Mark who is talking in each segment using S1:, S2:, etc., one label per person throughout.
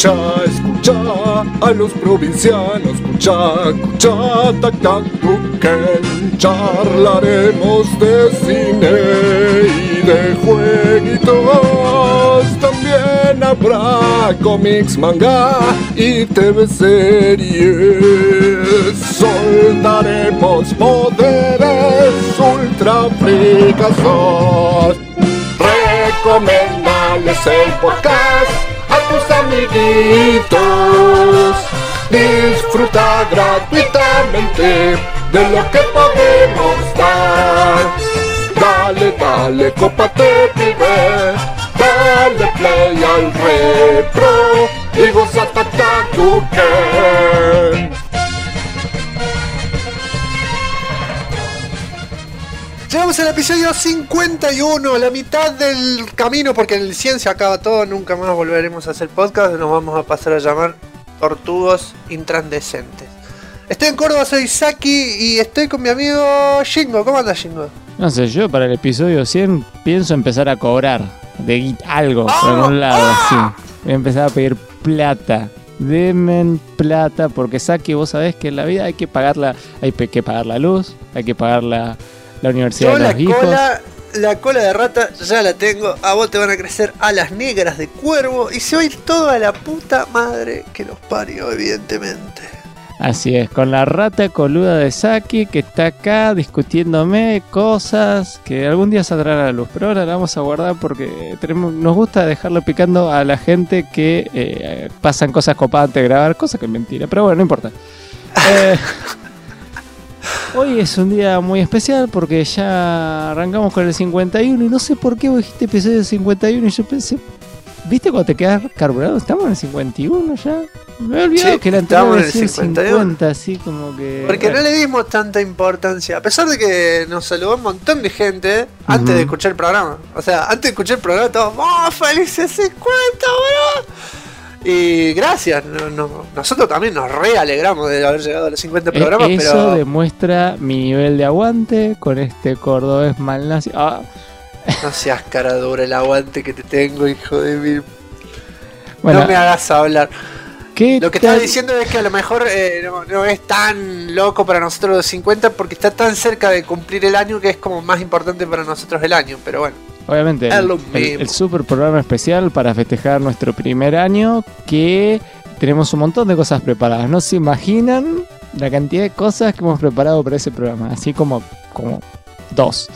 S1: Escucha a los provincianos, escucha, tac, tac, tuquen. Charlaremos de cine y de jueguitos. También habrá cómics, manga y TV series. Soltaremos poderes ultra fricazos. Recomendales el podcast a tus amiguitos. Disfruta gratuitamente de lo que podemos dar. Dale, cópate, pibe. Dale play al repro y goza Tuken.
S2: Llegamos al episodio 51, la mitad del camino, porque en el 100 se acaba todo, nunca más volveremos a hacer podcast, nos vamos a pasar a llamar tortugos intranscendentes. Estoy en Córdoba, soy Saki y estoy con mi amigo Shingo. ¿Cómo andas, Shingo?
S3: No sé, yo para el episodio 100 pienso empezar a cobrar de algo por algún lado, así. Voy a empezar a pedir plata. Denme plata, porque Saki, vos sabés que en la vida hay que pagar la luz, hay que pagar la universidad
S2: yo
S3: de los hijos.
S2: La cola de rata ya la tengo. A vos te van a crecer alas negras de cuervo y se va a ir toda la puta madre que los parió, evidentemente. Nos
S3: es, con la rata coluda de Saki que está acá discutiéndome cosas que algún día saldrán a la luz, pero ahora la vamos a guardar porque nos gusta dejarlo picando a la gente que pasan cosas copadas antes de grabar, cosas que es mentira, pero bueno, no importa. Hoy es un día muy especial porque ya arrancamos con el 51 y no sé por qué vos dijiste episodio 51 y yo pensé, ¿viste cuando te quedas carburado? Estamos en el 51 ya. Me he olvidado que la anterior decía el 50, así como que...
S2: Porque no le dimos tanta importancia, a pesar de que nos saludó un montón de gente antes de escuchar el programa. O sea, antes de escuchar el programa todos, ¡oh, felices 50, boludo! Y gracias, nosotros también nos re alegramos de haber llegado a los 50 programas,
S3: eso
S2: pero...
S3: demuestra mi nivel de aguante con este cordobés malnacido. Ah.
S2: No seas cara dura el aguante que te tengo, hijo de mil.
S3: Bueno,
S2: no me hagas hablar. Lo que estaba
S3: tal?
S2: diciendo es que a lo mejor no es tan loco para nosotros los 50 porque está tan cerca de cumplir el año que es como más importante para nosotros el año, pero bueno.
S3: Obviamente, el super programa especial para festejar nuestro primer año, que tenemos un montón de cosas preparadas. No se imaginan la cantidad de cosas que hemos preparado para ese programa, así como 2.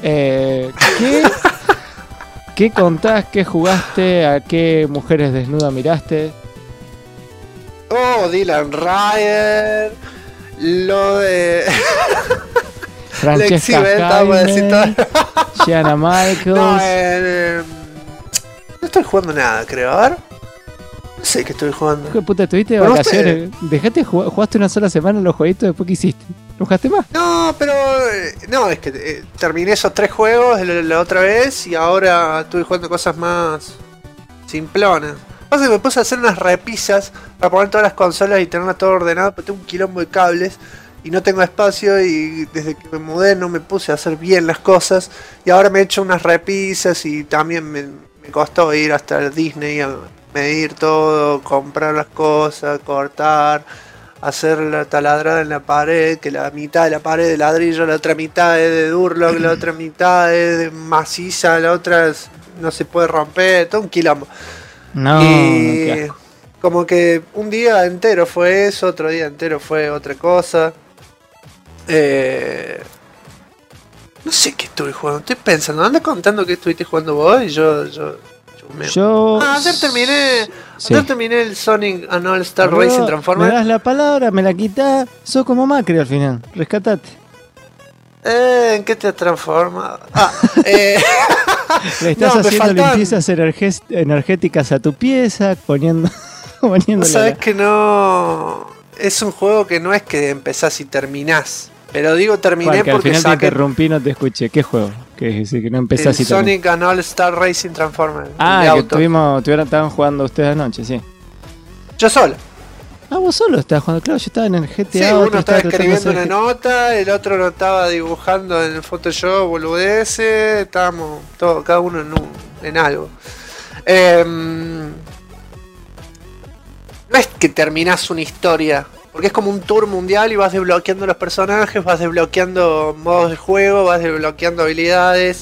S3: ¿Qué contás? ¿Qué jugaste? ¿A qué mujeres desnudas miraste?
S2: Oh, Dylan Ryan, lo de...
S3: Francesca Jaime, Gianna Michaels.
S2: No estoy jugando nada, creo. A ver. No sé qué estoy jugando.
S3: Hijo de puta, estuviste de vacaciones. Dejaste jugaste una sola semana los jueguitos, después ¿qué hiciste? ¿No jugaste más?
S2: No, pero... No, es que terminé esos 3 juegos la otra vez y ahora estuve jugando cosas más simplonas. Pasa que me puse a hacer unas repisas para poner todas las consolas y tenerlas todo ordenado, pero tengo un quilombo de cables y no tengo espacio y desde que me mudé no me puse a hacer bien las cosas y ahora me he hecho unas repisas y también me costó ir hasta el Disney a medir todo, comprar las cosas, cortar, hacer la taladrada en la pared, que la mitad de la pared es de ladrillo, la otra mitad es de Durlock, la otra mitad es de maciza, la otra no se puede romper, todo un quilombo.
S3: No,
S2: y como que un día entero fue eso, otro día entero fue otra cosa. No sé qué estuve jugando, estoy pensando, anda contando que estuviste jugando vos y yo ayer terminé el Sonic and All Star Racing Transformers.
S3: Me das la palabra, me la quitas, sos como Macri al final, rescatate.
S2: ¿En qué te has transformado?
S3: Le estás haciendo limpiezas energéticas a tu pieza, poniendo
S2: sabes que no es un juego que no es que empezás y terminás. Pero digo terminé porque
S3: al final te interrumpí, no te escuché. ¿Qué juego? ¿Qué es decir que no empezás y terminás?
S2: Sonic and All Star Racing Transformers.
S3: Que estaban jugando ustedes anoche, sí.
S2: Yo solo.
S3: Ah, vos solo estabas jugando, claro, yo estaba en el GTA.
S2: Sí, uno estaba escribiendo una nota, el otro lo estaba dibujando en el Photoshop, boludeces, estábamos todos, cada uno en algo. No es que terminás una historia, porque es como un tour mundial y vas desbloqueando los personajes, vas desbloqueando modos de juego, vas desbloqueando habilidades,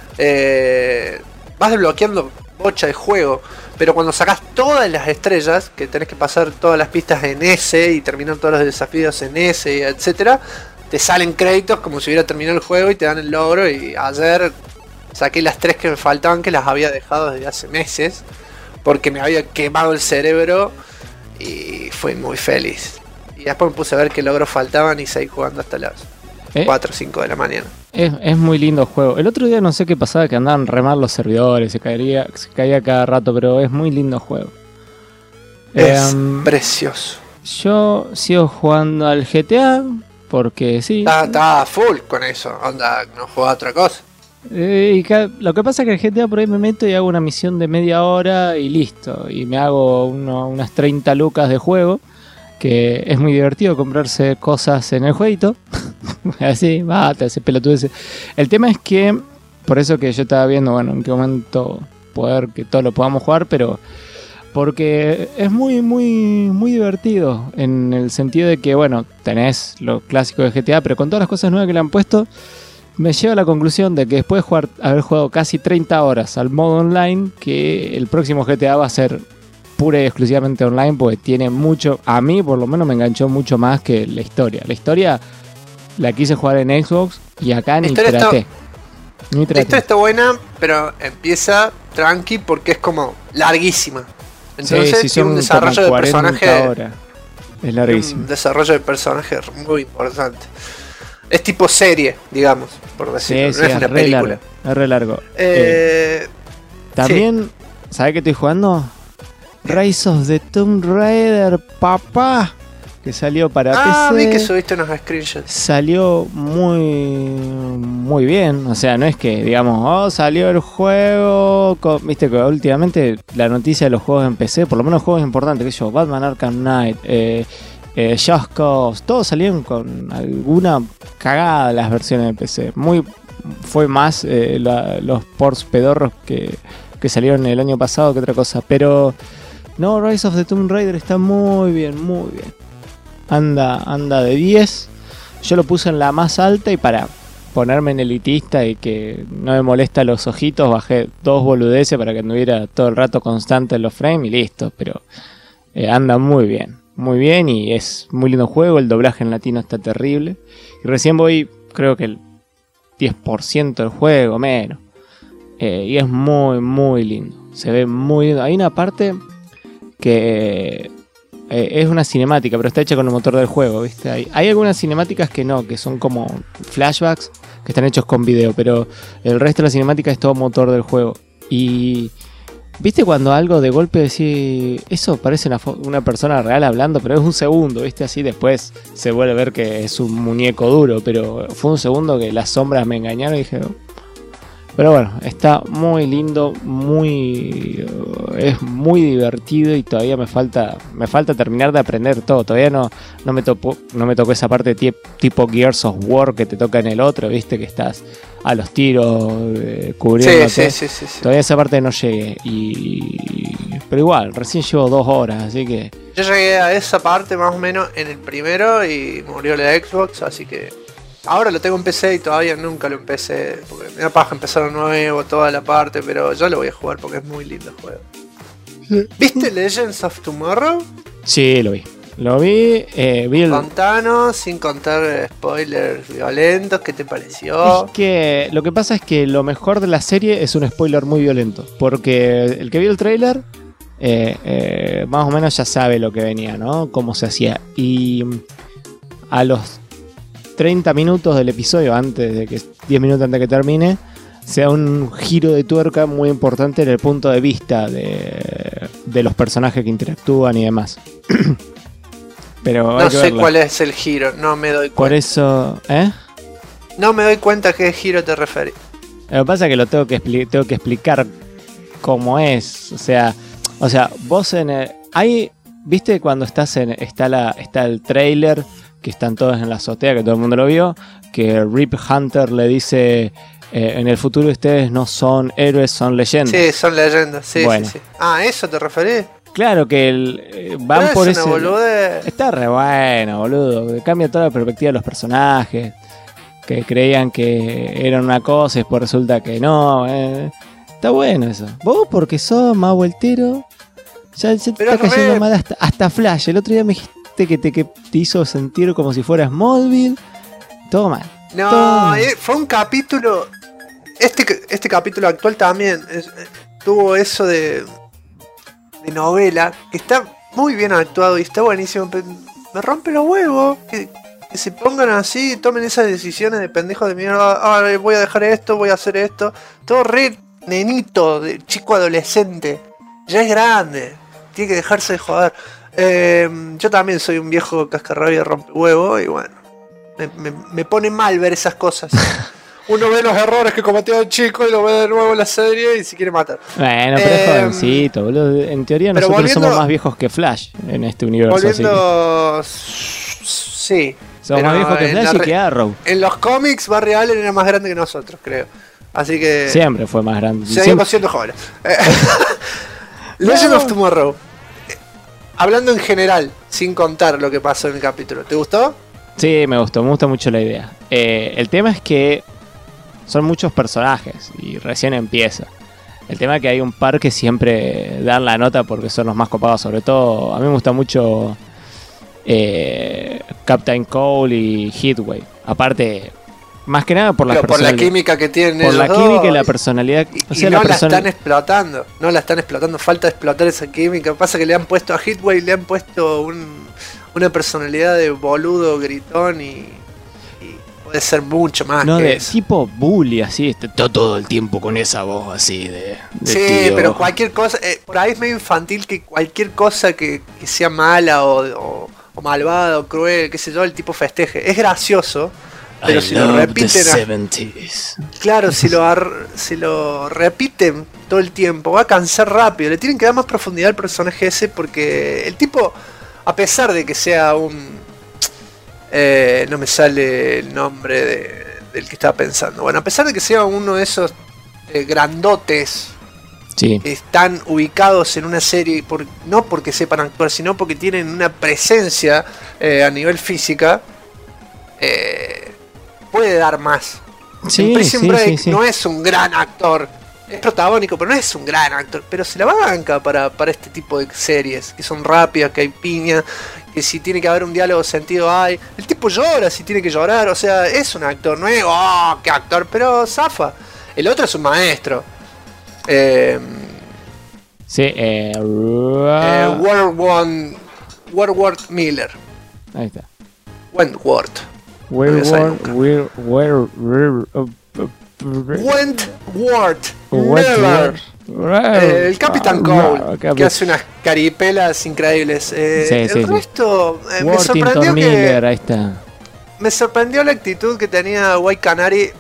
S2: vas desbloqueando bocha de juego. Pero cuando sacas todas las estrellas, que tenés que pasar todas las pistas en S y terminar todos los desafíos en S, etcétera, te salen créditos como si hubiera terminado el juego y te dan el logro. Y ayer saqué las 3 que me faltaban, que las había dejado desde hace meses, porque me había quemado el cerebro y fui muy feliz. Y después me puse a ver qué logros faltaban y seguí jugando hasta las 4 o 5 de la mañana.
S3: Es muy lindo el juego. El otro día no sé qué pasaba, que andaban re mal los servidores, se caía cada rato, pero es muy lindo el juego.
S2: Es precioso.
S3: Yo sigo jugando al GTA, porque sí.
S2: Está full con eso, onda, no juega otra cosa.
S3: Lo que pasa es que el GTA por ahí me meto y hago una misión de media hora y listo. Y me hago unas 30 lucas de juego, que es muy divertido comprarse cosas en el jueguito. Así, te hace pelotudeces. El tema es que, por eso que yo estaba viendo, bueno, en qué momento poder que todos lo podamos jugar, pero porque es muy, muy, muy divertido. En el sentido de que, bueno, tenés lo clásico de GTA, pero con todas las cosas nuevas que le han puesto, me lleva a la conclusión de que después de haber jugado casi 30 horas al modo online, que el próximo GTA va a ser pura y exclusivamente online, porque tiene mucho, a mí por lo menos me enganchó mucho más que la historia. La historia la quise jugar en Xbox y acá ni traté.
S2: La historia está buena, pero empieza tranqui porque es como larguísima. Entonces
S3: sí,
S2: tiene un desarrollo de personaje.
S3: Horas. Es larguísimo.
S2: Un desarrollo de personaje muy importante. Es tipo serie, digamos, por decirlo.
S3: Sí,
S2: no es una película.
S3: Es re largo. También, ¿sabés qué estoy jugando? Rise of the Tomb Raider, papá, que salió para PC.
S2: Vi que subiste unos screenshots.
S3: Salió muy bien. O sea, no es que digamos, salió el juego. Viste que últimamente la noticia de los juegos en PC, por lo menos juegos importantes, que yo, Batman Arkham Knight, Just Cause, todos salieron con alguna cagada de las versiones de PC. Fue más los ports pedorros que salieron el año pasado que otra cosa. Pero no, Rise of the Tomb Raider está muy bien. Anda de 10. Yo lo puse en la más alta y para ponerme en elitista y que no me molesta los ojitos, bajé 2 boludeces para que anduviera todo el rato constante en los frames y listo. Pero anda muy bien y es muy lindo juego. El doblaje en latino está terrible. Y recién voy, creo que el 10% del juego, menos. Y es muy lindo. Se ve muy lindo. Hay una parte que es una cinemática, pero está hecha con el motor del juego, ¿viste? Hay algunas cinemáticas que no, que son como flashbacks que están hechos con video, pero el resto de la cinemática es todo motor del juego. Y ¿viste cuando algo de golpe decís, eso parece una persona real hablando, pero es un segundo, ¿viste? Así después se vuelve a ver que es un muñeco duro, pero fue un segundo que las sombras me engañaron y dije... Pero bueno, está muy lindo, es muy divertido y todavía me falta terminar de aprender todo. Todavía no me tocó esa parte tipo Gears of War que te toca en el otro, ¿viste? Que estás a los tiros cubriéndote.
S2: Sí.
S3: Todavía esa parte no llegué. Pero igual, recién llevo 2 horas, así que...
S2: Yo llegué a esa parte más o menos en el primero y murió la Xbox, así que... Ahora lo tengo en PC y todavía nunca lo empecé, porque me da paja empezar de nuevo, toda la parte, pero yo lo voy a jugar porque es muy lindo el juego. ¿Viste Legends of Tomorrow?
S3: Sí, lo vi. Vi el...
S2: Contanos, sin contar spoilers violentos, ¿qué te pareció?
S3: Es que lo que pasa es que lo mejor de la serie es un spoiler muy violento, porque el que vio el trailer más o menos ya sabe lo que venía, ¿no? Cómo se hacía. Y a los 30 minutos del episodio, 10 minutos antes de que termine, se da un giro de tuerca muy importante en el punto de vista de los personajes que interactúan y demás. Pero
S2: no sé cuál es el giro, no me doy cuenta.
S3: Por eso,
S2: no me doy cuenta a qué giro te referís.
S3: Lo que pasa es que lo tengo que explicar cómo es. O sea, vos ¿viste cuando está el trailer que están todos en la azotea, que todo el mundo lo vio, que Rip Hunter le dice en el futuro ustedes no son héroes, son leyendas?
S2: Sí, son leyendas, sí,
S3: bueno.
S2: sí. ¿A eso te referís?
S3: Claro que van
S2: Pero
S3: por
S2: es
S3: ese.
S2: una boludez.
S3: Está re bueno, boludo. Cambia toda la perspectiva de los personajes. Que creían que eran una cosa y después resulta que no. Está bueno eso. Vos, porque sos más voltero, ya se te
S2: Pero
S3: está
S2: es
S3: cayendo
S2: re-
S3: mal hasta Flash. El otro día me dijiste que te hizo sentir como si fueras Smallville. Todo mal.
S2: No,
S3: Toma.
S2: fue un capítulo. Este capítulo actual también tuvo eso de novela, que está muy bien actuado y está buenísimo. Pero me rompe los huevos que se pongan así y tomen esas decisiones de pendejos de mierda. Ah, voy a dejar esto, voy a hacer esto. Todo re nenito, de chico adolescente. Ya es grande, tiene que dejarse de joder. Yo también soy un viejo cascarrabia rompe huevo y bueno. Me pone mal ver esas cosas. Uno ve los errores que cometió el chico y lo ve de nuevo en la serie y se quiere matar.
S3: Bueno, pero es jovencito, boludo. En teoría
S2: pero
S3: nosotros
S2: volviendo-
S3: somos más viejos que Flash en este universo. Así que
S2: Volviendo. Sí.
S3: somos más
S2: pero
S3: viejos que
S2: en
S3: Flash
S2: la
S3: y que Arrow.
S2: En los cómics, Barry Allen era más grande que nosotros, creo. Así que.
S3: Siempre fue más grande.
S2: Seguimos
S3: Siempre-
S2: siendo jóvenes. Legend of Tomorrow. Hablando en general, sin contar lo que pasó en el capítulo. ¿Te gustó?
S3: Sí, me gusta mucho la idea. El tema es que son muchos personajes y recién empieza. El tema es que hay un par que siempre dan la nota porque son los más copados. Sobre todo, a mí me gusta mucho Captain Cole y Heatwave. Aparte, más que nada por la
S2: Pero por la
S3: personalidad.
S2: química que tienen
S3: Por
S2: ellos
S3: la
S2: dos,
S3: química y la personalidad.
S2: Y,
S3: O sea,
S2: y
S3: la
S2: no la
S3: persona.
S2: están explotando. No la están explotando. Falta explotar esa química. Pasa que le han puesto a Hitway, le han puesto una personalidad de boludo, gritón y puede ser mucho más
S3: No,
S2: que
S3: de
S2: eso.
S3: tipo bully, así. Está todo el tiempo con esa voz así de
S2: Sí,
S3: tío.
S2: pero cualquier cosa, por ahí es medio infantil que cualquier cosa que sea mala o malvada o cruel, qué sé yo, el tipo festeje. Es gracioso, pero
S3: I
S2: si lo
S3: love
S2: repiten,
S3: the 70s.
S2: claro, si lo repiten todo el tiempo, va a cansar rápido. Le tienen que dar más profundidad al personaje ese porque el tipo, a pesar de que sea un... no me sale el nombre del que estaba pensando. Bueno, a pesar de que sea uno de esos grandotes
S3: Sí.
S2: que están ubicados en una serie, no porque sepan actuar, sino porque tienen una presencia a nivel física, puede dar más.
S3: Sí,
S2: En Prison
S3: sí,
S2: Break
S3: sí, sí.
S2: no es un gran actor. Es protagónico, pero no es un gran actor. Pero se la banca para este tipo de series, que son rápidas, que hay piña, que si tiene que haber un diálogo sentido hay. El tipo llora si tiene que llorar, o sea, es un actor, no es, oh, qué actor, pero zafa. El otro es un maestro.
S3: Sí,
S2: Wentworth Miller.
S3: ahí está.
S2: Wentworth. me sale Wentworth Miller. El Capitán Cole, que hace unas caripelas increíbles. El resto me sorprendió
S3: Miller, ahí está.
S2: Me sorprendió la actitud que tenía White Canary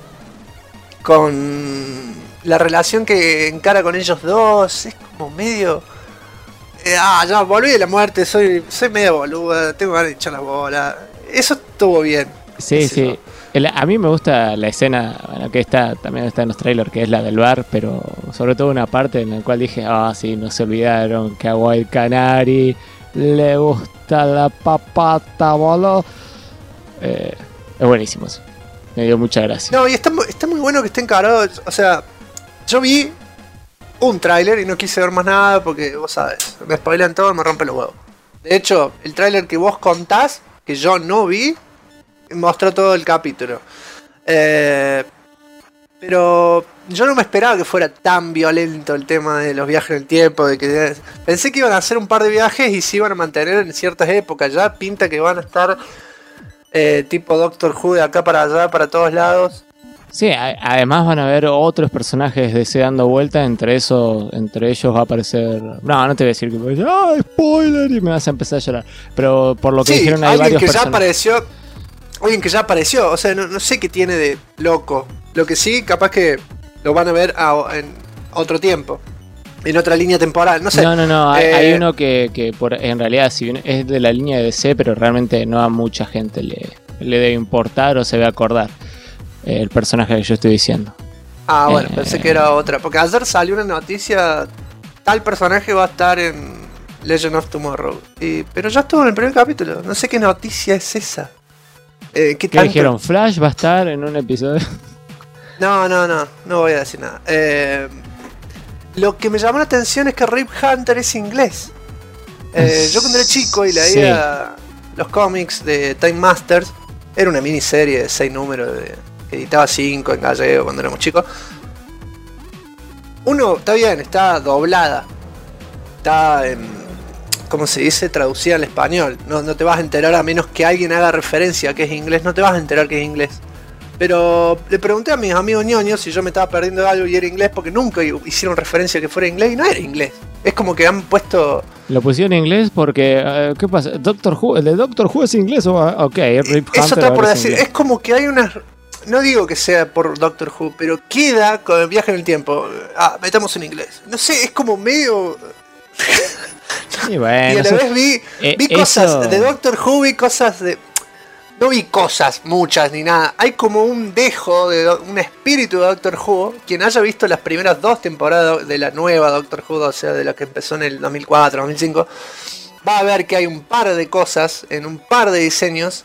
S2: con la relación que encara con ellos dos. Es como medio... ya volví de la muerte, soy medio boluda, tengo ganas de echar la bola. Eso estuvo bien.
S3: Sí, sí. A mí me gusta la escena, bueno, que también está en los trailers, que es la del bar, pero sobre todo una parte en la cual dije, sí, no se olvidaron que a White Canary le gusta la papata, boludo. Es buenísimo eso. Me dio mucha gracia.
S2: No, y está muy bueno que esté encarado. O sea, yo vi un tráiler y no quise ver más nada porque, vos sabes, me spoilean todo y me rompe los huevos. De hecho, el tráiler que vos contás, que yo no vi, mostró todo el capítulo. Pero yo no me esperaba que fuera tan violento el tema de los viajes en el tiempo. Pensé que iban a hacer un par de viajes y se iban a mantener en ciertas épocas. Ya pinta que van a estar tipo Doctor Who de acá para allá, para todos lados.
S3: Sí, además van a haber otros personajes de ese dando vuelta. Entre ellos va a aparecer... No te voy a decir que... spoiler, y me vas a empezar a llorar. Pero por lo que
S2: Sí,
S3: dijeron hay
S2: alguien
S3: varios
S2: que ya
S3: personajes.
S2: apareció. Alguien que ya apareció. O sea, no sé qué tiene de loco. Lo que sí, capaz que lo van a ver en otro tiempo. En otra línea temporal, no sé.
S3: No, hay uno que en realidad si bien es de la línea de DC, pero realmente no a mucha gente le debe importar o se debe acordar el personaje que yo estoy diciendo.
S2: Bueno, pensé que era otra. Porque ayer salió una noticia, tal personaje va a estar en Legend of Tomorrow. Pero ya estuvo en el primer capítulo. No sé qué noticia es esa. ¿Qué tanto?
S3: dijeron? ¿Flash va a estar en un episodio?
S2: No voy a decir nada. Lo que me llamó la atención es que Rip Hunter es inglés. Yo cuando era chico y leía los cómics de Time Masters, era una miniserie de 6 números, que editaba 5 en gallego cuando éramos chicos. Uno, está bien, está doblada. Está, ¿cómo se dice? Traducida al español. No te vas a enterar a menos que alguien haga referencia a que es inglés. No te vas a enterar que es inglés. Pero le pregunté a mis amigos ñoños si yo me estaba perdiendo algo y era inglés, porque nunca hicieron referencia a que fuera inglés y no era inglés. Es como que han puesto...
S3: Lo pusieron en inglés porque... ¿qué pasa? Doctor Who, ¿el de Doctor Who es inglés o...? Ok, Rip Hunter.
S2: Eso está por decir.
S3: Inglés.
S2: Es como que hay una... No digo que sea por Doctor Who, pero queda con el viaje en el tiempo. Metamos en inglés. No sé, es como medio...
S3: Y bueno,
S2: y a la vez vi cosas de Doctor Who, vi cosas de... No vi cosas, muchas ni nada. Hay como un dejo, un espíritu de Doctor Who. Quien haya visto las primeras 2 temporadas de la nueva Doctor Who, o sea, de la que empezó en el 2004, 2005, va a ver que hay un par de cosas en un par de diseños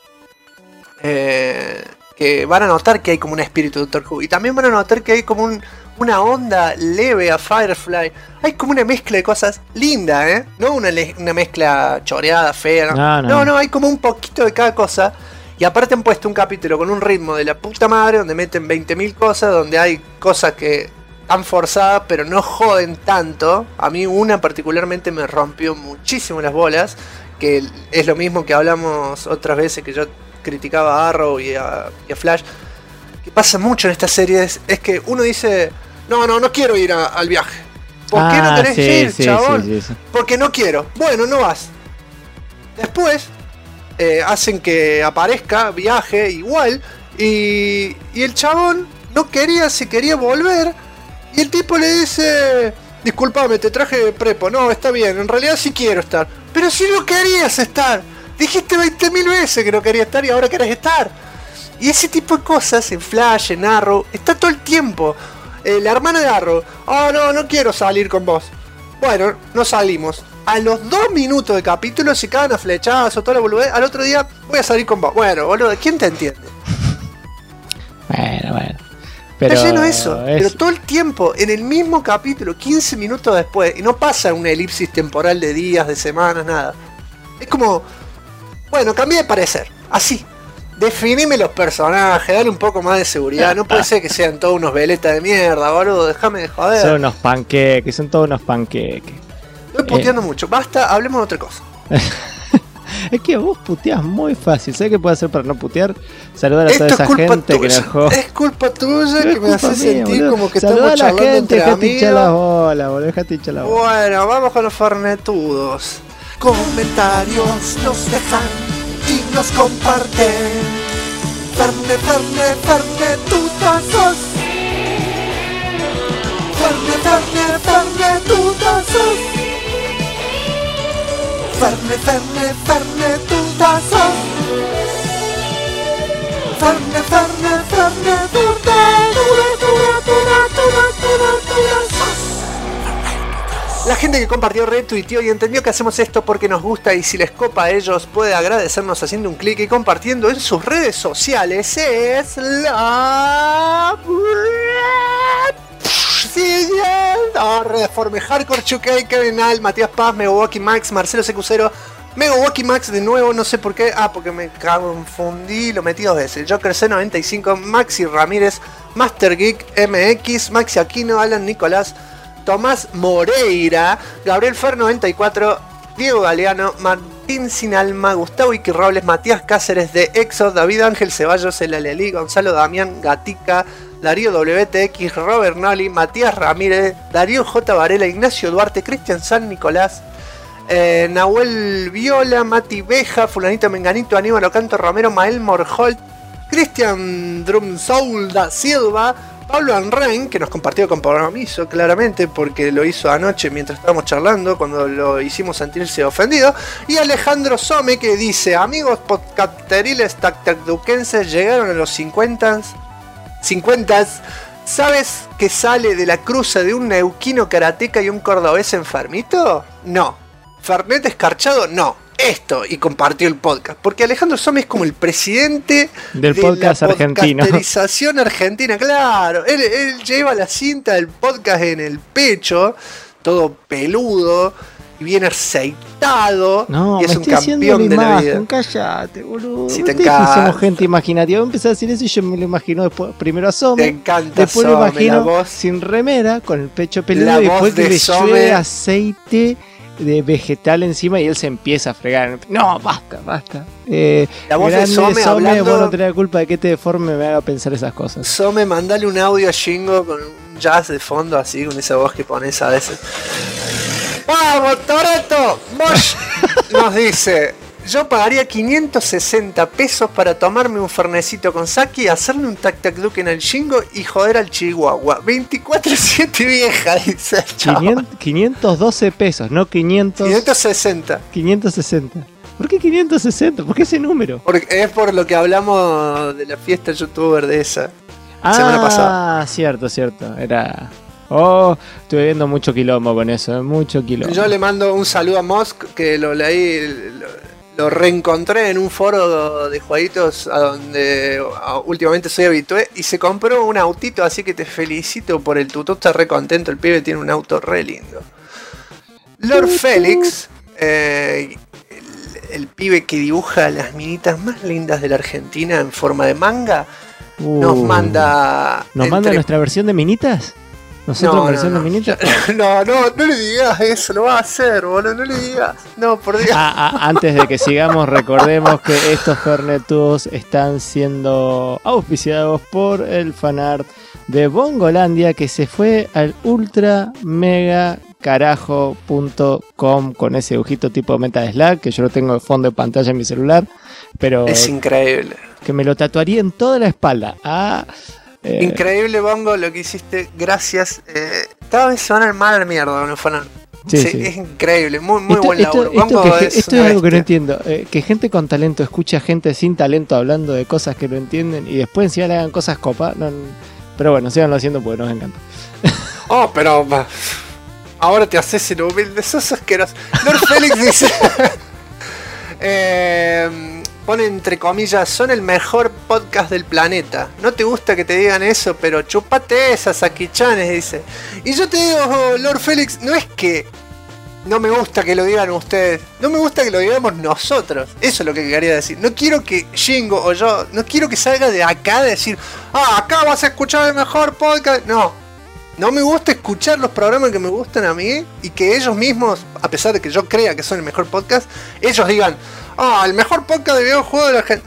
S2: que van a notar que hay como un espíritu de Doctor Who. Y también van a notar que hay como una onda leve a Firefly. Hay como una mezcla de cosas linda, ¿eh? No una mezcla choreada, fea. No, hay como un poquito de cada cosa. Y aparte han puesto un capítulo con un ritmo de la puta madre, donde meten 20.000 cosas, donde hay cosas que están forzadas, pero no joden tanto. A mí una particularmente me rompió muchísimo las bolas, que es lo mismo que hablamos otras veces que yo criticaba a Arrow y a Flash. Que pasa mucho en esta serie es que uno dice, no quiero ir al viaje. ¿Por qué no querés ir, chabón? Sí. Porque no quiero. Bueno, no vas. Después hacen que aparezca, viaje igual, y el chabón no quería, se quería volver, y el tipo le dice, disculpame, te traje prepo. No, está bien, en realidad sí quiero estar. Pero si no querías estar, dijiste 20.000 veces que no querías estar y ahora querés estar. Y ese tipo de cosas en Flash, en Arrow, está todo el tiempo. La hermana de Arrow, no quiero salir con vos. Bueno, no salimos. A los 2 minutos de capítulo se cagan a flechazos, toda la boludez. Al otro día voy a salir con vos. Bueno, boludo, ¿quién te entiende?
S3: Bueno. Pero
S2: está lleno de eso. Pero todo el tiempo, en el mismo capítulo, 15 minutos después. Y no pasa una elipsis temporal de días, de semanas, nada. Es como, bueno, cambié de parecer. Así. Definime los personajes, dale un poco más de seguridad. No puede ser que sean todos unos veletas de mierda, boludo. Déjame de joder.
S3: Son unos panqueques, son todos unos panqueques.
S2: Estoy puteando mucho. Basta, hablemos de otra cosa.
S3: Es que vos puteás muy fácil. ¿Sabés qué puedo hacer para no putear? Saludar a toda esa gente que nos joda.
S2: Es culpa tuya que me hace sentir boludo. Como que
S3: saludá
S2: estamos charlando entre amigos.
S3: Dejate hinchar las bolas, boludo. Dejate hinchar las bolas.
S2: Bueno, vamos con los farnetudos.
S4: Comentarios nos dejan y nos comparten. Farnetutazos. Farnetutazos.
S2: La gente que compartió, retuiteó y entendió que hacemos esto porque nos gusta y si les copa a ellos puede agradecernos haciendo un clic y compartiendo en sus redes sociales. Es la... Reforme Hardcore, Chukey, Kevin Al, Matías Paz, Megawaki Max, Marcelo CQ0, Megawaki Max de nuevo, no sé por qué. Porque me confundí, lo metí 2 veces. Joker C95, Maxi Ramírez, Master Geek MX, Maxi Aquino, Alan Nicolás, Tomás Moreira, Gabriel Fer 94, Diego Galeano, Martín Sinalma, Gustavo Iki Robles, Matías Cáceres de Exo, David Ángel Ceballos, El Alelí, Gonzalo Damián Gatica, Darío WTX, Robert Noli, Matías Ramírez, Darío J. Varela, Ignacio Duarte, Cristian San Nicolás, Nahuel Viola, Mati Beja, Fulanito Menganito, Aníbal Ocanto Romero, Mael Morholt, Cristian Drumsoul da Silva, Pablo Anrain, que nos compartió compromiso claramente porque lo hizo anoche mientras estábamos charlando, cuando lo hicimos sentirse ofendido, y Alejandro Some, que dice: amigos podcateriles tactaduquenses, llegaron a los 50, ¿sabes que sale de la cruza de un neuquino karateca y un cordobés enfermito? No. Fernet escarchado, no, esto, y compartió el podcast. Porque Alejandro Some es como el presidente
S3: del
S2: de
S3: podcast
S2: la
S3: argentino.
S2: podcasterización argentina, claro. Él lleva la cinta del podcast en el pecho, todo peludo y bien aceitado.
S3: No,
S2: y es
S3: me
S2: un
S3: estoy haciendo
S2: campeón de la
S3: imagen,
S2: vida.
S3: cállate, boludo.
S2: Si
S3: No
S2: te
S3: te dije que
S2: encanta.
S3: somos gente imaginativa. Voy a empezar a decir eso y yo me lo imagino después. Primero a
S2: Te
S3: Some,
S2: encanta
S3: después lo
S2: Some, la
S3: imagino
S2: voz.
S3: sin remera, con el pecho peludo,
S2: La
S3: y
S2: voz
S3: después que
S2: de
S3: le
S2: Some.
S3: llueve aceite de vegetal encima y él se empieza a fregar. No, basta.
S2: La voz de
S3: Grande
S2: Some hablando-
S3: vos no tenés la culpa de que este deforme me haga pensar esas cosas.
S2: Some, mandale un audio a Shingo con un jazz de fondo, así, con esa voz que pones a veces. ¡Vamos, Toretto! Mosh nos dice: yo pagaría 560 pesos para tomarme un fernecito con sake, hacerle un tac-tac-duke en el Shingo y joder al Chihuahua. 24/7 vieja, dice el chavo.
S3: 512 pesos, no 500.
S2: 560.
S3: 560. ¿Por qué 560? ¿Por qué ese número?
S2: Porque es por lo que hablamos de la fiesta youtuber de esa. Semana pasada.
S3: Cierto. Era. Oh, estuve viendo mucho quilombo con eso, mucho quilombo.
S2: Yo le mando un saludo a Mosk, que lo leí, lo reencontré en un foro de jueguitos a donde últimamente soy habitué, y se compró un autito, así que te felicito por el tuto, está re contento, el pibe tiene un auto re lindo. Lord Félix, el pibe que dibuja las minitas más lindas de la Argentina en forma de manga, nos manda...
S3: ¿Nos manda
S2: entre-
S3: nuestra versión de minitas? ¿Nosotros
S2: No,
S3: versión
S2: no.
S3: de minitas?
S2: No le digas eso, lo va a hacer, boludo, no le digas. No, por Dios.
S3: Antes de que sigamos, recordemos que estos Fernetudos están siendo auspiciados por el fanart de Bongolandia, que se fue al ultramegacarajo.com con ese dibujito tipo Meta Slack, que yo lo tengo de fondo de pantalla en mi celular, pero
S2: Es increíble.
S3: que me lo tatuaría en toda la espalda.
S2: Increíble, Bongo, lo que hiciste. Gracias. Cada vez se van a armar la mierda con el fanart.
S3: Sí.
S2: Es increíble. Muy buen
S3: Esto
S2: laburo. Bongo
S3: es
S2: una
S3: algo que no
S2: bestia.
S3: entiendo. Que gente con talento escuche a gente sin talento hablando de cosas que no entienden y después encima le hagan cosas copas. Pero bueno, síganlo haciendo porque nos encanta.
S2: Oh, pero ahora te haces el humilde. Sos asqueroso. Lord Félix dice... pone entre comillas: son el mejor podcast del planeta. No te gusta que te digan eso, pero chupate esas, Aki-chanes, dice. Y yo te digo, Lord Félix, no es que no me gusta que lo digan ustedes, no me gusta que lo digamos nosotros. Eso es lo que quería decir. No quiero que Shingo o yo, no quiero que salga de acá de decir: acá vas a escuchar el mejor podcast. No me gusta escuchar los programas que me gustan a mí y que ellos mismos, a pesar de que yo crea que son el mejor podcast, ellos digan: el mejor podcast de videojuegos de la gente.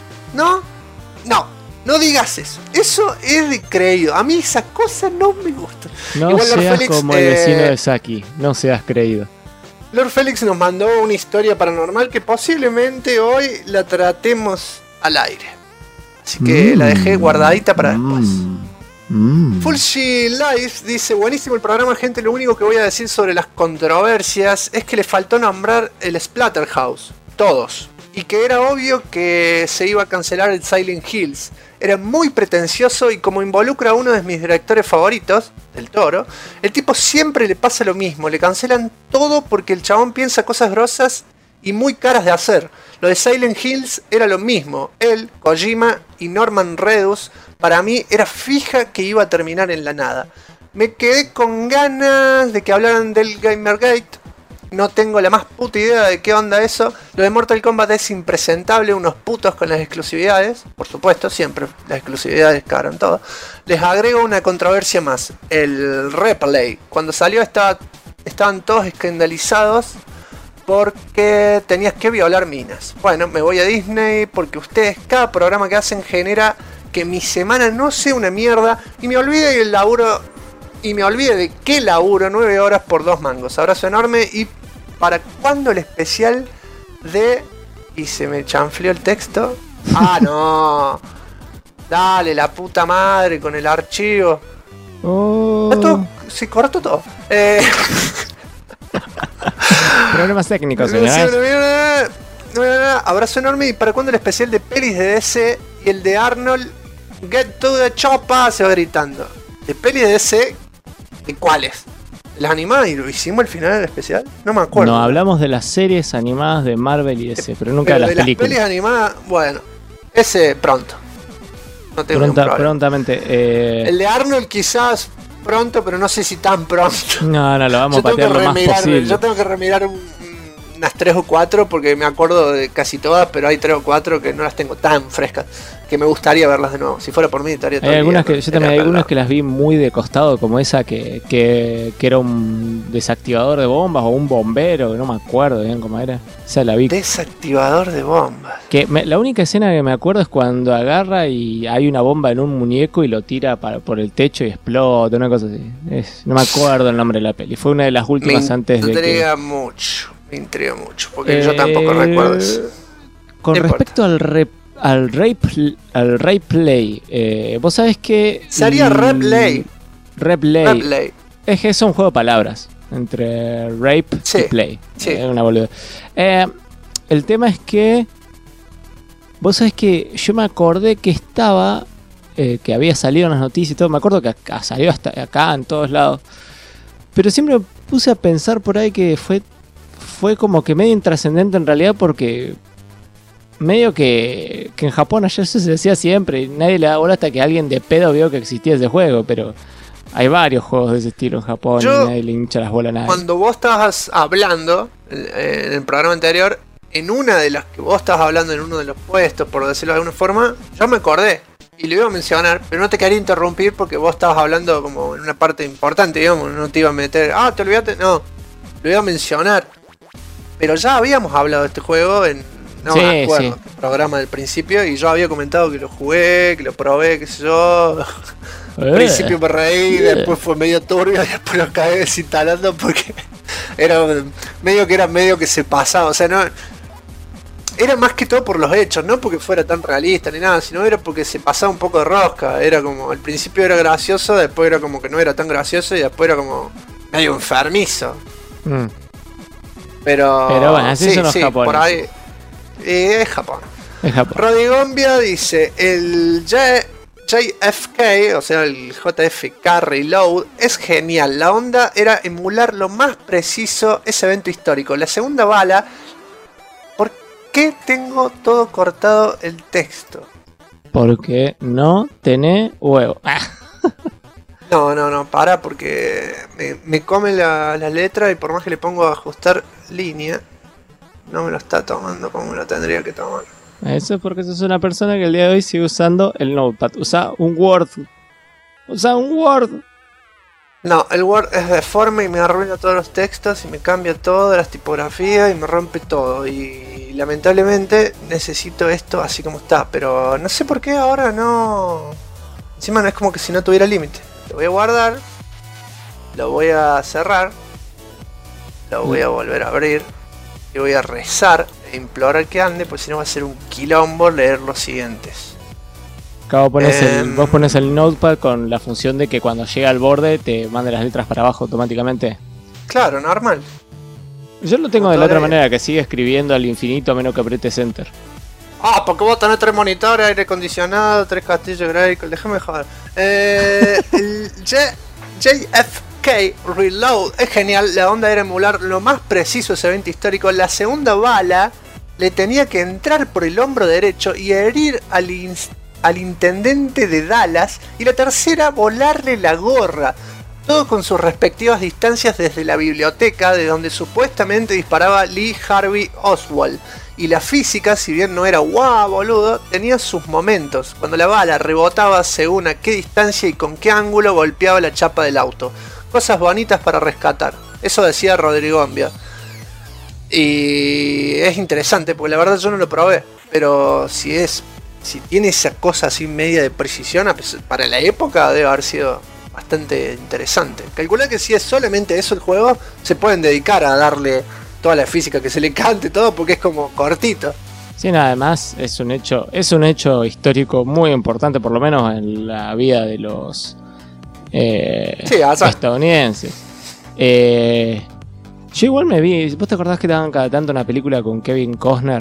S2: No digas eso. Eso es de creído. A mí esa cosa no me gusta.
S3: No
S2: Igual Lord
S3: seas
S2: Félix,
S3: como el vecino de Saki. No seas creído.
S2: Lord Félix nos mandó una historia paranormal que posiblemente hoy la tratemos al aire. Así que la dejé guardadita para después. Fulshi Life dice: buenísimo el programa, gente. Lo único que voy a decir sobre las controversias es que le faltó nombrar el Splatterhouse. Todos. Y que era obvio que se iba a cancelar el Silent Hills. Era muy pretencioso y como involucra a uno de mis directores favoritos, Del Toro, el tipo siempre le pasa lo mismo. Le cancelan todo porque el chabón piensa cosas grosas y muy caras de hacer. Lo de Silent Hills era lo mismo. Él, Kojima y Norman Reedus, para mí era fija que iba a terminar en la nada. Me quedé con ganas de que hablaran del Gamergate. No tengo la más puta idea de qué onda eso. Lo de Mortal Kombat es impresentable, unos putos con las exclusividades. Por supuesto, siempre las exclusividades cagan todo. Les agrego una controversia más. El replay. Cuando salió estaban todos escandalizados porque tenías que violar minas. Bueno, me voy a Disney porque ustedes, cada programa que hacen genera que mi semana no sea una mierda y me olvide del laburo. Y me olvide de qué laburo 9 horas por 2 mangos. Abrazo enorme. ¿Y para cuándo el especial de... Y se me chanfleó el texto? No. Dale, la puta madre con el archivo. Se cortó todo.
S3: Problemas técnicos, señores.
S2: Abrazo enorme. ¿Y para cuándo el especial de pelis de DC y el de Arnold? Get to the chopper, se va gritando. De pelis de DC... ¿De cuáles? Las animadas y lo hicimos el final del especial. No me acuerdo.
S3: No, hablamos de las series animadas de Marvel y DC, pero nunca
S2: Pero
S3: de las películas.
S2: Las pelis animadas, bueno, ese pronto. No tengo ningún problema.
S3: Prontamente.
S2: El de Arnold quizás pronto, pero no sé si tan pronto.
S3: No, lo vamos a patear lo más posible.
S2: Yo tengo que remirar unas 3 o 4 porque me acuerdo de casi todas, pero hay 3 o 4 que no las tengo tan frescas, que me gustaría verlas de nuevo. Si fuera por mí estaría todo
S3: Hay
S2: el
S3: algunas
S2: día,
S3: que yo también hay algunas que las vi muy de costado, como esa que era un desactivador de bombas o un bombero, no me acuerdo bien cómo era. Esa la vi.
S2: Desactivador de bombas.
S3: La única escena que me acuerdo es cuando agarra y hay una bomba en un muñeco y lo tira por el techo y explota, una cosa así. No me acuerdo el nombre de la peli. Fue una de las últimas antes de que...
S2: Me intriga mucho, porque yo tampoco recuerdo eso.
S3: Con respecto al replay, vos sabés que...
S2: Sería replay.
S3: Replay. Es que es un juego de palabras entre rape y play.
S2: Sí.
S3: Es una boludez. El tema es que... Vos sabés que yo me acordé que estaba... que había salido en las noticias y todo. Me acuerdo que salió hasta acá, en todos lados. Pero siempre me puse a pensar por ahí que fue como que medio intrascendente en realidad, porque medio que en Japón ayer eso se decía siempre y nadie le da bola hasta que alguien de pedo vio que existía ese juego, pero hay varios juegos de ese estilo en Japón y nadie le hincha las bolas a nadie.
S2: Cuando vos estabas hablando en el programa anterior, en una de las que vos estabas hablando en uno de los puestos, por decirlo de alguna forma, yo me acordé y lo iba a mencionar, pero no te quería interrumpir porque vos estabas hablando como en una parte importante, digamos, no te iba a meter, te olvidaste, no, lo iba a mencionar. Pero ya habíamos hablado de este juego no me acuerdo, el programa del principio, y yo había comentado que lo jugué, que lo probé, qué sé yo. Al principio me reí, después fue medio turbio y después lo acabé desinstalando porque era medio que se pasaba, o sea, no era más que todo por los hechos, no porque fuera tan realista ni nada, sino era porque se pasaba un poco de rosca. Era como, al principio era gracioso, después era como que no era tan gracioso y después era como medio enfermizo. Pero
S3: bueno, así son los japoneses.
S2: Por ahí es Japón.
S3: Es Japón.
S2: Rodigombia dice, el JFK, o sea el JFK Reload, es genial. La onda era emular lo más preciso ese evento histórico. La segunda bala, ¿por qué tengo todo cortado el texto?
S3: Porque no tenés huevo.
S2: No, para, porque me come la letra y por más que le pongo a ajustar línea, no me lo está tomando como lo tendría que tomar.
S3: Eso es porque sos una persona que el día de hoy sigue usando el Notepad. Usa un Word.
S2: No, el Word es deforme y me arruina todos los textos y me cambia todo, las tipografías y me rompe todo. Y lamentablemente necesito esto así como está, pero no sé por qué ahora no... Encima no es como que si no tuviera límite. Lo voy a guardar, lo voy a cerrar, lo voy a volver a abrir y voy a rezar e implorar que ande, pues si no va a ser un quilombo leer los siguientes.
S3: Acá vos pones el Notepad con la función de que cuando llega al borde te mande las letras para abajo automáticamente.
S2: Claro, normal.
S3: Yo lo tengo de la otra manera, que sigue escribiendo al infinito a menos que apretes Enter.
S2: Porque vos tenés 3 monitores, aire acondicionado, 3 castillos gráficos, déjame joder. El JFK Reload es genial, la onda era emular lo más preciso ese evento histórico. La segunda bala le tenía que entrar por el hombro derecho y herir al intendente de Dallas, y la tercera volarle la gorra. Todo con sus respectivas distancias desde la biblioteca de donde supuestamente disparaba Lee Harvey Oswald. Y la física, si bien no era guau boludo, tenía sus momentos, cuando la bala rebotaba según a qué distancia y con qué ángulo golpeaba la chapa del auto. Cosas bonitas para rescatar. Eso decía Rodrigombia. Y es interesante, porque la verdad yo no lo probé. Pero si tiene esa cosa así media de precisión, para la época debe haber sido bastante interesante. Calculá que si es solamente eso el juego, se pueden dedicar a darle toda la física que se le cante, todo, porque es como cortito.
S3: Sí, nada más es un hecho histórico muy importante, por lo menos en la vida de los estadounidenses. Yo igual me vi, ¿vos te acordás que daban cada tanto una película con Kevin Costner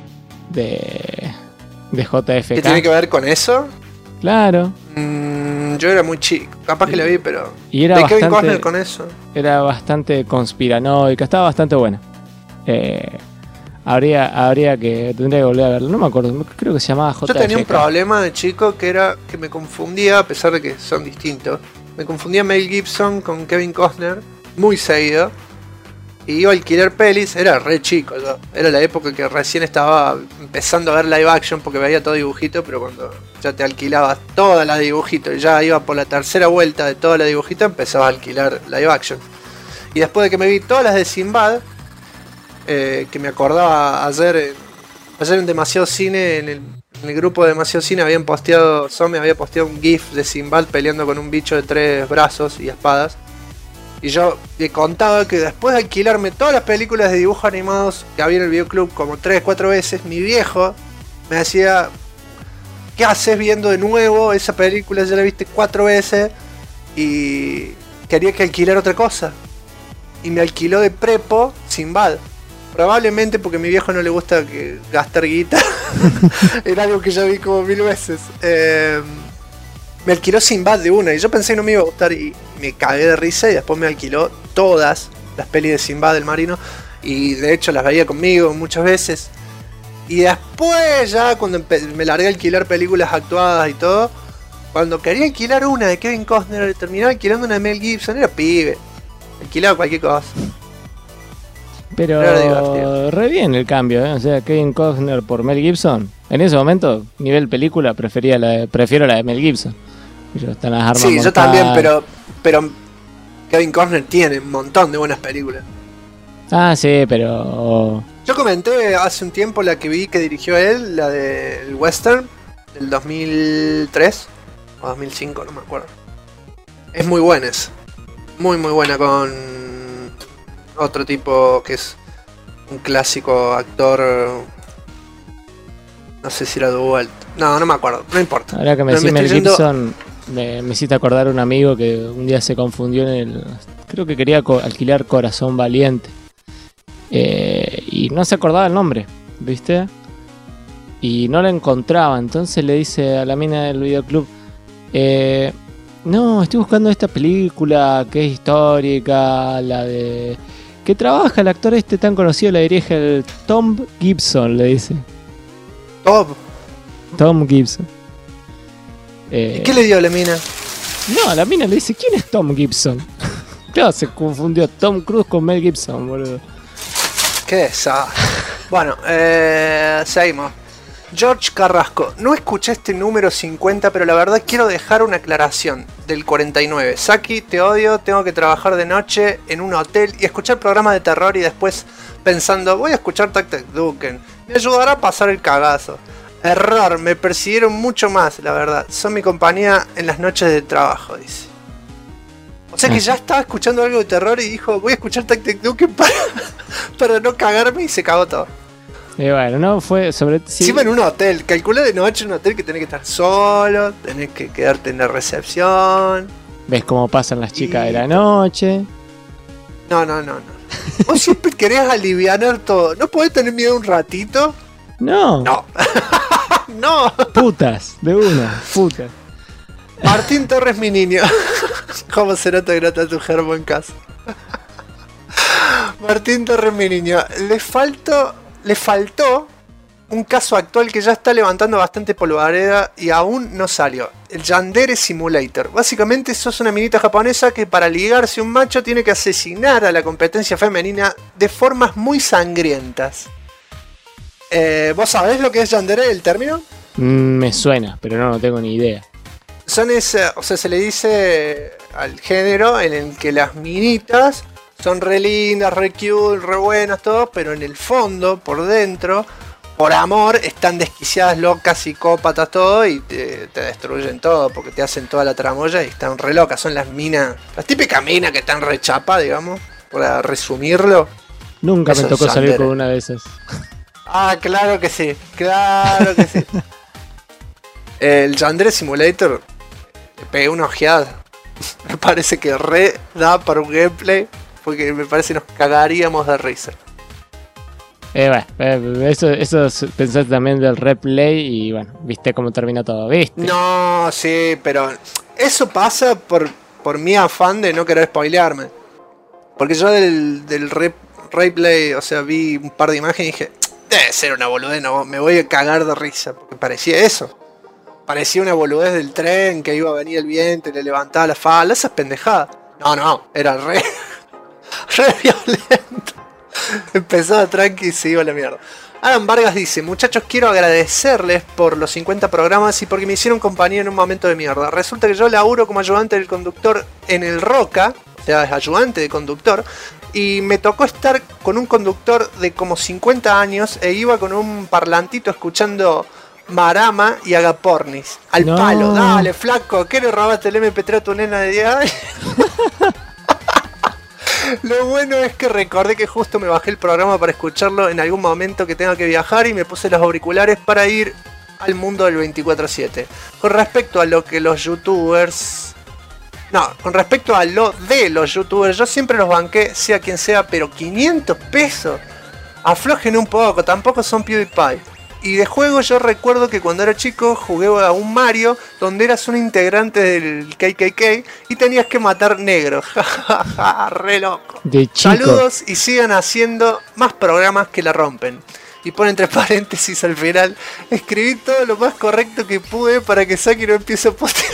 S3: de JFK?
S2: ¿Qué tiene que ver con eso?
S3: Claro.
S2: Yo era muy chico, capaz que la vi, pero...
S3: Y era
S2: de Kevin
S3: bastante,
S2: Costner con eso.
S3: era bastante conspiranoica, estaba bastante buena. Tendría que volver a verla, no me acuerdo, creo que se llamaba JFK.
S2: Yo tenía un problema de chico que era que me confundía, a pesar de que son distintos. Me confundía Mel Gibson con Kevin Costner, muy seguido. Y iba a alquilar pelis, era re chico yo. Era la época que recién estaba empezando a ver live action porque veía todo dibujito, pero cuando ya te alquilabas toda la dibujito y ya iba por la tercera vuelta de toda la dibujita, empezaba a alquilar live action. Y después de que me vi todas las de Sinbad, que me acordaba ayer en Demasiado Cine, en el grupo de Demasiado Cine habían posteado, Some había posteado un GIF de Sinbad peleando con un bicho de 3 brazos y espadas. Y yo le contaba que después de alquilarme todas las películas de dibujos animados que había en el videoclub como 3, 4 veces, mi viejo me decía: ¿qué haces viendo de nuevo esa película? Ya la viste 4 veces y quería que alquilara otra cosa. Y me alquiló de prepo Sinbad. Probablemente porque a mi viejo no le gusta gastar guita. Era algo que ya vi como 1000 veces. Me alquiló Sinbad de una y yo pensé que no me iba a gustar y me cagué de risa y después me alquiló todas las pelis de Sinbad del Marino y de hecho las veía conmigo muchas veces. Y después ya cuando me largué a alquilar películas actuadas y todo, cuando quería alquilar una de Kevin Costner, terminaba alquilando una de Mel Gibson, era pibe, alquilaba cualquier cosa.
S3: Pero re bien el cambio, ¿eh? O sea, Kevin Costner por Mel Gibson. En ese momento, nivel película, prefiero la de Mel Gibson. Están las armas
S2: sí,
S3: mortales.
S2: yo también, pero Kevin Costner tiene un montón de buenas películas.
S3: Ah, sí, pero...
S2: Yo comenté hace un tiempo la que vi que dirigió él, la del western, del 2003 o 2005, no me acuerdo. Es muy buena esa. Muy buena, con otro tipo que es un clásico actor. No sé si era Duval. No me acuerdo, no importa.
S3: Ahora que me
S2: Pero
S3: decís Mel
S2: estoy yendo-
S3: Gibson, me hiciste acordar un amigo que un día se confundió en el... Creo que quería alquilar Corazón Valiente. Y no se acordaba el nombre, ¿viste? Y no la encontraba, entonces le dice a la mina del videoclub: no, estoy buscando esta película que es histórica, la de... que trabaja el actor este tan conocido, la dirige el Tom Gibson, le dice. Tom Gibson.
S2: ¿Y qué le dio a la mina?
S3: No, la mina le dice: ¿quién es Tom Gibson? Claro, se confundió Tom Cruise con Mel Gibson, boludo.
S2: Qué desastre. Bueno, seguimos. George Carrasco, no escuché este número 50, pero la verdad quiero dejar una aclaración del 49. Saki, te odio, tengo que trabajar de noche en un hotel y escuchar programas de terror y después pensando, voy a escuchar Tac Tac Duken, me ayudará a pasar el cagazo. Error, me persiguieron mucho más, la verdad. Son mi compañía en las noches de trabajo, dice. O sea que ya estaba escuchando algo de terror y dijo, voy a escuchar Tac Tac Duken para no cagarme y se cagó todo.
S3: Bueno, no fue sobre... sí.
S2: Encima en un hotel, calcula de noche en un hotel que tenés que estar solo, tenés que quedarte en la recepción.
S3: Ves cómo pasan las chicas de la noche.
S2: No. Vos siempre querés alivianar todo. ¿No podés tener miedo un ratito?
S3: No.
S2: No. No.
S3: Putas, de una, putas.
S2: Martín Torres, mi niño. ¿Cómo se nota que no está tu germo en casa? Martín Torres, mi niño. Le faltó un caso actual que ya está levantando bastante polvareda y aún no salió. El Yandere Simulator. Básicamente sos una minita japonesa que para ligarse un macho tiene que asesinar a la competencia femenina de formas muy sangrientas. ¿Vos sabés lo que es Yandere, el término?
S3: Me suena, pero no tengo ni idea.
S2: Se le dice al género en el que las minitas son re lindas, re cute, re buenas, todo, pero en el fondo, por dentro, por amor, están desquiciadas, locas, psicópatas, todo, y te destruyen todo, porque te hacen toda la tramoya y están re locas. Son las minas, las típicas minas que están re chapa, digamos, para resumirlo.
S3: Nunca
S2: Eso
S3: me tocó
S2: es
S3: salir
S2: Yandere.
S3: con una de esas.
S2: Ah, claro que sí, claro que sí. El Yandere Simulator, le pegué una ojeada. Me parece que re da para un gameplay, porque me parece que nos cagaríamos de risa.
S3: Eso pensaste también del replay y bueno, viste cómo termina todo, ¿viste?
S2: No, sí, pero eso pasa por mi afán de no querer spoilearme. Porque yo del replay, o sea, vi un par de imágenes y dije, debe ser una boludez, no, me voy a cagar de risa. Porque parecía eso. Parecía una boludez del tren, que iba a venir el viento y le levantaba la falda, esas pendejadas. No, era re violento. Empezaba tranqui y se iba a la mierda. Adam Vargas dice, muchachos, quiero agradecerles por los 50 programas y porque me hicieron compañía en un momento de mierda. Resulta que yo laburo como ayudante del conductor en el Roca, o sea, es ayudante de conductor, y me tocó estar con un conductor de como 50 años e iba con un parlantito escuchando Marama y Agapornis. Al palo, dale, flaco, ¿qué le robaste el MP3 a tu nena de 10 años? Lo bueno es que recordé que justo me bajé el programa para escucharlo en algún momento que tenga que viajar y me puse los auriculares para ir al mundo del 24/7. Con respecto a lo que los youtubers... No, con respecto a lo de los youtubers, yo siempre los banqué, sea quien sea, pero 500 pesos. Aflojen un poco, tampoco son PewDiePie. Y de juego yo recuerdo que cuando era chico jugué a un Mario donde eras un integrante del KKK y tenías que matar negros. Re loco.
S3: De chico.
S2: Saludos y sigan haciendo más programas que la rompen. Y pone entre paréntesis al final, escribí todo lo más correcto que pude para que Saki no empiece a postear.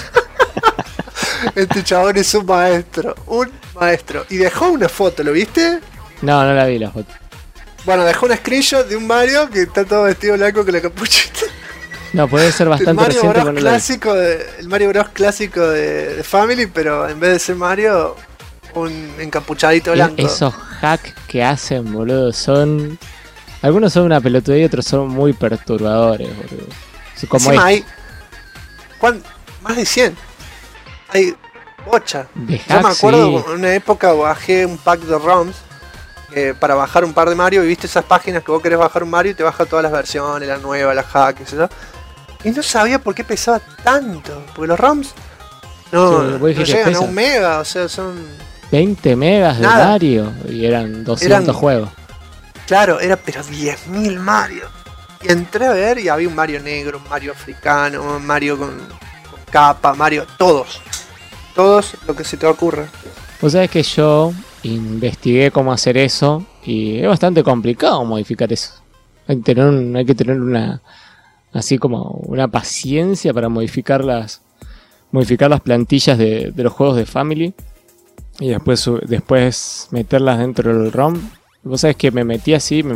S2: Este chabón es un maestro. Y dejó una foto, ¿lo viste?
S3: No la vi la foto.
S2: Bueno, dejó un screenshot de un Mario que está todo vestido blanco con la capuchita.
S3: No, puede ser bastante
S2: el
S3: reciente.
S2: El Mario Bros clásico de Family, pero en vez de ser Mario, un encapuchadito blanco.
S3: Esos hacks que hacen, boludo, son... Algunos son una pelotudez y otros son muy perturbadores, boludo. Como
S2: encima hay... Más de 100. Hay bocha. Yo me acuerdo, en una época bajé un pack de ROMs para bajar un par de Mario y viste esas páginas que vos querés bajar un Mario y te baja todas las versiones, la nueva, la hack, etc. Y no sabía por qué pesaba tanto, porque los ROMs no llegan a 1 mega, o sea, son
S3: 20 megas de Mario y eran 200 juegos.
S2: Claro, pero 10.000 Mario. Y entré a ver y había un Mario negro, un Mario africano, un Mario con capa, Mario, todos lo que se te ocurra.
S3: Vos sabés que yo investigué cómo hacer eso y es bastante complicado modificar eso. Hay que tener una así como una paciencia para modificar las plantillas de los juegos de Family y después meterlas dentro del ROM. Vos sabés que me metí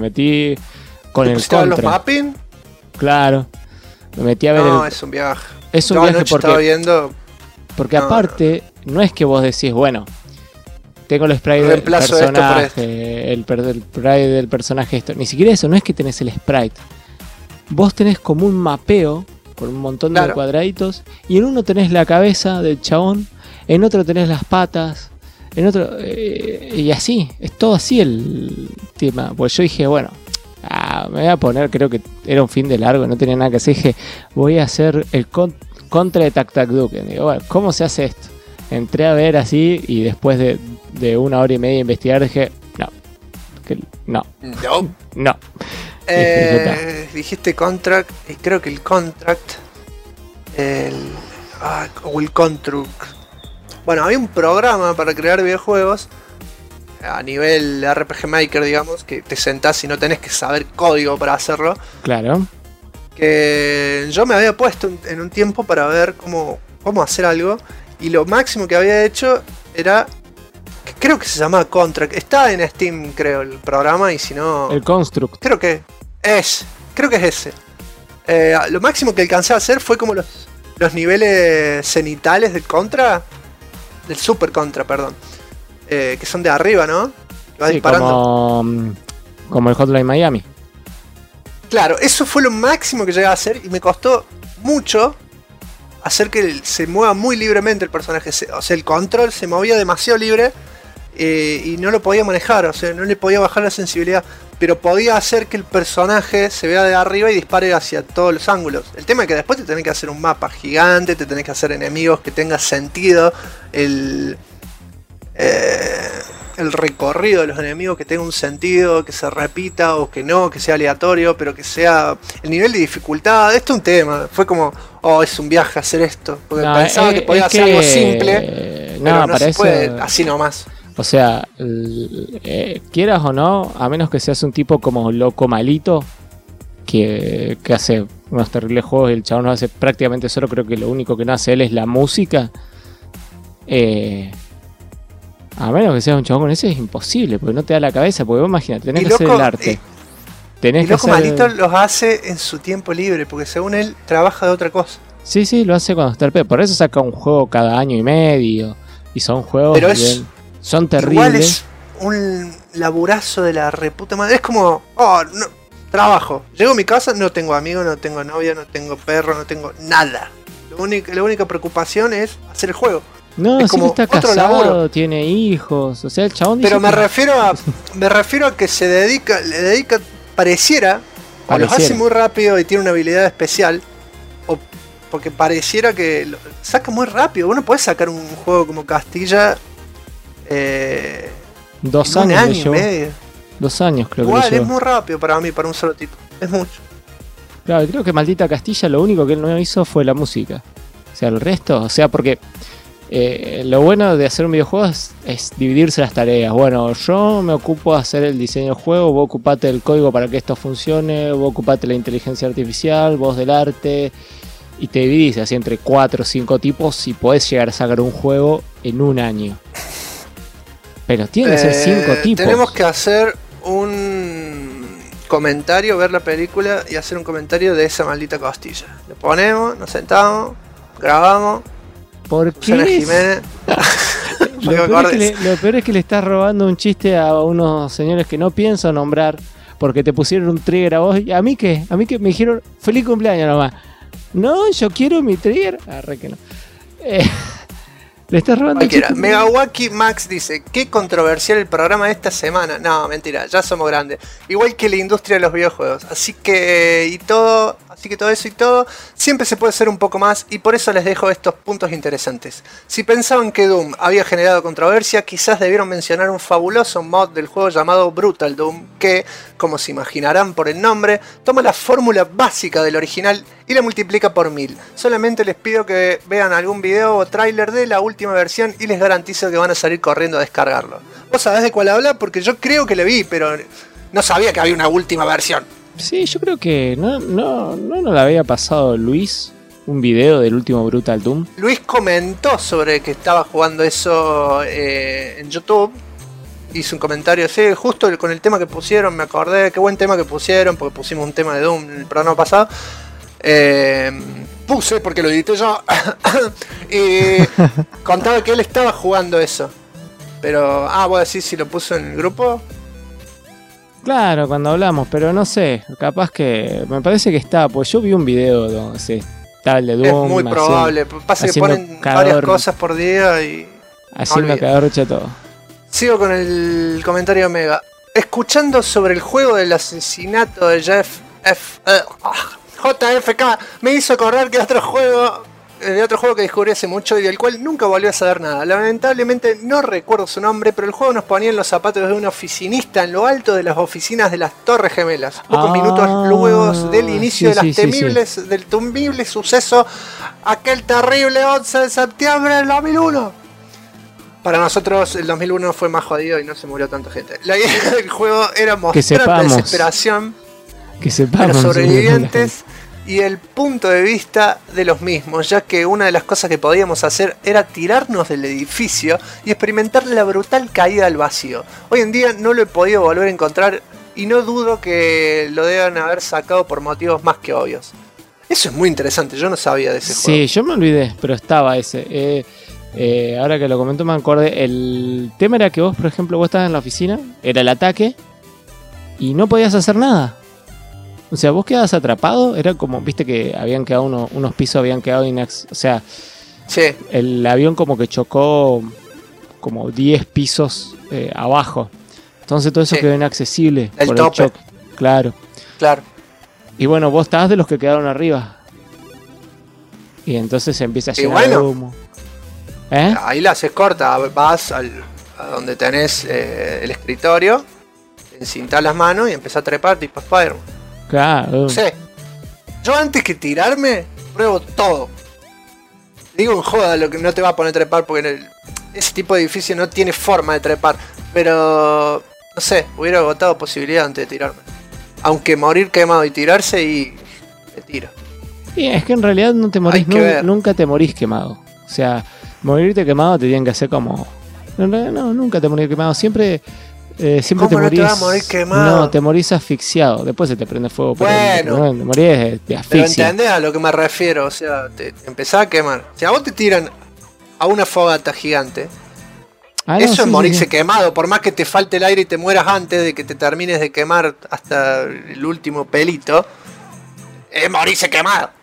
S3: con el Contra.
S2: ¿Los mapping?
S3: Claro. Me metí a ver.
S2: No, es un viaje.
S3: Es un viaje porque
S2: No,
S3: aparte, no es que vos decís, bueno, tengo el sprite del personaje, el sprite del personaje esto. Ni siquiera eso, no es que tenés el sprite. Vos tenés como un mapeo con un montón de cuadraditos y en uno tenés la cabeza del chabón, en otro tenés las patas, en otro y así, es todo así el tema. Pues yo dije, bueno, me voy a poner, creo que era un fin de largo, no tenía nada que hacer, dije, voy a hacer el contra de Tac Tac Duke. Digo, bueno, ¿cómo se hace esto? Entré a ver así y después de 1 hora y media de investigar dije, no.
S2: Dijiste contract y creo que el contract o el construct. Bueno, había un programa para crear videojuegos a nivel RPG Maker, digamos, que te sentás y no tenés que saber código para hacerlo.
S3: Claro.
S2: Que yo me había puesto en un tiempo para ver cómo hacer algo. Y lo máximo que había hecho era... que creo que se llamaba Contract. Está en Steam, creo, el programa. Y si no...
S3: El Construct.
S2: Creo que es ese. Lo máximo que alcancé a hacer fue como los niveles cenitales del Contra. Del Super Contra, perdón. Que son de arriba, ¿no? Que va disparando.
S3: Como el Hotline Miami.
S2: Claro, eso fue lo máximo que llegué a hacer. Y me costó mucho hacer que se mueva muy libremente el personaje. O sea, el control se movía demasiado libre y no lo podía manejar. O sea, no le podía bajar la sensibilidad. Pero podía hacer que el personaje se vea de arriba y dispare hacia todos los ángulos. El tema es que después te tenés que hacer un mapa gigante, te tenés que hacer enemigos que tengan sentido. Es el recorrido de los enemigos que tenga un sentido, que se repita o que no, que sea aleatorio, pero que sea el nivel de dificultad. Esto es un tema. Fue como, es un viaje hacer esto. Porque pensaba que podía hacer algo simple, pero no se puede así nomás.
S3: O sea, quieras o no, a menos que seas un tipo como loco malito, que hace unos terribles juegos y el chabón no hace prácticamente solo, creo que lo único que no hace él es la música. A menos que seas un chabón con ese es imposible, porque no te da la cabeza, porque vos imagínate, tenés que hacer el arte.
S2: Y loco malito los hace en su tiempo libre, porque según él trabaja de otra cosa.
S3: Sí, lo hace cuando está el pedo. Por eso saca un juego cada año y medio. Y son juegos que son terribles.
S2: Igual es un laburazo de la reputa madre. Es como, no, trabajo. Llego a mi casa, no tengo amigos, no tengo novia, no tengo perro, no tengo nada. La única preocupación es hacer el juego.
S3: No,
S2: es
S3: sí
S2: como
S3: que está
S2: otro
S3: casado,
S2: laburo.
S3: tiene hijos. O sea, el chabón dice.
S2: Pero me refiero a que le dedica, pareciera, o los hace muy rápido y tiene una habilidad especial, o porque pareciera que lo saca muy rápido. Uno puede sacar un juego como Castilla
S3: 2
S2: en un
S3: años
S2: año y medio.
S3: 2 años creo que
S2: Igual
S3: lleva.
S2: es muy rápido para mí, para un solo tipo. Es mucho.
S3: Claro, creo que Maldita Castilla lo único que él no hizo fue la música. O sea, el resto, o sea, porque lo bueno de hacer un videojuego es dividirse las tareas. Bueno, yo me ocupo de hacer el diseño del juego, vos ocupate del código para que esto funcione, vos ocupate de la inteligencia artificial, vos del arte, y te dividís así entre 4 o 5 tipos y podés llegar a sacar un juego en un año. Pero tiene que ser 5 tipos.
S2: Tenemos que hacer un comentario, ver la película y hacer un comentario de esa maldita Castilla. Lo ponemos, nos sentamos, grabamos.
S3: ¿Por
S2: Susana
S3: qué?
S2: Jiménez.
S3: Lo peor es que le estás robando un chiste a unos señores que no pienso nombrar porque te pusieron un trigger a vos. ¿Y a mí qué? A mí que me dijeron feliz cumpleaños nomás. No, yo quiero mi trigger. Arre que no. Le estás robando un chiste.
S2: Megawaki Max dice, qué controversial el programa de esta semana. No, mentira, ya somos grandes. Igual que la industria de los videojuegos. Así que todo eso y todo, siempre se puede hacer un poco más y por eso les dejo estos puntos interesantes. Si pensaban que Doom había generado controversia, quizás debieron mencionar un fabuloso mod del juego llamado Brutal Doom, que, como se imaginarán por el nombre, toma la fórmula básica del original y la multiplica por 1000. Solamente les pido que vean algún video o tráiler de la última versión y les garantizo que van a salir corriendo a descargarlo. ¿Vos sabés de cuál habla? Porque yo creo que le vi, pero no sabía que había una última versión.
S3: Sí, yo creo que no le había pasado Luis un video del último Brutal Doom.
S2: Luis comentó sobre que estaba jugando eso en YouTube. Hizo un comentario, sí, justo con el tema que pusieron, me acordé, qué buen tema que pusieron, porque pusimos un tema de Doom en el programa pasado. Puse, porque lo edité yo, y contaba que él estaba jugando eso. Pero, vos decís si lo puso en el grupo.
S3: Claro, cuando hablamos, pero no sé, capaz que me parece que está, pues yo vi un video donde está el de Doom.
S2: Es muy probable, pasa que ponen varias cosas por día y
S3: haciendo cagarrucha todo.
S2: Sigo con el comentario Mega. Escuchando sobre el juego del asesinato de JFK, me hizo acordar que otro juego que descubrí hace mucho y del cual nunca volví a saber nada. Lamentablemente no recuerdo su nombre, pero el juego nos ponía en los zapatos de un oficinista en lo alto de las oficinas de las Torres Gemelas. Pocos minutos luego del inicio del temible suceso, aquel terrible 11 de septiembre del 2001. Para nosotros el 2001 fue más jodido y no se murió tanta gente. La idea del juego era mostrar la desesperación de los sobrevivientes y el punto de vista de los mismos, ya que una de las cosas que podíamos hacer era tirarnos del edificio y experimentar la brutal caída al vacío. Hoy en día no lo he podido volver a encontrar y no dudo que lo deban haber sacado por motivos más que obvios. Eso es muy interesante, yo no sabía de ese juego.
S3: Sí, yo me olvidé, pero estaba ese. Ahora que lo comento me acordé, el tema era que vos, por ejemplo, vos estabas en la oficina, era el ataque y no podías hacer nada. O sea, vos quedabas atrapado, era como, viste que habían quedado unos pisos, habían quedado o sea,
S2: sí.
S3: El avión como que chocó como 10 pisos abajo. Entonces todo eso quedó inaccesible por el choque. Claro. Y bueno, vos estabas de los que quedaron arriba. Y entonces se empieza a llenar de humo.
S2: Ahí la haces corta, vas al a donde tenés el escritorio, te encintás las manos y empezás a trepar tipo Spider-Man.
S3: Claro.
S2: No sé. Yo antes que tirarme, pruebo todo. Digo en joda lo que no te va a poner a trepar porque ese tipo de edificio no tiene forma de trepar. Pero, no sé, hubiera agotado posibilidad antes de tirarme. Aunque morir quemado y tirarse y te tiro.
S3: Y es que en realidad no te morís, nunca te morís quemado. O sea, morirte quemado te tienen que hacer como... No, nunca te morís quemado. Siempre
S2: ¿Cómo
S3: te
S2: no
S3: morís...
S2: te vas a morir quemado?
S3: No, te morís asfixiado. Después se te prende fuego.
S2: Bueno.
S3: Pero te morís de
S2: Pero
S3: asfixia.
S2: entendés a lo que me refiero. O sea, te empezás a quemar. Si a vos te tiran a una fogata gigante...
S3: Ah, no,
S2: eso
S3: sí,
S2: es morirse
S3: sí.
S2: quemado, por más que te falte el aire y te mueras antes de que te termines de quemar hasta el último pelito, es morirse quemado.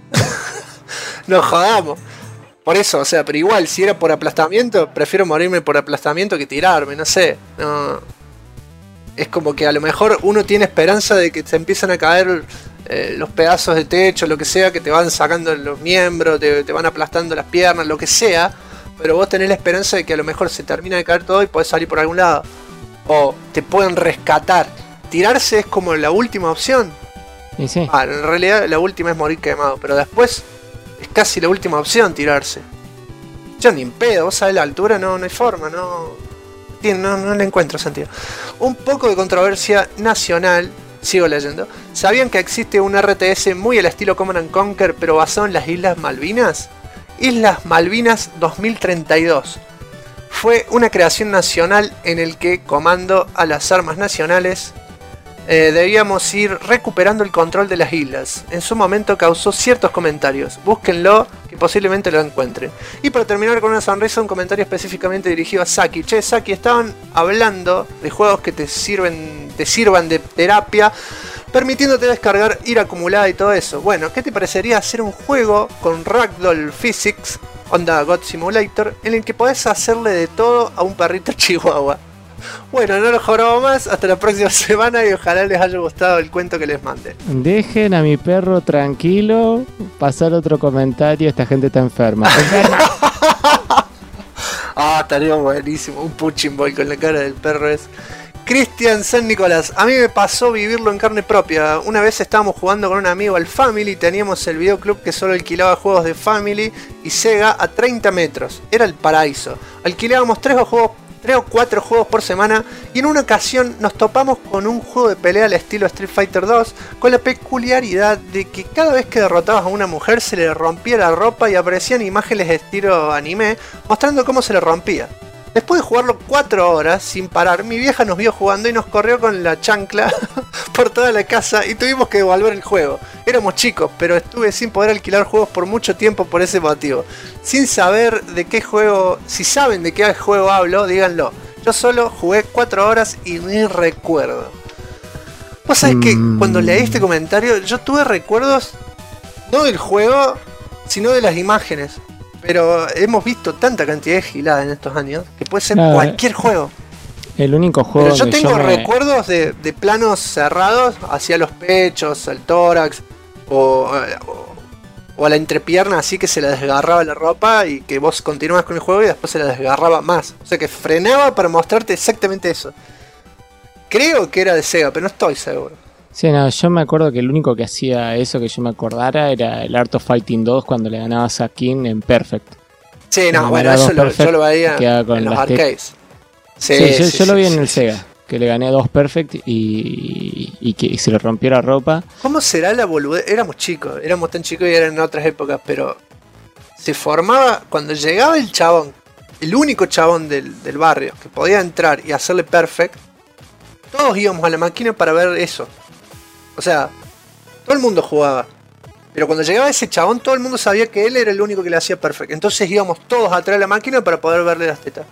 S2: Nos jodamos. Por eso, o sea, pero igual, si era por aplastamiento, prefiero morirme por aplastamiento que tirarme, no sé. No. Es como que a lo mejor uno tiene esperanza de que te empiezan a caer los pedazos de techo, lo que sea, que te van sacando los miembros, te van aplastando las piernas, lo que sea. Pero vos tenés la esperanza de que a lo mejor se termina de caer todo y podés salir por algún lado. O te pueden rescatar. Tirarse es como la última opción.
S3: Y sí.
S2: En realidad la última es morir quemado. Pero después es casi la última opción tirarse. Yo ni en pedo, vos sabés la altura, no hay forma, no le encuentro sentido. Un poco de controversia nacional. Sigo leyendo. ¿Sabían que existe un RTS muy al estilo Command & Conquer pero basado en las Islas Malvinas? Islas Malvinas 2032. Fue una creación nacional en el que, comando a las armas nacionales, debíamos ir recuperando el control de las islas. En su momento causó ciertos comentarios. Búsquenlo, que posiblemente lo encuentren. Y para terminar con una sonrisa, un comentario específicamente dirigido a Saki. Che, Saki, estaban hablando de juegos que te sirvan de terapia, permitiéndote descargar ira acumulada y todo eso. Bueno, ¿qué te parecería hacer un juego con Ragdoll Physics, onda God Simulator, en el que podés hacerle de todo a un perrito chihuahua? Bueno, no lo jorobo más, hasta la próxima semana y ojalá les haya gustado el cuento que les mandé.
S3: Dejen a mi perro tranquilo. Pasar otro comentario, esta gente está enferma.
S2: Estaría buenísimo, un punching ball con la cara del perro es. Cristian San Nicolás, a mí me pasó vivirlo en carne propia. Una vez estábamos jugando con un amigo al Family, teníamos el videoclub que solo alquilaba juegos de Family y Sega a 30 metros. Era el paraíso. Alquilábamos 3 o 4 juegos por semana y en una ocasión nos topamos con un juego de pelea al estilo Street Fighter 2 con la peculiaridad de que cada vez que derrotabas a una mujer se le rompía la ropa y aparecían imágenes de estilo anime mostrando cómo se le rompía. Después de jugarlo 4 horas sin parar, mi vieja nos vio jugando y nos corrió con la chancla por toda la casa y tuvimos que devolver el juego. Éramos chicos, pero estuve sin poder alquilar juegos por mucho tiempo por ese motivo. Sin saber de qué juego, si saben de qué juego hablo, díganlo. Yo solo jugué 4 horas y ni recuerdo. Vos sabés que cuando leí este comentario yo tuve recuerdos no del juego, sino de las imágenes. Pero hemos visto tanta cantidad de giladas en estos años que puede ser cualquier juego.
S3: El único juego.
S2: Pero yo tengo recuerdos de planos cerrados hacia los pechos, al tórax o a la entrepierna, así que se le desgarraba la ropa y que vos continuabas con el juego y después se la desgarraba más. O sea que frenaba para mostrarte exactamente eso. Creo que era de Sega, pero no estoy seguro.
S3: Sí, no, yo me acuerdo que el único que hacía eso que yo me acordara era el Art of Fighting 2 cuando le ganabas a King en Perfect.
S2: Sí, no, bueno, eso yo lo veía
S3: con
S2: en los arcades.
S3: Sí, yo lo vi en el Sega, que le gané a 2 Perfect y que se le rompió la ropa.
S2: ¿Cómo será la boludez? Éramos chicos, éramos tan chicos y eran en otras épocas, pero se formaba, cuando llegaba el chabón, el único chabón del barrio que podía entrar y hacerle Perfect, todos íbamos a la máquina para ver eso. O sea, todo el mundo jugaba. Pero cuando llegaba ese chabón, todo el mundo sabía que él era el único que le hacía perfecto. Entonces íbamos todos atrás de la máquina para poder verle las tetas.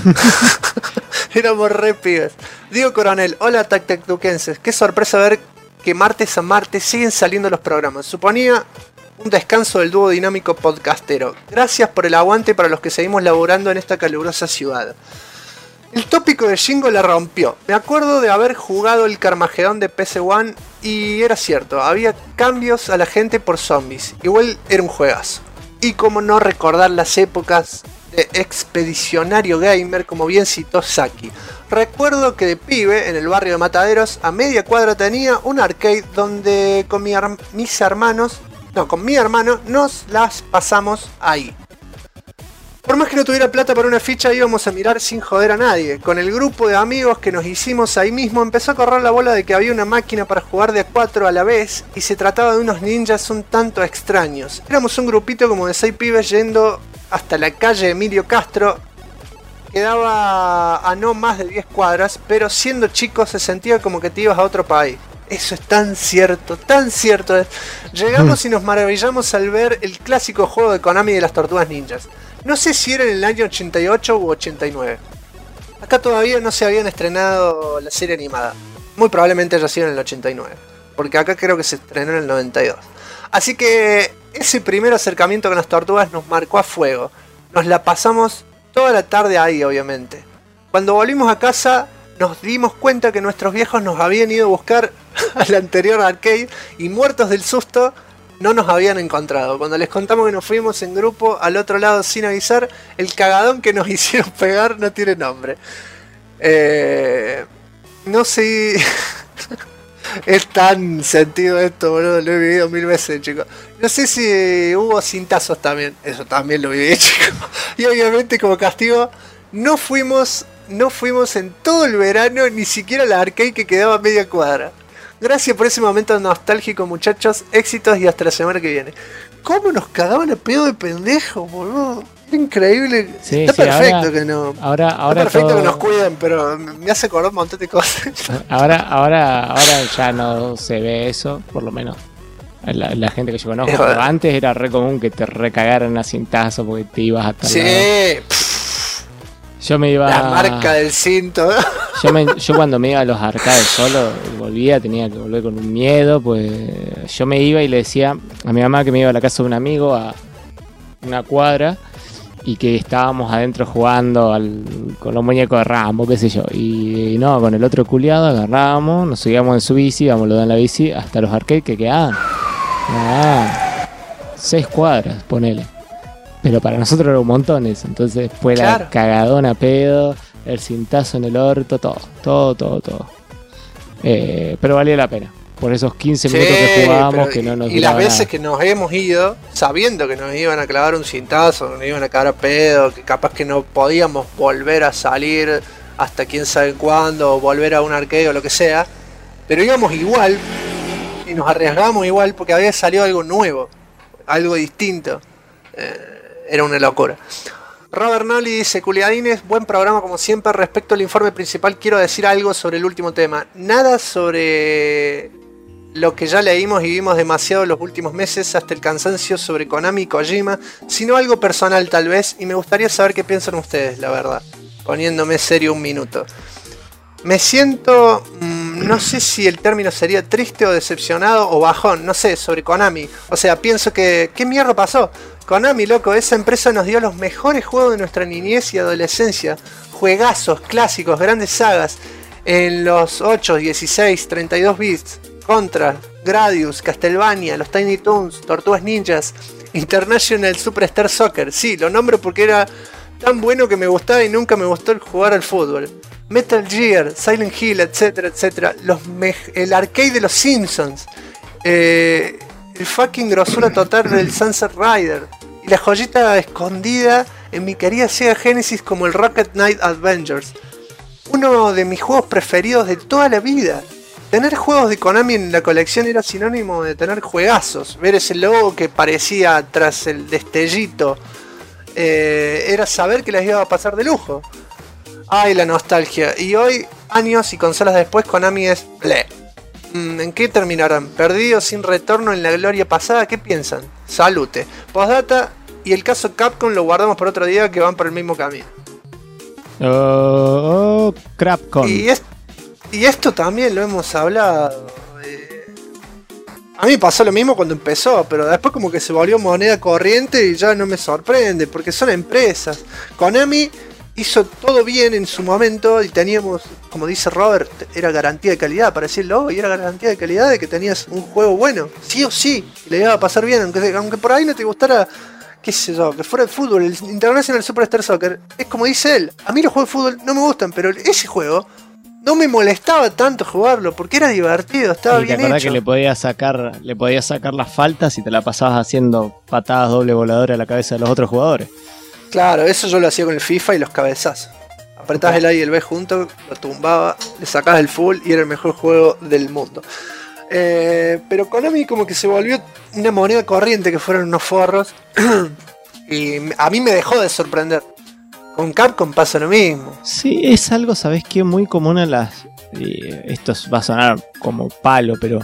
S2: Éramos re pibes. Diego Coronel, hola tactectuquenses. Qué sorpresa ver que martes a martes siguen saliendo los programas. Suponía un descanso del dúo dinámico podcastero. Gracias por el aguante para los que seguimos laburando en esta calurosa ciudad. El tópico de Shingo la rompió. Me acuerdo de haber jugado el Carmageddon de PC1 y era cierto, había cambios a la gente por zombies. Igual era un juegazo. Y como no recordar las épocas de Expedicionario Gamer, como bien citó Saki. Recuerdo que de pibe, en el barrio de Mataderos, a media cuadra tenía un arcade donde con mi hermano nos las pasamos ahí. Por más que no tuviera plata para una ficha, íbamos a mirar sin joder a nadie. Con el grupo de amigos que nos hicimos ahí mismo, empezó a correr la bola de que había una máquina para jugar de a 4 a la vez, y se trataba de unos ninjas un tanto extraños. Éramos un grupito como de 6 pibes yendo hasta la calle Emilio Castro. Quedaba a no más de 10 cuadras, pero siendo chicos se sentía como que te ibas a otro país. Eso es tan cierto, tan cierto. Llegamos y nos maravillamos al ver el clásico juego de Konami de las Tortugas Ninjas. No sé si era en el año 88 u 89. Acá todavía no se habían estrenado la serie animada. Muy probablemente haya sido en el 89. Porque acá creo que se estrenó en el 92. Así que ese primer acercamiento con las tortugas nos marcó a fuego. Nos la pasamos toda la tarde ahí, obviamente. Cuando volvimos a casa, nos dimos cuenta que nuestros viejos nos habían ido a buscar al anterior arcade y, muertos del susto, no nos habían encontrado. Cuando les contamos que nos fuimos en grupo al otro lado sin avisar, el cagadón que nos hicieron pegar no tiene nombre. No sé. Es tan sentido esto, boludo. Lo he vivido 1000 veces, chicos. No sé si hubo cintazos también. Eso también lo viví, chicos. Y obviamente, como castigo, no fuimos en todo el verano, ni siquiera a la arcade que quedaba a media cuadra. Gracias por ese momento nostálgico, muchachos. Éxitos y hasta la semana que viene. ¿Cómo nos cagaban a pedo de pendejos, boludo? Era increíble.
S3: Sí,
S2: está
S3: sí,
S2: perfecto
S3: ahora,
S2: que no.
S3: Ahora
S2: está perfecto
S3: todo,
S2: que nos cuiden, pero me hace acordar un montón de cosas.
S3: ahora ya no se ve eso, por lo menos. La gente que yo conozco. Pero antes era re común que te recagaran a cintazo porque te ibas hasta
S2: sí.
S3: Yo me iba.
S2: La marca del cinto.
S3: Yo cuando me iba a los arcades solo, tenía que volver con un miedo, pues yo me iba y le decía a mi mamá que me iba a la casa de un amigo a una cuadra y que estábamos adentro jugando con los muñecos de Rambo, qué sé yo. Y no, con el otro culiado agarrábamos, nos subíamos en su bici, íbamos en la bici hasta los arcades que quedaban. 6 cuadras, ponele. Pero para nosotros eran montones, entonces fue la cagadona a pedo, el cintazo en el orto, todo. Pero valía la pena. Por esos 15 minutos que jugábamos, que no nos
S2: y las veces que nos hemos ido, sabiendo que nos iban a clavar un cintazo, nos iban a cagar a pedo, que capaz que no podíamos volver a salir hasta quién sabe cuándo, o volver a un arcade o lo que sea, pero íbamos igual, y nos arriesgábamos igual, porque había salido algo nuevo, algo distinto. Era una locura. Robert Nolly dice: Culiadines, buen programa como siempre. Respecto al informe principal, quiero decir algo sobre el último tema. Nada sobre lo que ya leímos y vimos demasiado los últimos meses, hasta el cansancio, sobre Konami y Kojima, sino algo personal tal vez, y me gustaría saber qué piensan ustedes, la verdad. Poniéndome serio un minuto. Me siento, no sé si el término sería triste o decepcionado o bajón, no sé, sobre Konami. O sea, pienso que, ¿qué mierda pasó? Konami, loco, esa empresa nos dio los mejores juegos de nuestra niñez y adolescencia. Juegazos, clásicos, grandes sagas. En los 8, 16, 32 bits. Contra, Gradius, Castlevania, los Tiny Toons, Tortugas Ninjas, International Superstar Soccer. Sí, lo nombro porque era tan bueno que me gustaba y nunca me gustó el jugar al fútbol. Metal Gear, Silent Hill, etcétera, etcétera. El arcade de los Simpsons. El fucking grosura total del Sunset Rider. Y la joyita escondida en mi querida Sega Genesis como el Rocket Knight Adventures. Uno de mis juegos preferidos de toda la vida. Tener juegos de Konami en la colección era sinónimo de tener juegazos. Ver ese logo que parecía tras el destellito era saber que les iba a pasar de lujo. Ay, la nostalgia. Y hoy, años y consolas después, Konami es bleh. ¿En qué terminarán? ¿Perdidos sin retorno en la gloria pasada? ¿Qué piensan? Salute. Postdata, y el caso Capcom lo guardamos por otro día, que van por el mismo camino.
S3: Capcom.
S2: Y esto también lo hemos hablado. A mí me pasó lo mismo cuando empezó, pero después como que se volvió moneda corriente y ya no me sorprende, porque son empresas. Konami hizo todo bien en su momento y teníamos, como dice Robert, era garantía de calidad, para decirlo, y era garantía de calidad de que tenías un juego bueno, sí o sí, y le iba a pasar bien, aunque por ahí no te gustara qué sé yo, que fuera de fútbol, el International Superstar Soccer, es como dice él, a mí los juegos de fútbol no me gustan, pero ese juego no me molestaba tanto jugarlo, porque era divertido, estaba bien hecho. ¿Te acordás
S3: que le podías sacar las faltas y te la pasabas haciendo patadas doble voladora a la cabeza de los otros jugadores?
S2: Claro, eso yo lo hacía con el FIFA y los cabezazos. Apretabas el A y el B juntos, lo tumbaba, le sacabas el full y era el mejor juego del mundo. Pero Konami como que se volvió una moneda corriente, que fueron unos forros. Y a mí me dejó de sorprender. Con Capcom pasa lo mismo.
S3: Sí, es algo, ¿sabés qué? Muy común en las... esto va a sonar como palo, pero...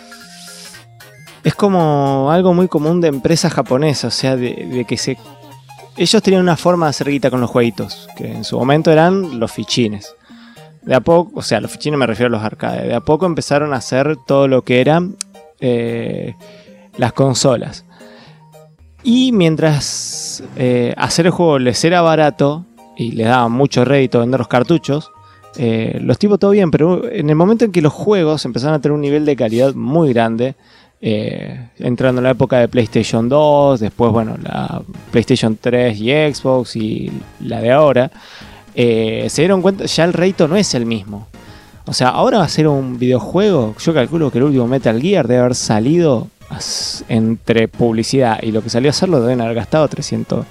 S3: es como algo muy común de empresas japonesas. O sea, de que se... ellos tenían una forma de hacer guita con los jueguitos, que en su momento eran los fichines. De a poco, o sea, los fichines me refiero a los arcades. De a poco empezaron a hacer todo lo que eran las consolas. Y mientras hacer el juego les era barato y les daba mucho rédito vender los cartuchos, los tipos todo bien, pero en el momento en que los juegos empezaron a tener un nivel de calidad muy grande, entrando en la época de PlayStation 2, después la PlayStation 3 y Xbox y la de ahora, se dieron cuenta, ya el rédito no es el mismo. O sea, ahora va a ser un videojuego, yo calculo que el último Metal Gear debe haber salido entre publicidad y lo que salió a hacerlo, deben haber gastado 300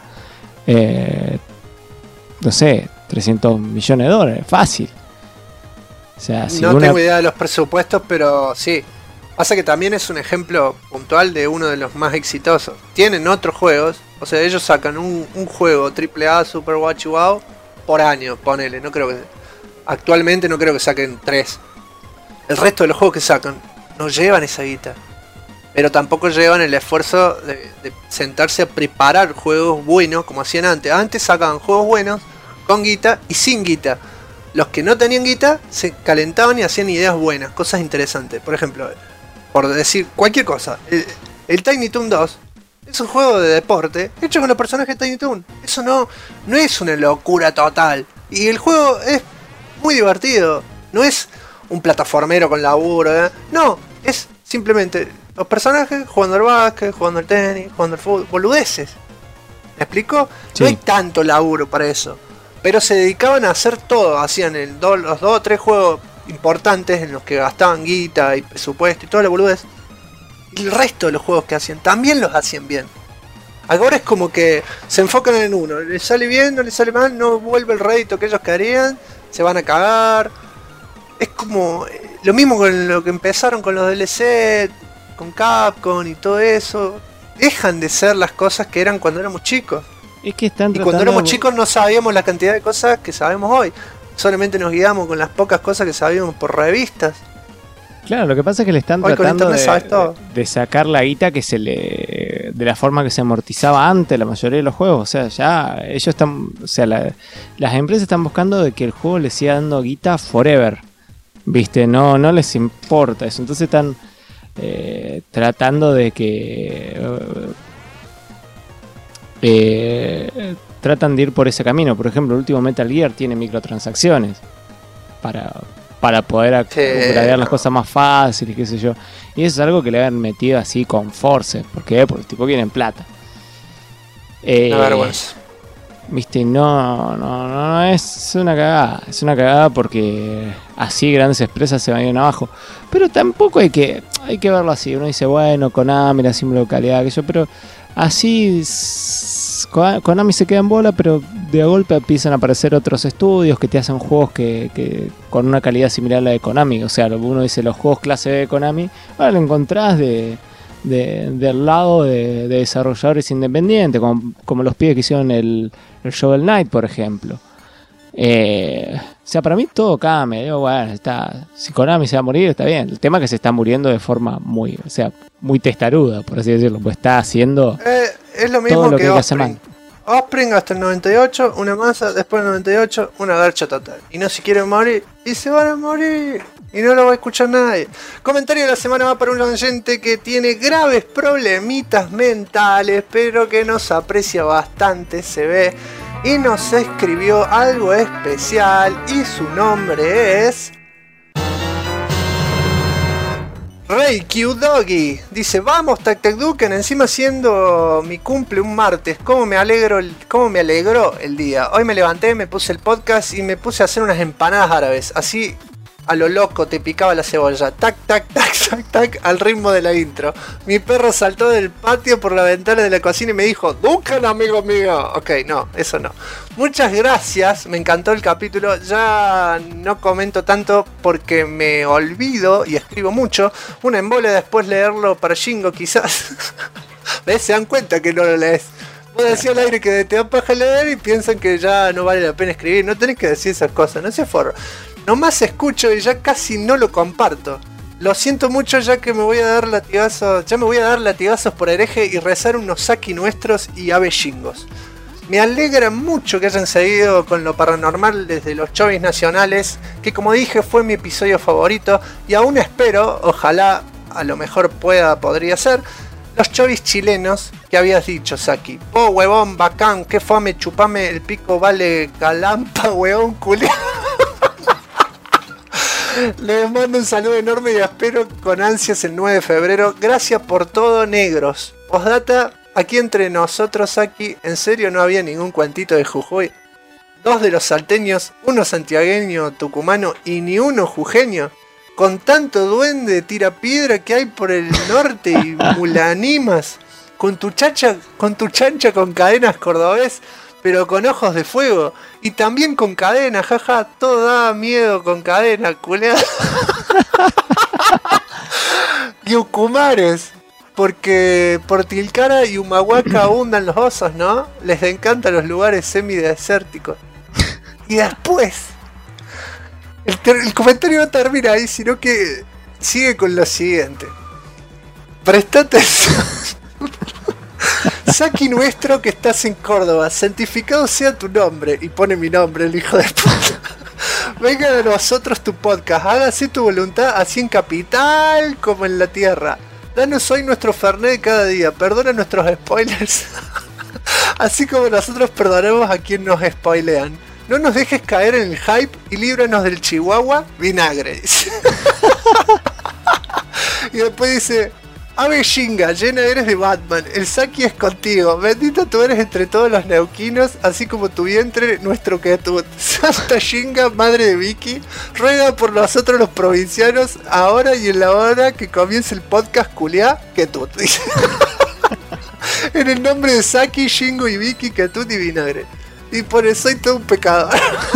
S3: millones de dólares, fácil. O sea, si
S2: no tengo idea de los presupuestos, pero sí. Pasa que también es un ejemplo puntual de uno de los más exitosos. Tienen otros juegos, o sea, ellos sacan un juego AAA, Super Watch Wow, por año, ponele. No creo que actualmente no creo que saquen 3. El resto de los juegos que sacan no llevan esa guita. Pero tampoco llevan el esfuerzo de sentarse a preparar juegos buenos como hacían antes. Antes sacaban juegos buenos con guita y sin guita. Los que no tenían guita se calentaban y hacían ideas buenas, cosas interesantes. Por ejemplo, por decir cualquier cosa, el Tiny Toon 2 es un juego de deporte hecho con los personajes de Tiny Toon. Eso no es una locura total. Y el juego es muy divertido. No es un plataformero con laburo, ¿eh? No, es simplemente los personajes jugando al básquet, jugando al tenis, jugando al fútbol, boludeces. ¿Me explico? Sí. No hay tanto laburo para eso. Pero se dedicaban a hacer todo. Hacían los 2 o 3 juegos importantes en los que gastaban guita y presupuesto y toda la boludez. Y el resto de los juegos que hacían también los hacían bien. Ahora es como que se enfocan en uno. Les sale bien, no les sale mal, no vuelve el rédito que ellos querían, se van a cagar. Es como lo mismo con lo que empezaron con los DLC, con Capcom y todo eso. Dejan de ser las cosas que eran cuando éramos chicos.
S3: Es que están
S2: y cuando éramos chicos no sabíamos la cantidad de cosas que sabemos hoy. Solamente nos guiamos con las pocas cosas que sabíamos por revistas.
S3: Claro, lo que pasa es que le están hoy tratando de sacar la guita que de la forma que se amortizaba antes la mayoría de los juegos. O sea, ya ellos están, o sea, las empresas están buscando de que el juego les siga dando guita forever. ¿Viste? No les importa eso. Entonces están tratando de que tratan de ir por ese camino. Por ejemplo, el último Metal Gear tiene microtransacciones para poder upgradear las cosas más fáciles, qué sé yo. Y eso es algo que le han metido así con force. Porque los tipos quieren plata.
S2: Una vergüenza.
S3: Viste, no, es una cagada. Es una cagada porque así grandes empresas se van a ir abajo. Pero tampoco hay que verlo así. Uno dice, bueno, Konami, la simple calidad, que yo, pero así Konami se queda en bola, pero de golpe empiezan a aparecer otros estudios que te hacen juegos que con una calidad similar a la de Konami. O sea, uno dice los juegos clase B de Konami, ahora lo encontrás del lado de desarrolladores independientes, como los pibes que hicieron el Shovel Knight, por ejemplo. O sea, para mí todo cambia. Digo, bueno, si Konami se va a morir, está bien. El tema es que se está muriendo de forma muy testaruda, por así decirlo, pues está haciendo
S2: es lo mismo
S3: todo lo
S2: que
S3: hay que hacer mal.
S2: Offspring hasta el 98, una masa, después del 98, una garcha total. Y no se quieren morir, y se van a morir. Y no lo va a escuchar nadie. Comentario de la semana va para un oyente que tiene graves problemitas mentales, pero que nos aprecia bastante, se ve. Y nos escribió algo especial, y su nombre es... Rey Q Doggy dice: vamos, Tac Tac Duken, encima siendo mi cumple un martes. ¿Cómo me alegró el día? Hoy me levanté, me puse el podcast y me puse a hacer unas empanadas árabes. Así, a lo loco, te picaba la cebolla. Tac, tac, tac, tac, tac, al ritmo de la intro. Mi perro saltó del patio por la ventana de la cocina y me dijo: Duken, amigo mío. Ok, no, eso no. Muchas gracias, me encantó el capítulo. Ya no comento tanto porque me olvido y escribo mucho. Una embole después leerlo para Shingo, quizás. ¿Ves? Se dan cuenta que no lo lees. Vos decís al aire que te da paja leer y piensan que ya no vale la pena escribir. No tenés que decir esas cosas, no seas forro. Nomás escucho y ya casi no lo comparto. Lo siento mucho, ya que me voy a dar latigazos. Ya me voy a dar latigazos por hereje y rezar unos Saki nuestros y ave Shingos. Me alegra mucho que hayan seguido con lo paranormal desde los chovis nacionales, que como dije fue mi episodio favorito, y aún espero, ojalá a lo mejor podría ser, los chovis chilenos que habías dicho, Saki. Oh, huevón, bacán, qué fome, chupame el pico, vale, calampa, huevón, culé. Les mando un saludo enorme y espero con ansias el 9 de febrero. Gracias por todo, negros. Postdata, aquí entre nosotros, Saki, ¿en serio no había ningún cuentito de Jujuy? 2 de los salteños, uno santiagueño, tucumano y ni uno jujeño. Con tanto duende tira piedra que hay por el norte y mulanimas. Con tu chancha con cadenas cordobés, pero con ojos de fuego. Y también con cadena, jaja, todo da miedo con cadena, culeada. Y Ucumares, porque por Tilcara y Humahuaca abundan los osos, ¿no? Les encantan los lugares semidesérticos. Y después, el comentario no termina ahí, sino que sigue con lo siguiente. Presta atención. Saki nuestro que estás en Córdoba, santificado sea tu nombre. Y pone mi nombre, el hijo de puta. Venga a nosotros tu podcast, hágase tu voluntad así en capital como en la tierra. Danos hoy nuestro Fernet de cada día, perdona nuestros spoilers. Así como nosotros perdonamos a quien nos spoilean. No nos dejes caer en el hype y líbranos del Chihuahua vinagre. Y después dice: ave Shinga, llena eres de Batman, el Saki es contigo, bendita tú eres entre todos los neuquinos, así como tu vientre nuestro Ketut. Santa Shinga, madre de Vicky, ruega por nosotros los provincianos, ahora y en la hora que comience el podcast culiá, Ketut. En el nombre de Saki, Shingo y Vicky, Ketut y vinagre. Y por eso soy todo un pecador.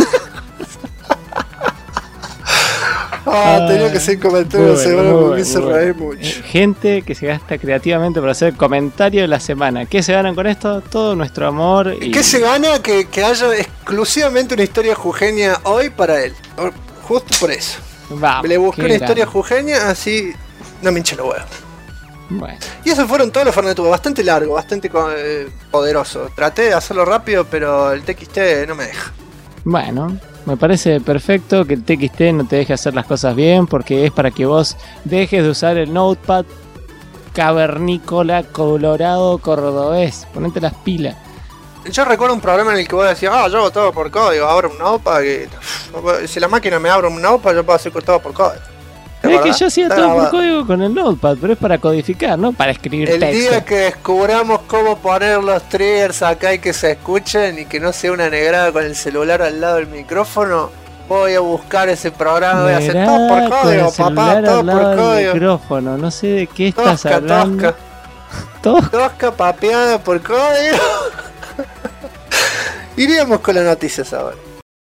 S2: Tenía que hacer comentarios de semana porque me hizo reír mucho.
S3: Gente que se gasta creativamente para hacer comentario de la semana. ¿Qué se ganan con esto? Todo nuestro amor.
S2: ¿Qué se gana? Que haya exclusivamente una historia jujeña hoy para él. Justo por eso.
S3: Vamos,
S2: le busqué una historia jujeña, así no me hinché los huevos.
S3: Bueno.
S2: Y esos fueron todos los Fernet, bastante largo, bastante poderoso. Traté de hacerlo rápido, pero el TXT no me deja.
S3: Bueno, me parece perfecto que el TXT no te deje hacer las cosas bien, porque es para que vos dejes de usar el Notepad cavernícola colorado cordobés. Ponete las pilas.
S2: Yo recuerdo un programa en el que vos decías: yo hago todo por código, abro un Notepad, si la máquina me abre un Notepad, yo puedo hacer todo por código.
S3: Es que yo hacía todo por código con el Notepad, pero es para codificar, no para escribir texto.
S2: El día que descubramos cómo poner los triggers acá y que se escuchen y que no sea una negrada con el celular al lado del micrófono, voy a buscar ese programa y hacer todo por código, papá, todo por código.
S3: Micrófono, no sé de qué estás hablando.
S2: Tosca papeada por código. Iríamos con las noticias ahora.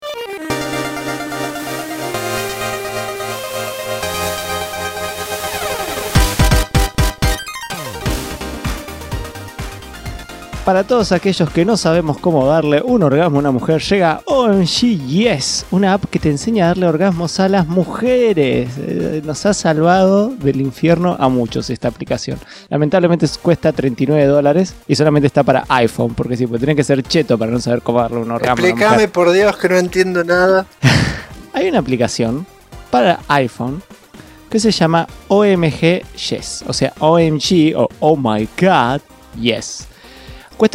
S3: Para todos aquellos que no sabemos cómo darle un orgasmo a una mujer, llega OMG Yes, una app que te enseña a darle orgasmos a las mujeres. Nos ha salvado del infierno a muchos esta aplicación. Lamentablemente cuesta $39 y solamente está para iPhone, porque sí, pues tiene que ser cheto para no saber cómo darle un orgasmo.
S2: Explícame, por Dios, que no entiendo nada.
S3: Hay una aplicación para iPhone que se llama OMG Yes, o sea, OMG o Oh My God Yes. Cuesta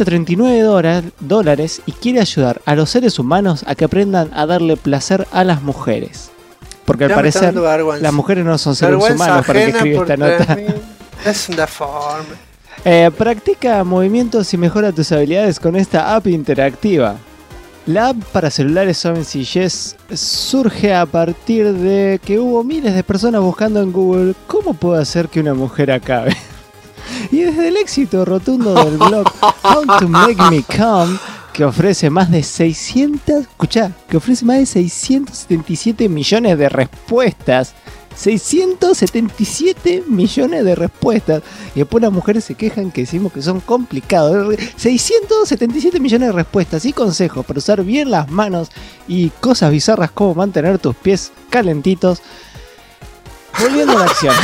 S3: $39 y quiere ayudar a los seres humanos a que aprendan a darle placer a las mujeres. Porque al
S2: Ya me está
S3: parecer
S2: dando vergüenza.
S3: las mujeres no son seres
S2: Vergüenza
S3: humanos para que
S2: ajena
S3: escriba
S2: por
S3: esta nota.
S2: 3.000. Es una forma.
S3: Practica movimientos y mejora tus habilidades con esta app interactiva. La app para celulares OMG Yes surge a partir de que hubo miles de personas buscando en Google cómo puedo hacer que una mujer acabe. Y desde el éxito rotundo del blog How to Make Me Come, que ofrece más de 677 millones de respuestas. 677 millones de respuestas. Y después las mujeres se quejan que decimos que son complicados. 677 millones de respuestas y consejos para usar bien las manos y cosas bizarras como mantener tus pies calentitos. Volviendo a la acción.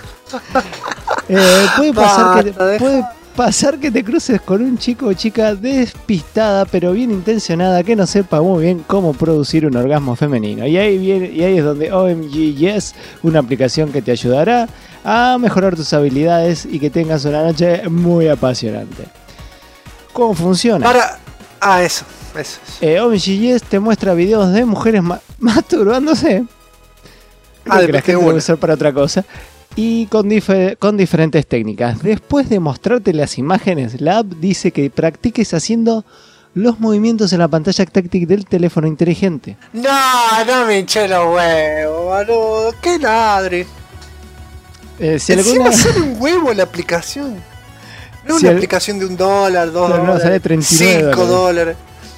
S3: Puede pasar que te cruces con un chico o chica despistada pero bien intencionada que no sepa muy bien cómo producir un orgasmo femenino. Y ahí es donde OMG Yes, una aplicación que te ayudará a mejorar tus habilidades y que tengas una noche muy apasionante. ¿Cómo funciona?
S2: Eso.
S3: OMG Yes te muestra videos de mujeres masturbándose. Creo que la gente debe usar para otra cosa. Y con diferentes técnicas. Después de mostrarte las imágenes, la app dice que practiques haciendo los movimientos en la pantalla táctil del teléfono inteligente.
S2: No me hinché los huevos, boludo. ¡Qué ladre!
S3: Si
S2: Encima
S3: alguna...
S2: sale un huevo la aplicación. No
S3: Si
S2: una aplicación de $1, $2,
S3: no, sale 39
S2: $5.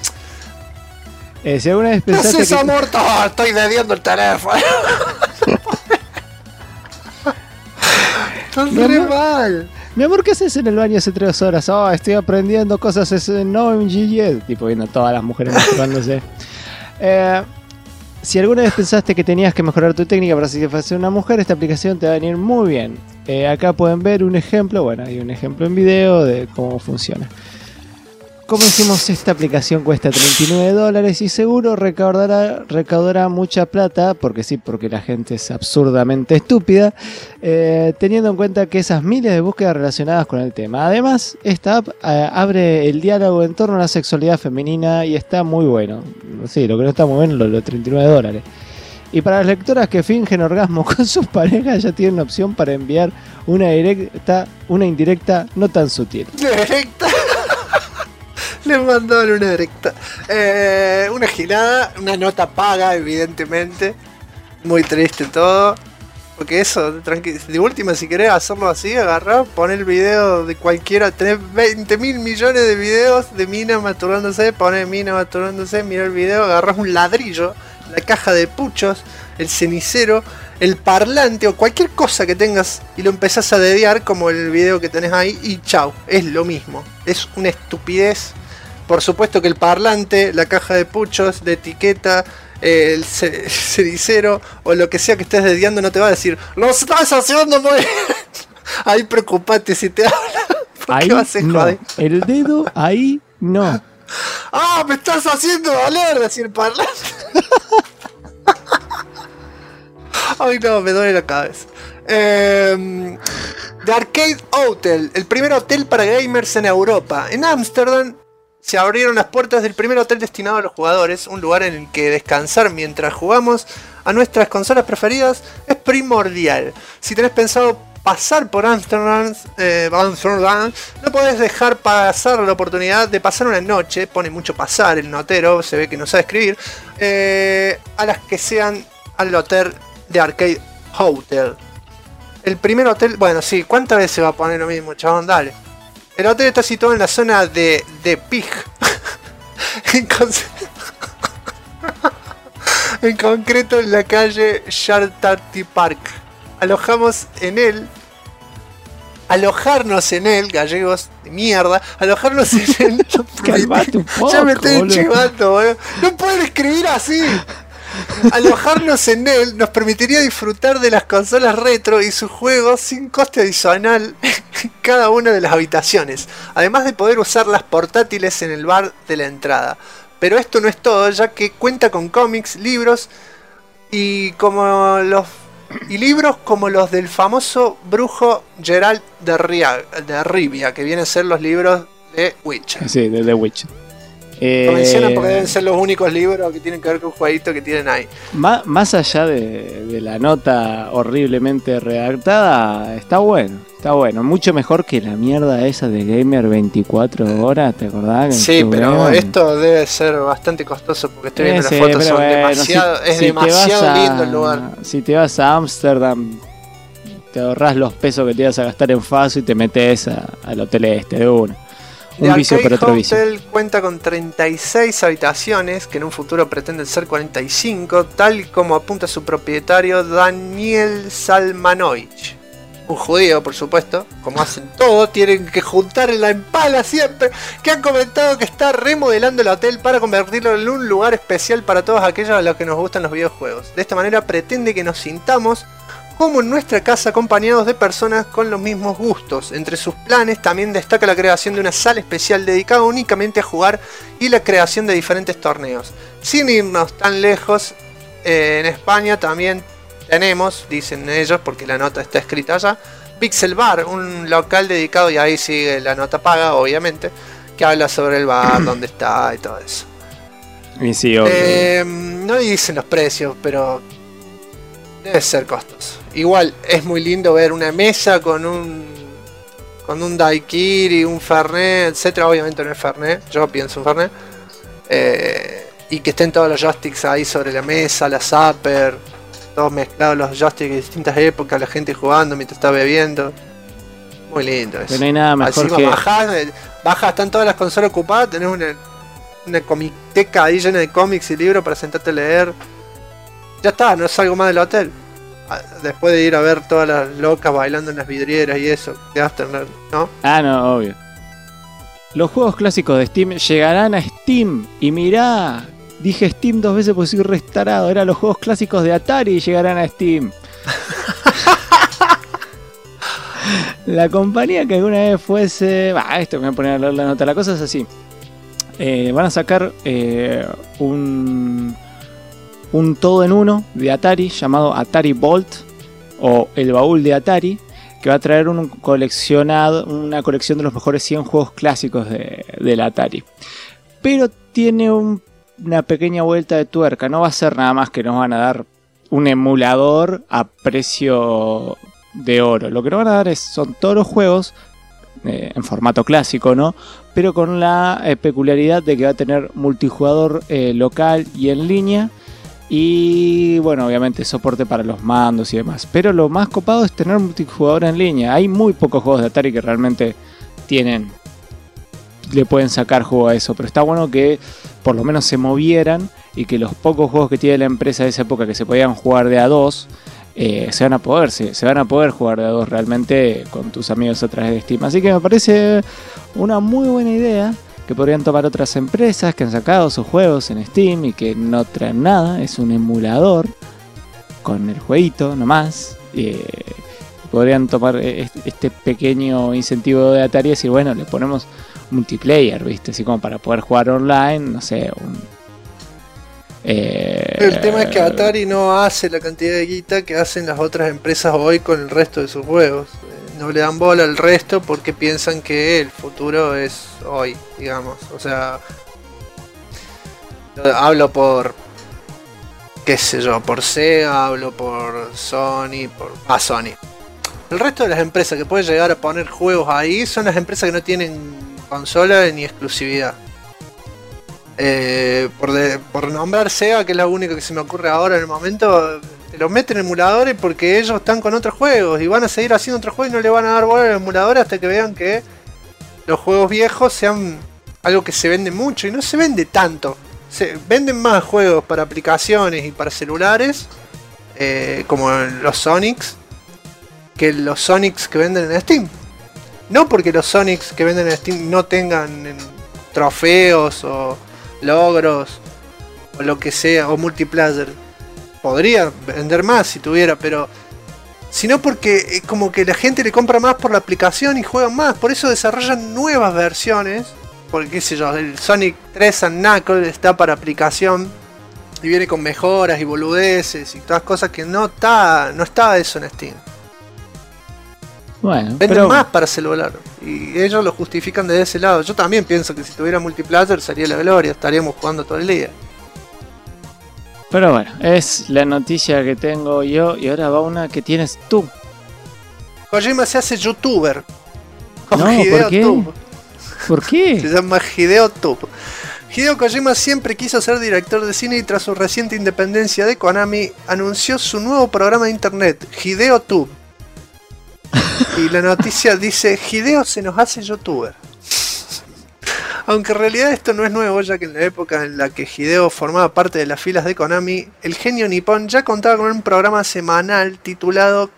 S3: Si alguna vez
S2: ¿Qué
S3: pensaste
S2: haces, amor? Estoy dediando el teléfono. Estás re mal.
S3: Mi amor, ¿qué haces en el baño hace 3 horas? Estoy aprendiendo cosas en OMG. Tipo viendo a todas las mujeres masturbándose. Si alguna vez pensaste que tenías que mejorar tu técnica para satisfacer a una mujer, esta aplicación te va a venir muy bien. Acá pueden ver un ejemplo. Bueno, hay un ejemplo en video de cómo funciona. Como decimos, esta aplicación cuesta $39 y seguro recaudará mucha plata, porque la gente es absurdamente estúpida, teniendo en cuenta que esas miles de búsquedas relacionadas con el tema. Además, esta app abre el diálogo en torno a la sexualidad femenina y está muy bueno. Sí, lo que no está muy bueno es los $39. Y para las lectoras que fingen orgasmo con sus parejas, ya tienen opción para enviar una indirecta no tan sutil.
S2: ¿Directa? Le mandaron una directa. Una gilada, una nota paga, evidentemente. Muy triste todo. Porque eso, de última, si querés hacerlo así, agarrá, pon el video de cualquiera. Tenés 20.000 millones de videos de mina masturbándose. Poné mina masturbándose, mira el video, agarrás un ladrillo, la caja de puchos, el cenicero, el parlante o cualquier cosa que tengas y lo empezás a dediar como el video que tenés ahí y chau, es lo mismo. Es una estupidez. Por supuesto que el parlante, la caja de puchos, de etiqueta, el cenicero o lo que sea que estés dediando no te va a decir ¡lo estás haciendo muy bien! Ahí preocupate si te habla.
S3: Ahí no, el dedo ahí no.
S2: ¡Ah, me estás haciendo doler! Decir el parlante. Ay no, me duele la cabeza. The Arcade Hotel, el primer hotel para gamers en Europa. En Ámsterdam se abrieron las puertas del primer hotel destinado a los jugadores, un lugar en el que descansar mientras jugamos a nuestras consolas preferidas es primordial. Si tenés pensado pasar por Ámsterdam, no podés dejar pasar la oportunidad de pasar una noche, pone mucho pasar el notero, se ve que no sabe escribir, a las que sean al hotel de Arcade Hotel. El primer hotel, bueno sí, ¿cuántas veces va a poner lo mismo, chabón? Dale. El hotel está situado en la zona de Pig. En concreto en la calle Chartarty Park. Alojarnos en él, gallegos de mierda, alojarnos en él.
S3: Calmate un poco,
S2: ya me estoy
S3: boludo.
S2: chivando, boludo. No pueden escribir así. Alojarnos en él nos permitiría disfrutar de las consolas retro y sus juegos sin coste adicional en cada una de las habitaciones, además de poder usar las portátiles en el bar de la entrada. Pero esto no es todo, ya que cuenta con cómics, libros y libros como los del famoso brujo Geralt de Rivia, que vienen a ser los libros de Witcher.
S3: Sí, de The Witcher.
S2: Lo mencionan porque deben ser los únicos libros que tienen que ver con jueguitos que tienen ahí.
S3: Más allá de la nota horriblemente redactada, está bueno. Mucho mejor que la mierda esa de Gamer 24 horas, ¿te acordás?
S2: Sí, pero esto debe ser bastante costoso porque estoy viendo las fotos, son demasiado, es demasiado lindo el lugar.
S3: Si te vas a Ámsterdam, te ahorras los pesos que te ibas a gastar en Faso y te metes al hotel este de uno. Un vicio por otro vicio.
S2: El Hotel cuenta con 36 habitaciones, que en un futuro pretenden ser 45, tal como apunta su propietario Daniel Salmanovich. Un judío, por supuesto, como hacen todo, tienen que juntar en la empala siempre, que han comentado que está remodelando el hotel para convertirlo en un lugar especial para todos aquellos a los que nos gustan los videojuegos. De esta manera pretende que nos sintamos como en nuestra casa acompañados de personas con los mismos gustos. Entre sus planes también destaca la creación de una sala especial dedicada únicamente a jugar y la creación de diferentes torneos. Sin irnos tan lejos, en España también tenemos, dicen ellos porque la nota está escrita allá, Pixel Bar, un local dedicado, y ahí sigue la nota paga obviamente, que habla sobre el bar, dónde está y todo eso.
S3: Y sí,
S2: no dicen los precios, pero debe ser costoso. Igual es muy lindo ver una mesa con un daiquiri, un fernet, etcétera. Obviamente no es fernet, yo pienso un fernet. Y que estén todos los joysticks ahí sobre la mesa, la zapper, todos mezclados los joysticks de distintas épocas, la gente jugando mientras está bebiendo. Muy lindo eso.
S3: Pero no hay nada mejor.
S2: Encima que bajás, están todas las consolas ocupadas, tenés una comiteca ahí llena de cómics y libros para sentarte a leer. Ya está, no salgo más del hotel. Después de ir a ver todas las locas bailando en las vidrieras y eso, de Afterlife, ¿no?
S3: Ah, no, obvio. Los juegos clásicos de Steam llegarán a Steam. Y mirá, dije Steam 2 veces porque soy restarado. Eran los juegos clásicos de Atari y llegarán a Steam. La compañía que alguna vez fuese... esto me voy a poner a leer la nota. La cosa es así. Van a sacar un todo en uno de Atari llamado Atari Vault o el baúl de Atari, que va a traer una colección de los mejores 100 juegos clásicos del Atari. Pero tiene una pequeña vuelta de tuerca. No va a ser nada más que nos van a dar un emulador a precio de oro. Lo que nos van a dar son todos los juegos en formato clásico, ¿no? Pero con la peculiaridad de que va a tener multijugador local y en línea. Y bueno, obviamente soporte para los mandos y demás. Pero lo más copado es tener multijugador en línea. Hay muy pocos juegos de Atari que realmente le pueden sacar juego a eso. Pero está bueno que por lo menos se movieran y que los pocos juegos que tiene la empresa de esa época que se podían jugar de a dos, se van a poder jugar de a dos realmente con tus amigos a través de Steam. Así que me parece una muy buena idea, que podrían tomar otras empresas que han sacado sus juegos en Steam y que no traen nada. Es un emulador con el jueguito nomás. Podrían tomar este pequeño incentivo de Atari y decir, bueno, le ponemos multiplayer, ¿viste? Así como para poder jugar online, no sé,
S2: el tema es que Atari no hace la cantidad de guita que hacen las otras empresas hoy con el resto de sus juegos. No le dan bola al resto porque piensan que el futuro es hoy, digamos. O sea, hablo por, qué sé yo, por Sega, hablo por Sony, Sony. El resto de las empresas que pueden llegar a poner juegos ahí son las empresas que no tienen consola ni exclusividad. Por nombrar Sega, que es la única que se me ocurre ahora en el momento, te lo meten en emuladores porque ellos están con otros juegos y van a seguir haciendo otros juegos y no le van a dar bola a los emuladores hasta que vean que los juegos viejos sean algo que se vende mucho, y no se vende tanto. Se venden más juegos para aplicaciones y para celulares, como los Sonics, que los Sonics que venden en Steam. No porque los Sonics que venden en Steam no tengan trofeos o logros o lo que sea, o multiplayer. Podría vender más si tuviera, pero sino porque como que la gente le compra más por la aplicación y juegan más. Por eso desarrollan nuevas versiones. Porque qué sé yo, el Sonic 3 and Knuckles está para aplicación y viene con mejoras y boludeces y todas cosas que no está eso en Steam.
S3: Bueno,
S2: Venden
S3: pero
S2: más para celular. Y ellos lo justifican desde ese lado. Yo también pienso que si tuviera multiplayer sería la gloria. Estaríamos jugando todo el día.
S3: Pero bueno, es la noticia que tengo yo y ahora va una que tienes tú.
S2: Kojima se hace youtuber. Con
S3: No,
S2: Hideo
S3: ¿por qué?
S2: Tube.
S3: ¿Por
S2: Se
S3: qué?
S2: llama Hideo Tube. Hideo Kojima siempre quiso ser director de cine y tras su reciente independencia de Konami anunció su nuevo programa de internet, Hideo Tube. Y la noticia dice, Hideo se nos hace youtuber. Aunque en realidad esto no es nuevo, ya que en la época en la que Hideo formaba parte de las filas de Konami, el genio nipón ya contaba con un programa semanal titulado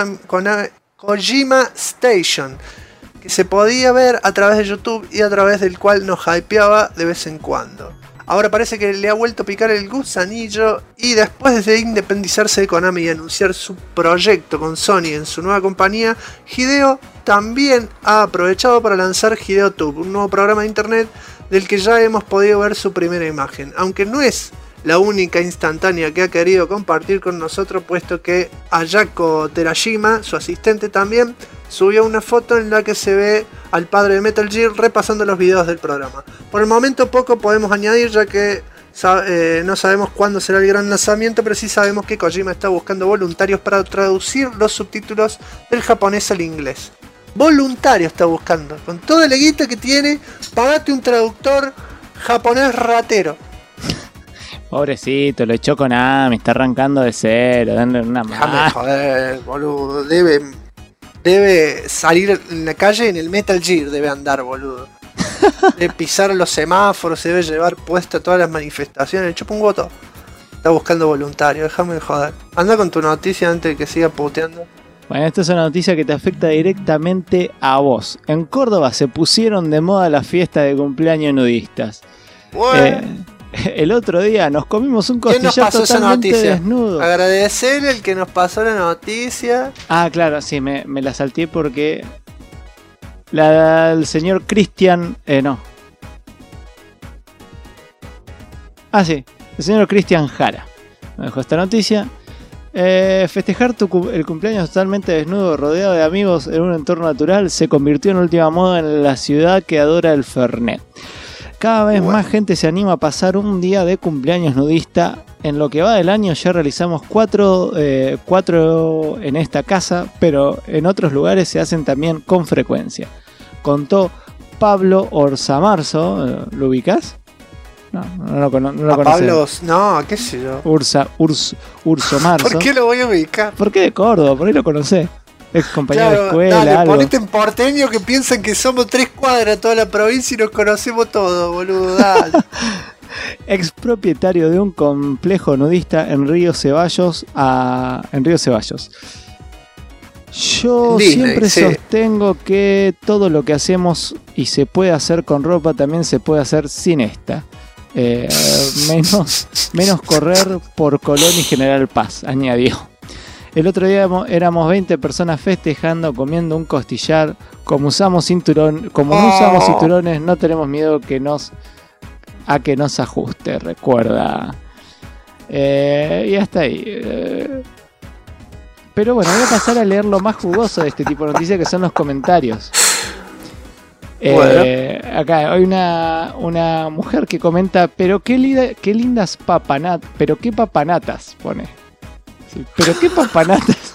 S2: Kojima Station, que se podía ver a través de YouTube y a través del cual nos hypeaba de vez en cuando. Ahora parece que le ha vuelto a picar el gusanillo y después de independizarse de Konami y anunciar su proyecto con Sony en su nueva compañía, Hideo también ha aprovechado para lanzar Hideo Tube, un nuevo programa de internet del que ya hemos podido ver su primera imagen, aunque no es la única instantánea que ha querido compartir con nosotros, puesto que Ayako Terashima, su asistente también, subió una foto en la que se ve al padre de Metal Gear repasando los videos del programa. Por el momento poco podemos añadir, ya que no sabemos cuándo será el gran lanzamiento, pero sí sabemos que Kojima está buscando voluntarios para traducir los subtítulos del japonés al inglés. Voluntario está buscando, con toda la guita que tiene, pagate un traductor japonés ratero.
S3: Pobrecito, lo echó Konami, está arrancando de cero, dándole una
S2: Déjame
S3: mano.
S2: joder, boludo. Debe salir en la calle en el Metal Gear, debe andar, boludo. Debe pisar los semáforos, se debe llevar puesta todas las manifestaciones. Chupa un voto. Está buscando voluntario, déjame joder. Anda con tu noticia antes de que siga puteando.
S3: Bueno, esta es una noticia que te afecta directamente a vos. En Córdoba se pusieron de moda las fiestas de cumpleaños nudistas.
S2: Bueno.
S3: El otro día nos comimos un
S2: ¿Quién nos
S3: costillar
S2: pasó esa
S3: totalmente
S2: noticia?
S3: desnudo.
S2: Agradecerle el que nos pasó la noticia.
S3: Ah, claro, sí, me la salté porque el señor Cristian... no. Ah, sí, el señor Cristian Jara me dejó esta noticia. Festejar el cumpleaños totalmente desnudo, rodeado de amigos en un entorno natural, se convirtió en última moda en la ciudad que adora el Fernet. Cada vez más gente se anima a pasar un día de cumpleaños nudista. En lo que va del año ya realizamos cuatro en esta casa, pero en otros lugares se hacen también con frecuencia. Contó Pablo Orsamarzo. ¿Lo ubicás? No lo conocés.
S2: Pablo, no, qué sé yo.
S3: Urso Marzo.
S2: ¿Por qué lo voy a ubicar?
S3: ¿Por qué de Córdoba? Por ahí lo conocés. Es compañero de escuela,
S2: dale,
S3: algo.
S2: ponete en porteño que piensan que somos 3 cuadras toda la provincia y nos conocemos todos, boludo, dale.
S3: Ex propietario de un complejo nudista en Río Ceballos. Yo
S2: Disney,
S3: siempre
S2: sí.
S3: sostengo que todo lo que hacemos y se puede hacer con ropa también se puede hacer sin esta. Menos correr por Colón y General Paz, añadió. El otro día éramos 20 personas festejando, comiendo un costillar. Como no usamos cinturones, no tenemos miedo a que nos ajuste, recuerda. Y hasta ahí. Pero bueno, voy a pasar a leer lo más jugoso de este tipo de noticias, que son los comentarios.
S2: Bueno.
S3: Acá hay una mujer que comenta, pero qué lindas papanatas, pero qué papanatas, pone. Sí, pero qué papanatas.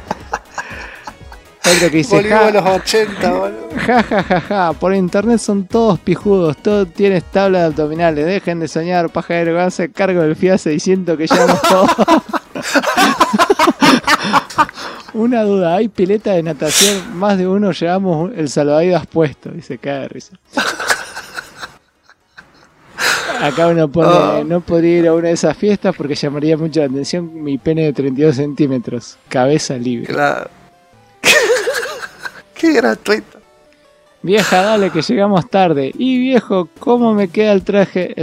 S3: Otro que dice,
S2: Volvimos a los 80, boludo.
S3: ja, por internet son todos pijudos, todo tienes tablas de abdominales, dejen de soñar, pajero, háganse cargo del fiase diciendo que llevamos todo. Una duda, ¿hay pileta de natación? Más de uno llevamos el salvavidas puesto, dice, cae de risa. Acá uno pone, no podría ir a una de esas fiestas porque llamaría mucho la atención mi pene de 32 centímetros, cabeza libre.
S2: Claro. Qué gratuito.
S3: Vieja, dale que llegamos tarde. Y viejo, ¿cómo me queda el traje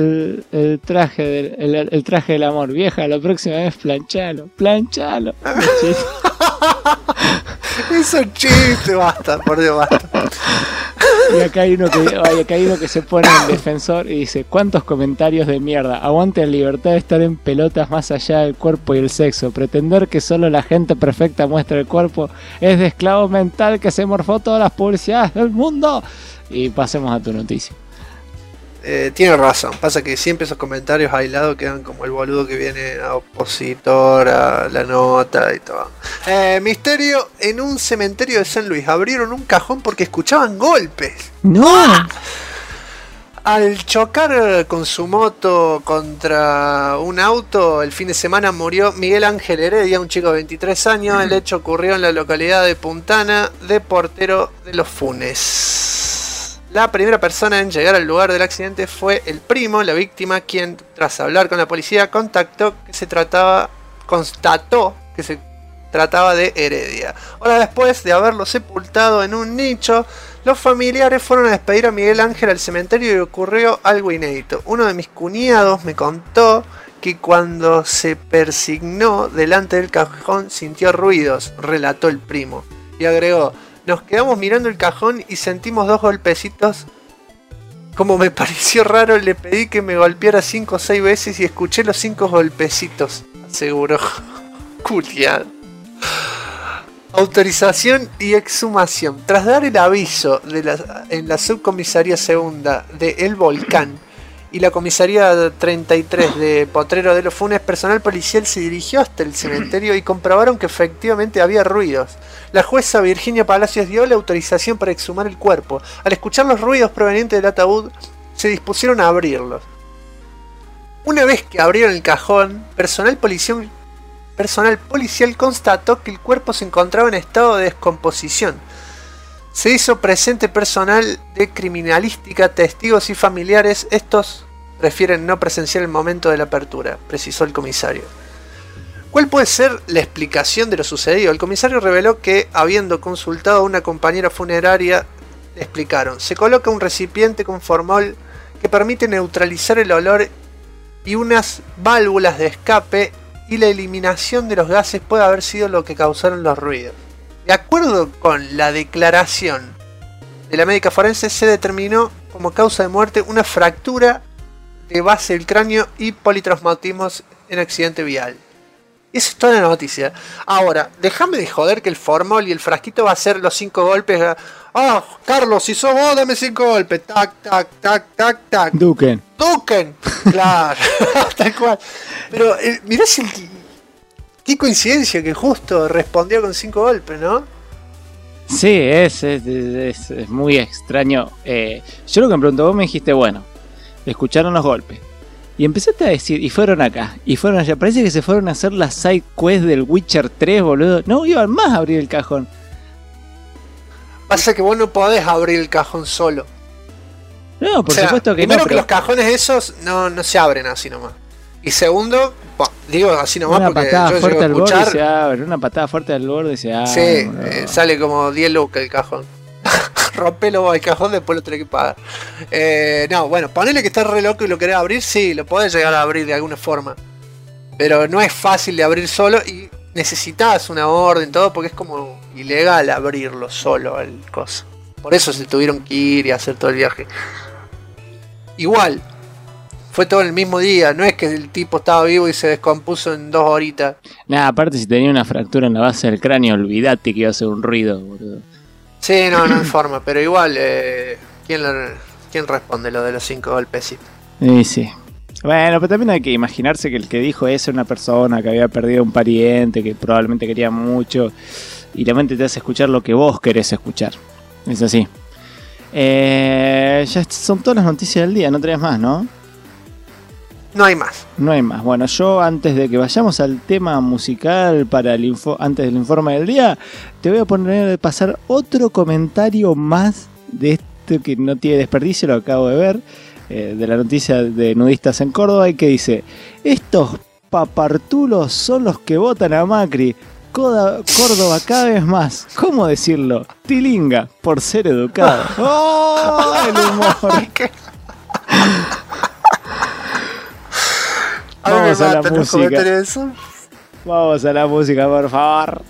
S3: del amor? Vieja, la próxima vez planchalo.
S2: Es un chiste, basta, por Dios, basta.
S3: Y acá hay uno que se pone en defensor y dice: ¿cuántos comentarios de mierda? Aguante la libertad de estar en pelotas más allá del cuerpo y el sexo. Pretender que solo la gente perfecta muestra el cuerpo es de esclavo mental que se morfó todas las publicidades del mundo. Y pasemos a tu noticia.
S2: Tiene razón, pasa que siempre esos comentarios aislados quedan como el boludo que viene a opositor a la nota y todo. Misterio en un cementerio de San Luis. Abrieron un cajón porque escuchaban golpes.
S3: ¡No!
S2: Al chocar con su moto contra un auto, el fin de semana murió Miguel Ángel Heredia, un chico de 23 años. El hecho ocurrió en la localidad de Puntana, de Portero de los Funes. La primera persona en llegar al lugar del accidente fue el primo, la víctima, quien tras hablar con la policía constató que se trataba de Heredia. Horas después de haberlo sepultado en un nicho, los familiares fueron a despedir a Miguel Ángel al cementerio y ocurrió algo inédito. Uno de mis cuñados me contó que cuando se persignó delante del cajón sintió ruidos, relató el primo, y agregó: nos quedamos mirando el cajón y sentimos 2 golpecitos. Como me pareció raro, le pedí que me golpeara 5 o 6 veces y escuché los 5 golpecitos, aseguró. Culiado. Autorización y exhumación. Tras dar el aviso en la subcomisaría segunda de El Volcán y la comisaría 33 de Potrero de los Funes, personal policial se dirigió hasta el cementerio y comprobaron que efectivamente había ruidos. La jueza Virginia Palacios dio la autorización para exhumar el cuerpo. Al escuchar los ruidos provenientes del ataúd, se dispusieron a abrirlos. Una vez que abrieron el cajón, personal policial constató que el cuerpo se encontraba en estado de descomposición. Se hizo presente personal de criminalística, testigos y familiares. Estos prefieren no presenciar el momento de la apertura, precisó el comisario. ¿Cuál puede ser la explicación de lo sucedido? El comisario reveló que, habiendo consultado a una compañera funeraria, le explicaron: se coloca un recipiente con formol que permite neutralizar el olor y unas válvulas de escape, y la eliminación de los gases puede haber sido lo que causaron los ruidos. De acuerdo con la declaración de la médica forense, se determinó como causa de muerte una fractura de base del cráneo y politraumatismos en accidente vial. Y eso es toda la noticia. Ahora, déjame de joder que el formol y el frasquito va a ser los 5 golpes. Ah, Carlos, si sos vos, dame 5 golpes. Tac, tac, tac, tac, tac.
S3: Duken.
S2: Claro, tal cual. Pero mirá qué coincidencia que justo respondió con 5 golpes, ¿no?
S3: Sí, es muy extraño. Yo lo que me pregunto, vos me dijiste, bueno, escucharon los golpes. Y empezaste a decir, y fueron acá, y fueron allá. Parece que se fueron a hacer la side quest del Witcher 3, boludo. No iban más a abrir el cajón.
S2: Pasa que vos no podés abrir el cajón solo.
S3: No, por supuesto que no.
S2: Primero que los cajones esos no se abren así nomás. Y segundo, digo así nomás
S3: una
S2: porque
S3: patada
S2: yo
S3: fuerte
S2: llego a
S3: al borde
S2: escuchar.
S3: se abre, una patada fuerte al borde se abre.
S2: Sí, sale como 10 lucas el cajón. Rompelo el cajón, después lo tenés que pagar. No, bueno, ponele que estás re loco y lo querés abrir, sí, lo podés llegar a abrir de alguna forma. Pero no es fácil de abrir solo y necesitas una orden, todo, porque es como ilegal abrirlo solo el coso. Por eso se tuvieron que ir y hacer todo el viaje. Igual, fue todo en el mismo día, no es que el tipo estaba vivo y se descompuso en 2 horitas.
S3: Nada, aparte si tenía una fractura en la base del cráneo, olvidate que iba a hacer un ruido, boludo.
S2: Sí, no hay forma, pero igual, ¿quién responde lo de los 5 golpes?
S3: Sí. Bueno, pero también hay que imaginarse que el que dijo eso era una persona que había perdido un pariente, que probablemente quería mucho, y la mente te hace escuchar lo que vos querés escuchar. Es así. Ya son todas las noticias del día, no tenés más, ¿no?
S2: No hay más.
S3: No hay más. Bueno, yo antes de que vayamos al tema musical para antes del informe del día, te voy a pasar otro comentario más de esto que no tiene desperdicio, lo acabo de ver, de la noticia de Nudistas en Córdoba, y que dice: estos papartulos son los que votan a Macri. Córdoba cada vez más. ¿Cómo decirlo? Tilinga, por ser educado. ¡Oh! El humor. Vamos a la música. Vamos a la música, por favor.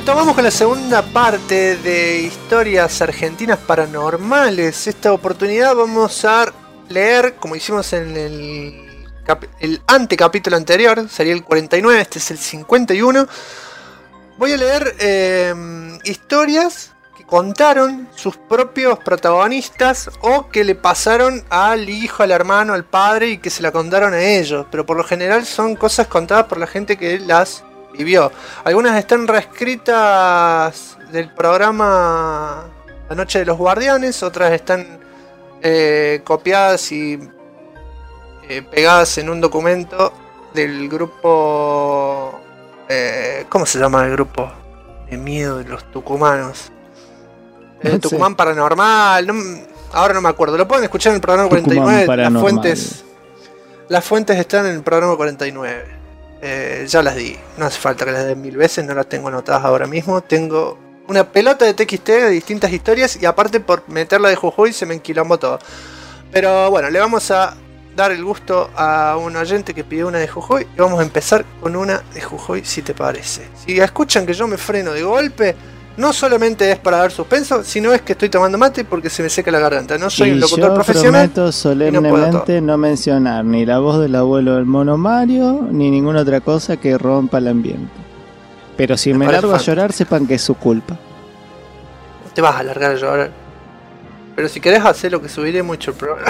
S2: Retomamos con la segunda parte de historias argentinas paranormales. Esta oportunidad vamos a leer, como hicimos en el antecapítulo anterior, sería el 49, este es el 51. Voy a leer historias que contaron sus propios protagonistas o que le pasaron al hijo, al hermano, al padre y que se la contaron a ellos. Pero por lo general son cosas contadas por la gente que las vivió. Algunas están reescritas del programa La Noche de los Guardianes, otras están copiadas y pegadas en un documento del grupo... ¿cómo se llama el grupo? De miedo de los tucumanos. Tucumán Paranormal. Ahora no me acuerdo. Lo pueden escuchar en el programa 49. Las fuentes están en el programa 49. Ya las di. No hace falta que las den 1000 veces. No las tengo anotadas ahora mismo. Tengo una pelota de TXT de distintas historias. Y aparte por meterla de Jujuy se me enquilombó todo. Pero bueno, le vamos a dar el gusto a un oyente que pidió una de Jujuy. Y vamos a empezar con una de Jujuy, si te parece. Si escuchan que yo me freno de golpe, no solamente es para dar suspenso, sino es que estoy tomando mate porque se me seca la garganta. No soy un locutor profesional.
S3: Yo prometo solemnemente no mencionar ni la voz del abuelo del mono Mario, ni ninguna otra cosa que rompa el ambiente. Pero si me largo a llorar, sepan que es su culpa.
S2: No te vas a largar a llorar. Pero si querés hacer lo que subiré mucho el programa.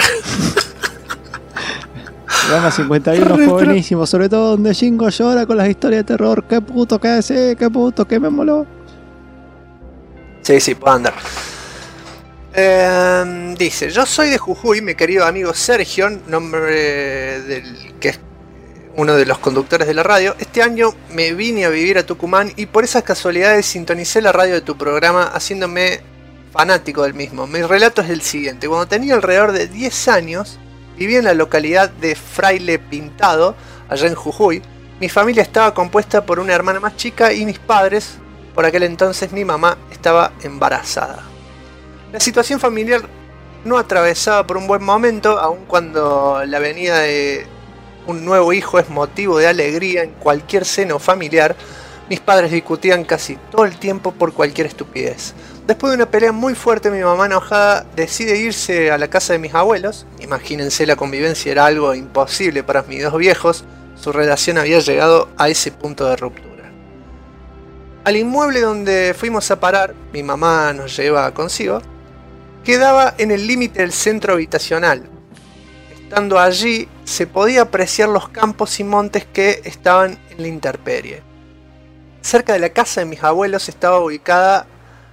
S3: Programa 51 fue buenísimo, sobre todo donde Jingo llora con las historias de terror. Qué puto que hace, qué puto que me moló.
S2: Sí, puedo andar. Dice, yo soy de Jujuy, mi querido amigo Sergio, nombre del que es uno de los conductores de la radio. Este año me vine a vivir a Tucumán y por esas casualidades sintonicé la radio de tu programa haciéndome fanático del mismo. Mi relato es el siguiente. Cuando tenía alrededor de 10 años, vivía en la localidad de Fraile Pintado, allá en Jujuy. Mi familia estaba compuesta por una hermana más chica y mis padres. Por aquel entonces mi mamá estaba embarazada. La situación familiar no atravesaba por un buen momento, aun cuando la venida de un nuevo hijo es motivo de alegría en cualquier seno familiar. Mis padres discutían casi todo el tiempo por cualquier estupidez. Después de una pelea muy fuerte, mi mamá enojada decide irse a la casa de mis abuelos. Imagínense, la convivencia era algo imposible para mis dos viejos. Su relación había llegado a ese punto de ruptura. Al inmueble donde fuimos a parar, mi mamá nos lleva consigo, quedaba en el límite del centro habitacional. Estando allí, se podía apreciar los campos y montes que estaban en la intemperie. Cerca de la casa de mis abuelos estaba ubicado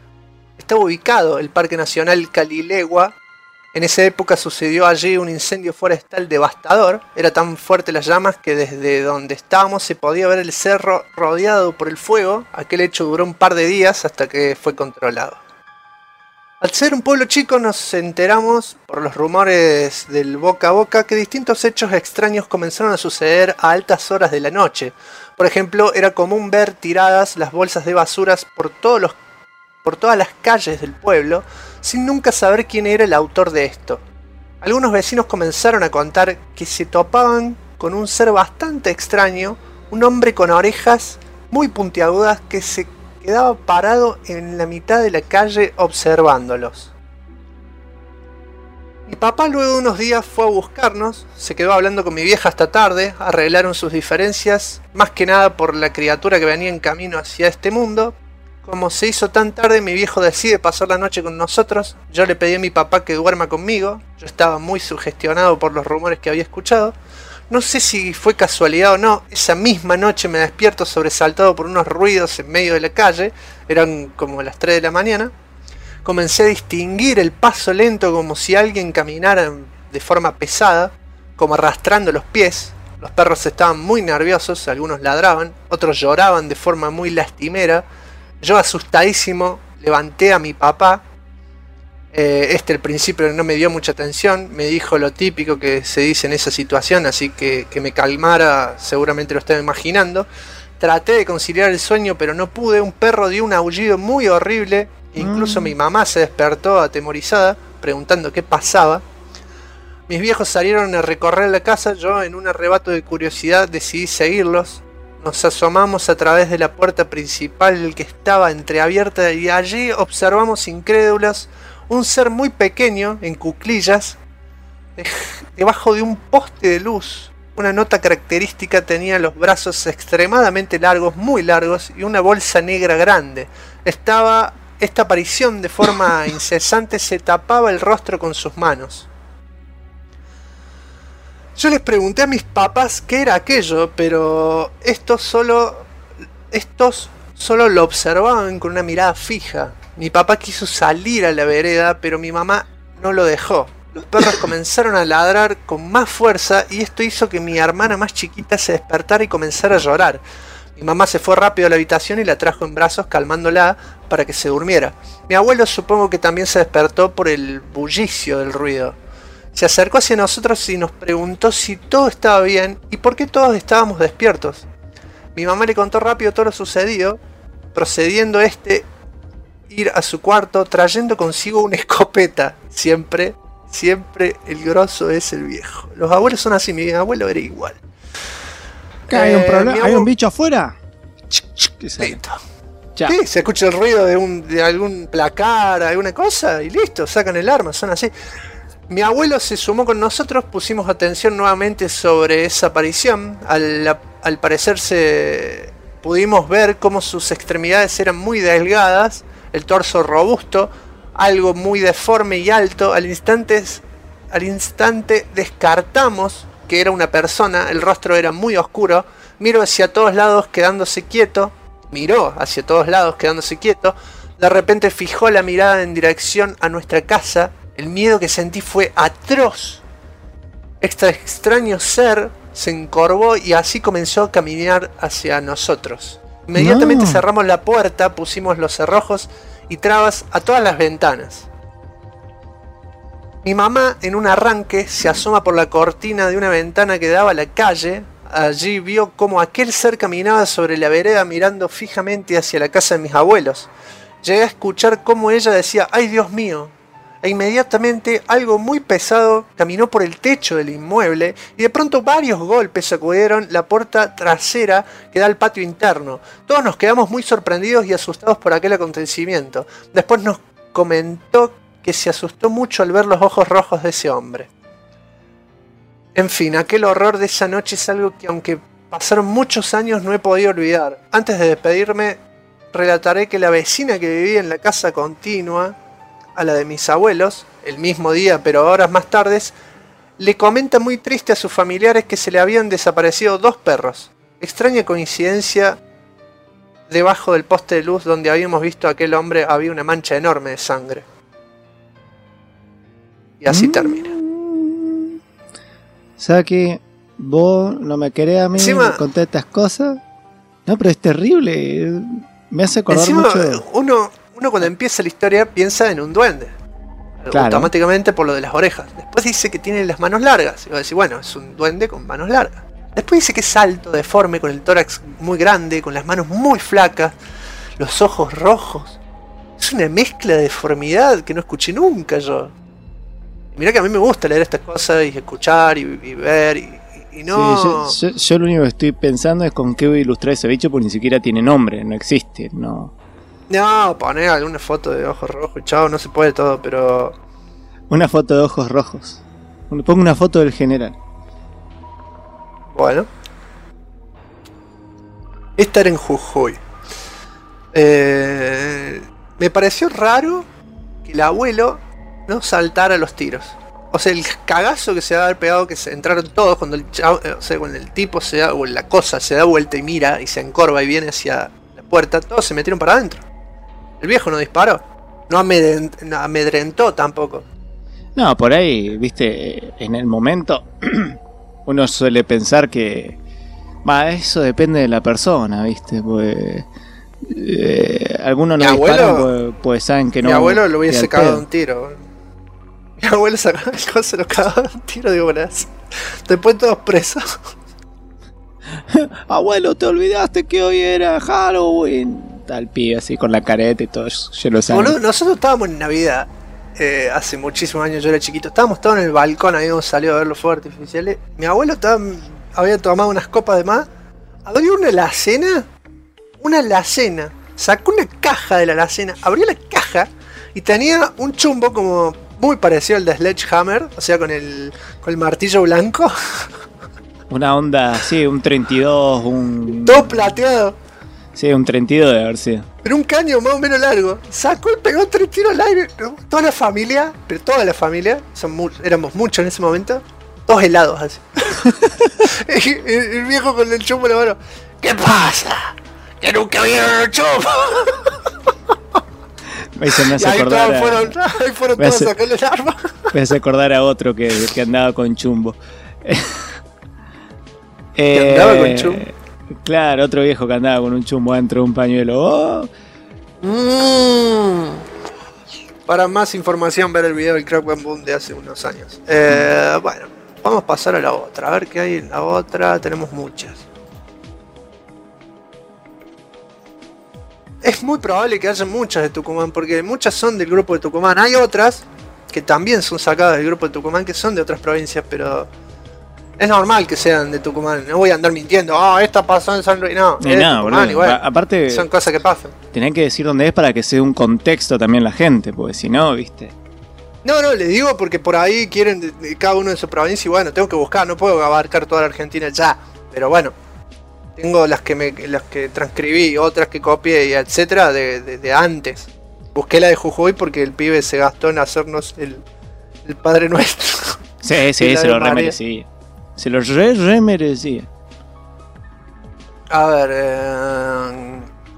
S2: el Parque Nacional Calilegua. En esa época sucedió allí un incendio forestal devastador. Era tan fuerte las llamas que desde donde estábamos se podía ver el cerro rodeado por el fuego. Aquel hecho duró un par de días hasta que fue controlado. Al ser un pueblo chico nos enteramos por los rumores del boca a boca que distintos hechos extraños comenzaron a suceder a altas horas de la noche. Por ejemplo, era común ver tiradas las bolsas de basuras por todas las calles del pueblo, sin nunca saber quién era el autor de esto. Algunos vecinos comenzaron a contar que se topaban con un ser bastante extraño, un hombre con orejas muy puntiagudas que se quedaba parado en la mitad de la calle observándolos. Mi papá luego de unos días fue a buscarnos, se quedó hablando con mi vieja hasta tarde, arreglaron sus diferencias, más que nada por la criatura que venía en camino hacia este mundo. Como se hizo tan tarde, mi viejo decide pasar la noche con nosotros. Yo le pedí a mi papá que duerma conmigo. Yo estaba muy sugestionado por los rumores que había escuchado. No sé si fue casualidad o no, esa misma noche me despierto sobresaltado por unos ruidos en medio de la calle. Eran como las 3 de la mañana. Comencé a distinguir el paso lento como si alguien caminara de forma pesada, como arrastrando los pies. Los perros estaban muy nerviosos, algunos ladraban, otros lloraban de forma muy lastimera. Yo, asustadísimo, levanté a mi papá. Al principio no me dio mucha atención, me dijo lo típico que se dice en esa situación, así que me calmara, seguramente lo estaba imaginando. Traté de conciliar el sueño, pero no pude. Un perro dio un aullido muy horrible, incluso mi mamá se despertó atemorizada, preguntando qué pasaba. Mis viejos salieron a recorrer la casa, yo en un arrebato de curiosidad decidí seguirlos. nos asomamos a través de la puerta principal que estaba entreabierta y allí observamos incrédulos un ser muy pequeño, en cuclillas, debajo de un poste de luz. Una nota característica: tenía los brazos extremadamente largos, muy largos, y una bolsa negra grande. Esta aparición de forma incesante se tapaba el rostro con sus manos. Yo les pregunté a mis papás qué era aquello, pero estos solo lo observaban con una mirada fija. Mi papá quiso salir a la vereda, pero mi mamá no lo dejó. Los perros comenzaron a ladrar con más fuerza y esto hizo que mi hermana más chiquita se despertara y comenzara a llorar. Mi mamá se fue rápido a la habitación y la trajo en brazos, calmándola para que se durmiera. Mi abuelo supongo que también se despertó por el bullicio del ruido. Se acercó hacia nosotros y nos preguntó si todo estaba bien y por qué todos estábamos despiertos. Mi mamá le contó rápido todo lo sucedido, procediendo ir a su cuarto trayendo consigo una escopeta. Siempre el grosso es el viejo. Los abuelos son así, mi abuelo era igual.
S5: ¿Hay un problema? ¿Hay un bicho afuera?
S2: Listo. Sí, se escucha el ruido de algún placar, alguna cosa y listo, sacan el arma, son así. Mi abuelo se sumó con nosotros, pusimos atención nuevamente sobre esa aparición. Al parecer pudimos ver cómo sus extremidades eran muy delgadas, el torso robusto, algo muy deforme y alto. Al instante descartamos que era una persona, el rostro era muy oscuro. Miró hacia todos lados quedándose quieto. De repente fijó la mirada en dirección a nuestra casa. El miedo que sentí fue atroz. Este extraño ser se encorvó y así comenzó a caminar hacia nosotros. Inmediatamente cerramos la puerta, pusimos los cerrojos y trabas a todas las ventanas. Mi mamá, en un arranque, se asoma por la cortina de una ventana que daba a la calle. Allí vio cómo aquel ser caminaba sobre la vereda mirando fijamente hacia la casa de mis abuelos. Llegué a escuchar cómo ella decía: ¡ay, Dios mío! E inmediatamente algo muy pesado caminó por el techo del inmueble y de pronto varios golpes sacudieron la puerta trasera que da al patio interno. Todos nos quedamos muy sorprendidos y asustados por aquel acontecimiento. Después nos comentó que se asustó mucho al ver los ojos rojos de ese hombre. En fin, aquel horror de esa noche es algo que, aunque pasaron muchos años, no he podido olvidar. Antes de despedirme, relataré que la vecina que vivía en la casa continua a la de mis abuelos, el mismo día pero horas más tardes, le comenta muy triste a sus familiares que se le habían desaparecido 2 perros. Extraña coincidencia, debajo del poste de luz donde habíamos visto a aquel hombre había una mancha enorme de sangre. Y así termina.
S5: ¿Sabes que vos no me querés a mí contar estas cosas? No, pero es terrible. Me hace acordar mucho. Uno
S2: cuando empieza la historia piensa en un duende. Claro. Automáticamente por lo de las orejas. Después dice que tiene las manos largas. Y va a decir, bueno, es un duende con manos largas. Después dice que es alto, deforme, con el tórax muy grande, con las manos muy flacas, los ojos rojos. Es una mezcla de deformidad que no escuché nunca yo. Y mirá que a mí me gusta leer estas cosas y escuchar y ver y no...
S5: Sí, yo lo único que estoy pensando es con qué voy a ilustrar ese bicho, porque ni siquiera tiene nombre, no existe, no...
S2: No, poner alguna foto de ojos rojos, chao, no se puede todo, pero...
S5: Una foto de ojos rojos. Pongo una foto del general.
S2: Bueno. Esta era en Jujuy. Me pareció raro que el abuelo no saltara a los tiros. O sea, el cagazo que se va a haber pegado, que se entraron todos cuando cuando el tipo o la cosa se da vuelta y mira y se encorva y viene hacia la puerta, todos se metieron para adentro. El viejo no disparó, no amedrentó tampoco.
S5: No, por ahí, viste, en el momento uno suele pensar que... eso depende de la persona, viste, pues... algunos no disparan pues saben que no...
S2: Mi abuelo lo hubiese cagado un tiro. Mi abuelo sacaba el coso, se lo cagaba un tiro, digo, después todos presos.
S5: Abuelo, te olvidaste que hoy era Halloween. Tal pibe así con la careta y todo, yo lo sé.
S2: Nosotros estábamos en Navidad, hace muchísimos años, yo era chiquito, estábamos todos en el balcón, habíamos salido a ver los fuegos artificiales. Mi abuelo había tomado unas copas de más, abrió una alacena, sacó una caja de la alacena, abrió la caja y tenía un chumbo como muy parecido al de Sledgehammer, o sea, con el martillo blanco.
S5: Una onda, sí, un 32,
S2: Todo plateado.
S5: Sí, un 32 de haber sido.
S2: Pero un caño más o menos largo. Sacó y pegó 3 tiros al aire. Toda la familia, éramos muchos en ese momento, todos helados así. el viejo con el chumbo en la mano. ¿Qué pasa? Que nunca vieron el chumbo.
S5: Ahí se me hace
S2: ahí
S5: acordar
S2: fueron todos a sacarle el arma.
S5: Me hace acordar a otro que andaba con chumbo.
S2: ¿Que andaba con chumbo?
S5: Claro, otro viejo que andaba con un chumbo dentro de un pañuelo.
S2: Para más información, ver el video del Crack Bam Boom de hace unos años. Bueno, vamos a pasar a la otra. A ver qué hay en la otra. Tenemos muchas. Es muy probable que haya muchas de Tucumán, porque muchas son del grupo de Tucumán. Hay otras que también son sacadas del grupo de Tucumán, que son de otras provincias, pero es normal que sean de Tucumán. No voy a andar mintiendo. Esta pasó en San Luis. No, es de Tucumán, igual.
S5: Aparte,
S2: son cosas que pasan.
S5: Tenés que decir dónde es para que se dé un contexto también la gente, porque si no, viste.
S2: No, le digo porque por ahí quieren de cada uno de su provincia y bueno, tengo que buscar, no puedo abarcar toda la Argentina ya. Pero bueno, tengo las que transcribí, otras que copié y etcétera de antes. Busqué la de Jujuy porque el pibe se gastó en hacernos el Padre Nuestro.
S5: Sí, se lo remerecía. Se lo remerecía.
S2: A ver,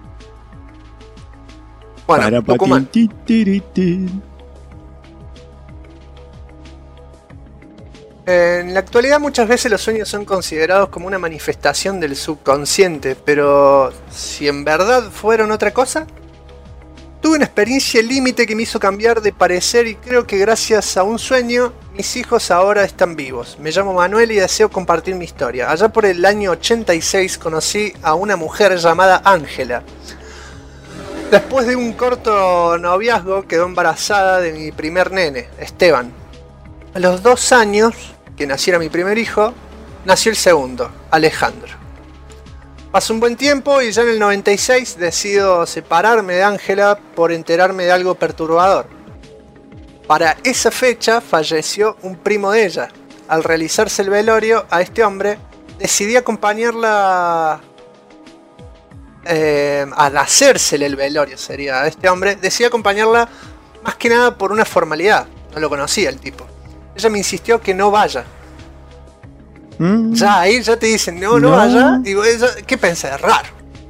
S2: bueno, Tucumán. En la actualidad muchas veces los sueños son considerados como una manifestación del subconsciente, pero si en verdad fueron otra cosa, tuve una experiencia límite que me hizo cambiar de parecer y creo que gracias a un sueño mis hijos ahora están vivos. Me llamo Manuel y deseo compartir mi historia. Allá por el año 86 conocí a una mujer llamada Ángela. Después de un corto noviazgo quedó embarazada de mi primer nene, Esteban. A los 2 años que naciera mi primer hijo, nació el segundo, Alejandro. Pasó un buen tiempo y ya en el 96 decido separarme de Ángela por enterarme de algo perturbador. Para esa fecha falleció un primo de ella. Al realizarse el velorio a este hombre, decidí acompañarla. Al hacérsele el velorio sería a este hombre, decidí acompañarla más que nada por una formalidad. No lo conocía el tipo. Ella me insistió que no vaya. Ya ahí ya te dicen, no vaya. Digo, ¿qué pensás? Raro.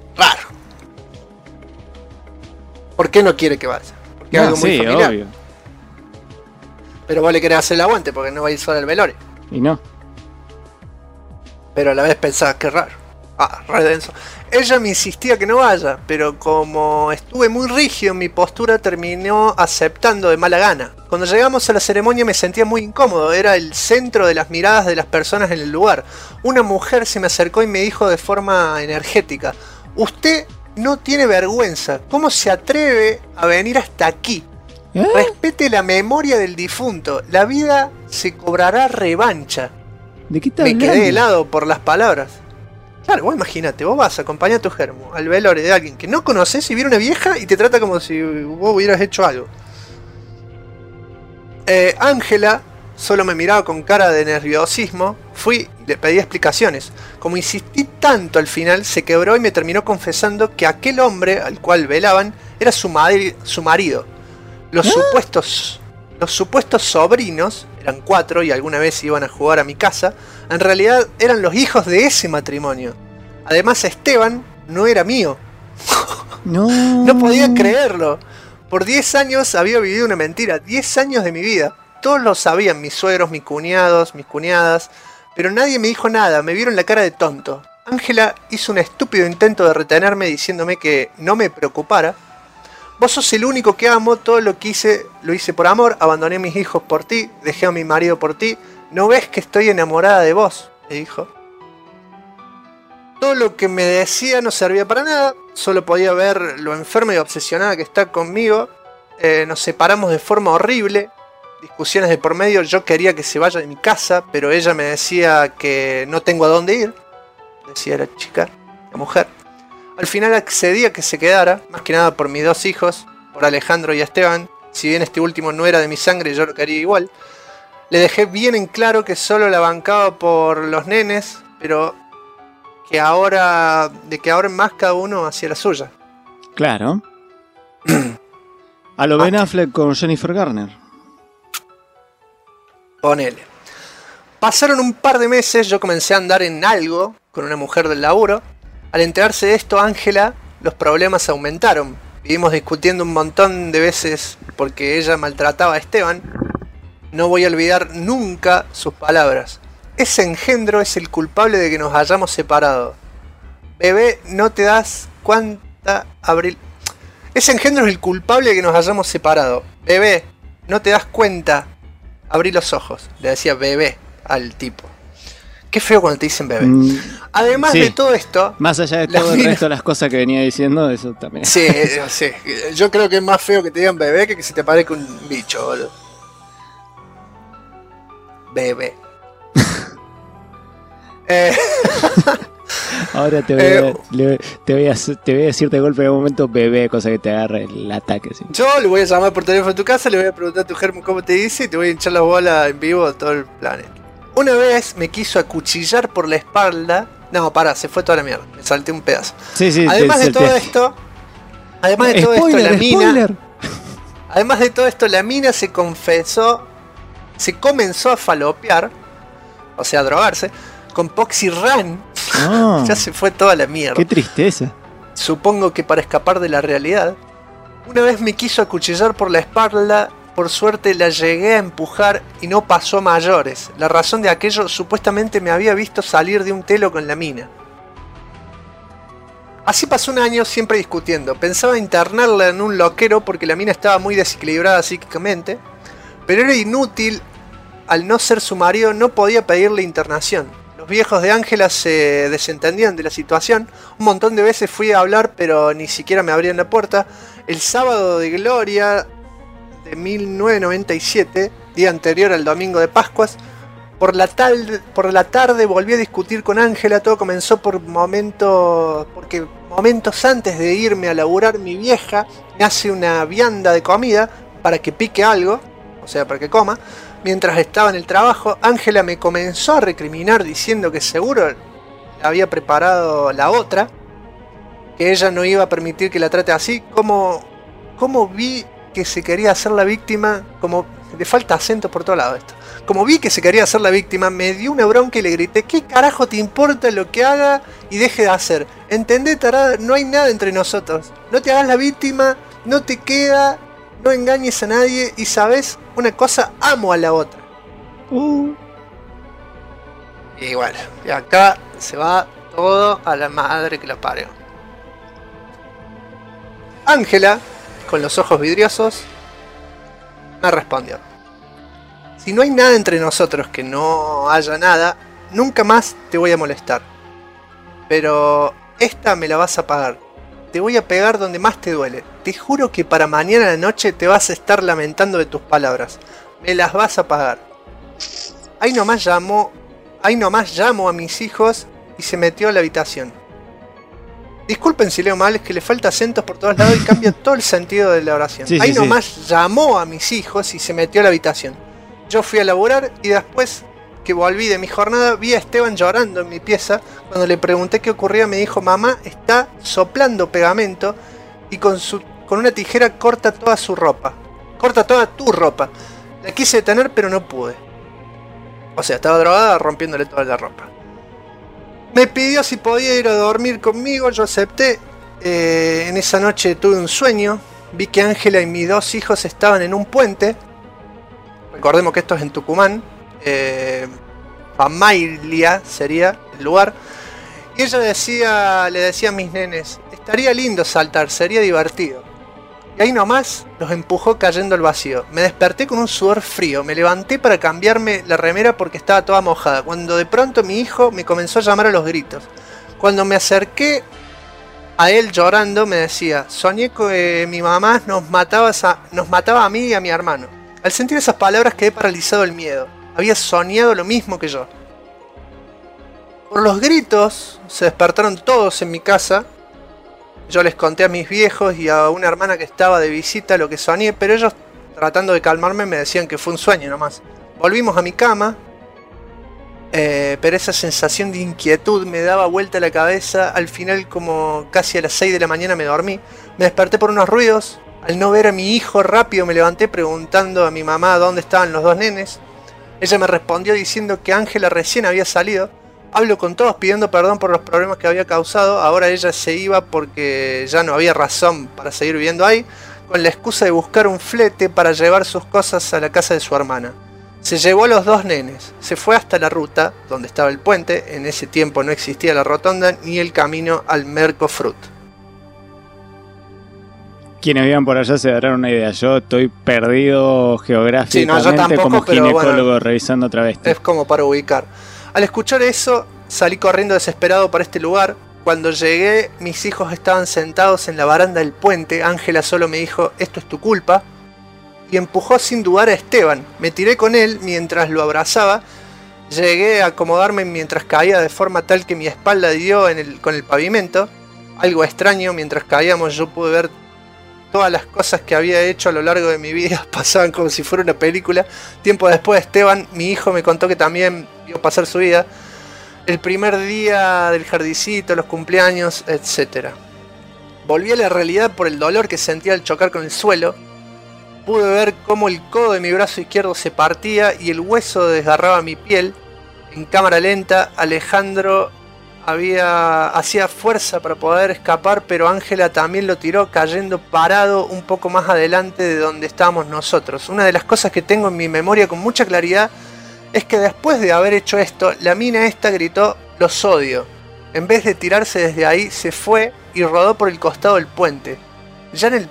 S2: ¿Por qué no quiere que vaya? Porque es algo muy familiar.
S5: Obvio.
S2: Pero vos le querés hacer el aguante porque no va a ir sola al velorio.
S5: Y no.
S2: Pero a la vez pensás, qué raro. Re denso. Ella me insistía que no vaya, pero como estuve muy rígido en mi postura, terminó aceptando de mala gana. Cuando llegamos a la ceremonia me sentía muy incómodo, era el centro de las miradas de las personas en el lugar. Una mujer se me acercó y me dijo de forma energética: usted no tiene vergüenza, ¿cómo se atreve a venir hasta aquí? Respete la memoria del difunto, la vida se cobrará revancha.
S5: ¿De qué estás
S2: Me
S5: hablando?
S2: quedé helado por las palabras. Claro, vos imagínate, vos vas a acompañar a tu germo al velorio de alguien que no conoces y viene una vieja y te trata como si vos hubieras hecho algo. Ángela solo me miraba con cara de nerviosismo. Fui y le pedí explicaciones. Como insistí tanto al final, se quebró y me terminó confesando que aquel hombre al cual velaban era su marido. Los supuestos sobrinos, eran 4 y alguna vez iban a jugar a mi casa, en realidad eran los hijos de ese matrimonio. Además Esteban no era mío. No podía creerlo. Por 10 años había vivido una mentira, 10 años de mi vida. Todos lo sabían, mis suegros, mis cuñados, mis cuñadas, pero nadie me dijo nada, me vieron la cara de tonto. Ángela hizo un estúpido intento de retenerme diciéndome que no me preocupara. Vos sos el único que amo, todo lo que hice, lo hice por amor, abandoné a mis hijos por ti, dejé a mi marido por ti, ¿no ves que estoy enamorada de vos?, me dijo. Todo lo que me decía no servía para nada, solo podía ver lo enferma y obsesionada que está conmigo. Nos separamos de forma horrible, discusiones de por medio, yo quería que se vaya de mi casa, pero ella me decía que no tengo a dónde ir, decía la chica. la mujer. Al final accedí a que se quedara, más que nada por mis 2 hijos, por Alejandro y Esteban. Si bien este último no era de mi sangre, yo lo quería igual. Le dejé bien en claro que solo la bancaba por los nenes, pero que ahora en más cada uno hacía la suya.
S5: Claro. A lo Ben Affleck con Jennifer Garner.
S2: Ponele. Pasaron un par de meses, yo comencé a andar en algo con una mujer del laburo. Al enterarse de esto, Ángela, los problemas aumentaron. Vivimos discutiendo un montón de veces porque ella maltrataba a Esteban. No voy a olvidar nunca sus palabras. Ese engendro es el culpable de que nos hayamos separado. Bebé, no te das cuenta, Abril. Ese engendro es el culpable de que nos hayamos separado. Bebé, no te das cuenta, abrí los ojos. Le decía bebé al tipo. Qué feo cuando te dicen bebé. Además
S5: sí.
S2: de todo esto...
S5: Más allá de todo el resto de las cosas que venía diciendo, eso también.
S2: Sí, sí. Yo creo que es más feo que te digan bebé que se te parezca un bicho, boludo. Bebé.
S5: Ahora te voy a decir de golpe en un momento bebé, cosa que te agarre el ataque. ¿Sí?
S2: Yo le voy a llamar por teléfono a tu casa, le voy a preguntar a tu germo cómo te dice y te voy a hinchar la bola en vivo a todo el planeta. Una vez me quiso acuchillar por la espalda. No, pará, se fue toda la mierda. Me salté un pedazo.
S5: Sí,
S2: Además de todo esto, la mina. Además de todo esto, la mina se comenzó a falopear, o sea, a drogarse, con Poxirran. Ya se fue toda la mierda.
S5: Qué tristeza.
S2: Supongo que para escapar de la realidad. Una vez me quiso acuchillar por la espalda. Por suerte la llegué a empujar y no pasó a mayores. La razón de aquello, supuestamente me había visto salir de un telo con la mina. Así pasó un año siempre discutiendo. Pensaba internarla en un loquero porque la mina estaba muy desequilibrada psíquicamente. Pero era inútil. Al no ser su marido no podía pedirle internación. Los viejos de Ángela se desentendían de la situación. Un montón de veces fui a hablar pero ni siquiera me abrían la puerta. El sábado de Gloria de 1997, día anterior al domingo de Pascuas, por la tarde volví a discutir con Ángela. Todo comenzó porque momentos antes de irme a laburar mi vieja me hace una vianda de comida para que pique algo, o sea, para que coma. Mientras estaba en el trabajo, Ángela me comenzó a recriminar diciendo que seguro la había preparado la otra, que ella no iba a permitir que la trate así. Como vi que se quería hacer la víctima, como le falta acento por todo lado esto. Como vi que se quería hacer la víctima, me dio una bronca y le grité: ¿qué carajo te importa lo que haga y deje de hacer? ¿Entendés, tarada? No hay nada entre nosotros. No te hagas la víctima, no te queda, no engañes a nadie y sabes una cosa, amo a la otra. Y bueno, y acá se va todo a la madre que lo parió. Ángela, con los ojos vidriosos, me respondió: si no hay nada entre nosotros, que no haya nada, nunca más te voy a molestar. Pero esta me la vas a pagar. Te voy a pegar donde más te duele. Te juro que para mañana a la noche te vas a estar lamentando de tus palabras. Me las vas a pagar. Ahí nomás llamo a mis hijos y se metió a la habitación. Disculpen si leo mal, es que le falta acentos por todos lados y cambia todo el sentido de la oración. Ahí nomás llamó a mis hijos y se metió a la habitación. Yo fui a laburar y después que volví de mi jornada vi a Esteban llorando en mi pieza. Cuando le pregunté qué ocurría me dijo: mamá está soplando pegamento y con una tijera corta toda su ropa. Corta toda tu ropa. La quise detener pero no pude. O sea, estaba drogada rompiéndole toda la ropa. Me pidió si podía ir a dormir conmigo, yo acepté. En esa noche tuve un sueño. Vi que Ángela y mis 2 hijos estaban en un puente. Recordemos que esto es en Tucumán. Famailia sería el lugar. Y ella le decía a mis nenes: estaría lindo saltar, sería divertido. Y ahí nomás los empujó cayendo al vacío. Me desperté con un sudor frío. Me levanté para cambiarme la remera porque estaba toda mojada. Cuando de pronto mi hijo me comenzó a llamar a los gritos. Cuando me acerqué a él llorando me decía: soñé que mi mamá nos mataba a mí y a mi hermano. Al sentir esas palabras quedé paralizado del miedo. Había soñado lo mismo que yo. Por los gritos se despertaron todos en mi casa. Yo les conté a mis viejos y a una hermana que estaba de visita lo que soñé, pero ellos, tratando de calmarme, me decían que fue un sueño nomás. Volvimos a mi cama, pero esa sensación de inquietud me daba vuelta la cabeza. Al final, como casi a las 6 de la mañana me dormí. Me desperté por unos ruidos. Al no ver a mi hijo, rápido me levanté preguntando a mi mamá dónde estaban los dos nenes. Ella me respondió diciendo que Ángela recién había salido. Hablo con todos pidiendo perdón por los problemas que había causado. Ahora ella se iba porque ya no había razón para seguir viviendo ahí, con la excusa de buscar un flete para llevar sus cosas a la casa de su hermana. Se llevó a los dos nenes, se fue hasta la ruta donde estaba el puente. En ese tiempo no existía la rotonda ni el camino al Mercofruit.
S5: Quienes vivan por allá se darán una idea. Yo estoy perdido geográficamente,
S2: Sí, no, yo tampoco,
S5: como ginecólogo,
S2: bueno,
S5: revisando otra vez.
S2: Es como para ubicar. Al escuchar eso, salí corriendo desesperado para este lugar. Cuando llegué, mis hijos estaban sentados en la baranda del puente. Ángela solo me dijo, esto es tu culpa. Y empujó sin dudar a Esteban. Me tiré con él mientras lo abrazaba. Llegué a acomodarme mientras caía de forma tal que mi espalda dio con el pavimento. Algo extraño, mientras caíamos yo pude ver todas las cosas que había hecho a lo largo de mi vida. Pasaban como si fuera una película. Tiempo después, Esteban, mi hijo, me contó que también vio pasar su vida. El primer día del jardincito, los cumpleaños, etc. Volví a la realidad por el dolor que sentía al chocar con el suelo. Pude ver cómo el codo de mi brazo izquierdo se partía y el hueso desgarraba mi piel. En cámara lenta, Alejandro hacía fuerza para poder escapar, pero Ángela también lo tiró, cayendo parado un poco más adelante de donde estábamos nosotros. Una de las cosas que tengo en mi memoria con mucha claridad es que después de haber hecho esto, la mina esta gritó, los odio. En vez de tirarse desde ahí, se fue y rodó por el costado del puente. Ya en el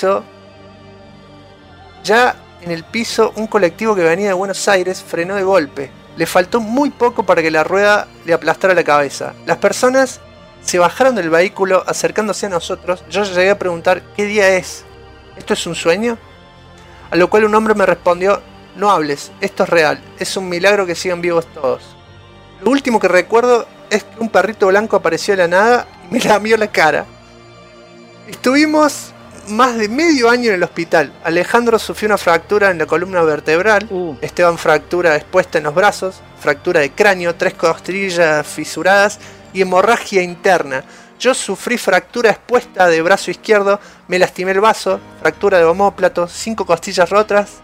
S2: piso, un colectivo que venía de Buenos Aires frenó de golpe. Le faltó muy poco para que la rueda le aplastara la cabeza. Las personas se bajaron del vehículo acercándose a nosotros. Yo llegué a preguntar, ¿qué día es? ¿Esto es un sueño? A lo cual un hombre me respondió, no hables, esto es real, es un milagro que sigan vivos todos. Lo último que recuerdo es que un perrito blanco apareció de la nada y me lamió la cara. Estuvimos más de medio año en el hospital. Alejandro sufrió una fractura en la columna vertebral. Esteban fractura expuesta en los brazos, fractura de cráneo, 3 costillas fisuradas y hemorragia interna. Yo sufrí fractura expuesta de brazo izquierdo, me lastimé el vaso, fractura de omóplato, 5 costillas rotas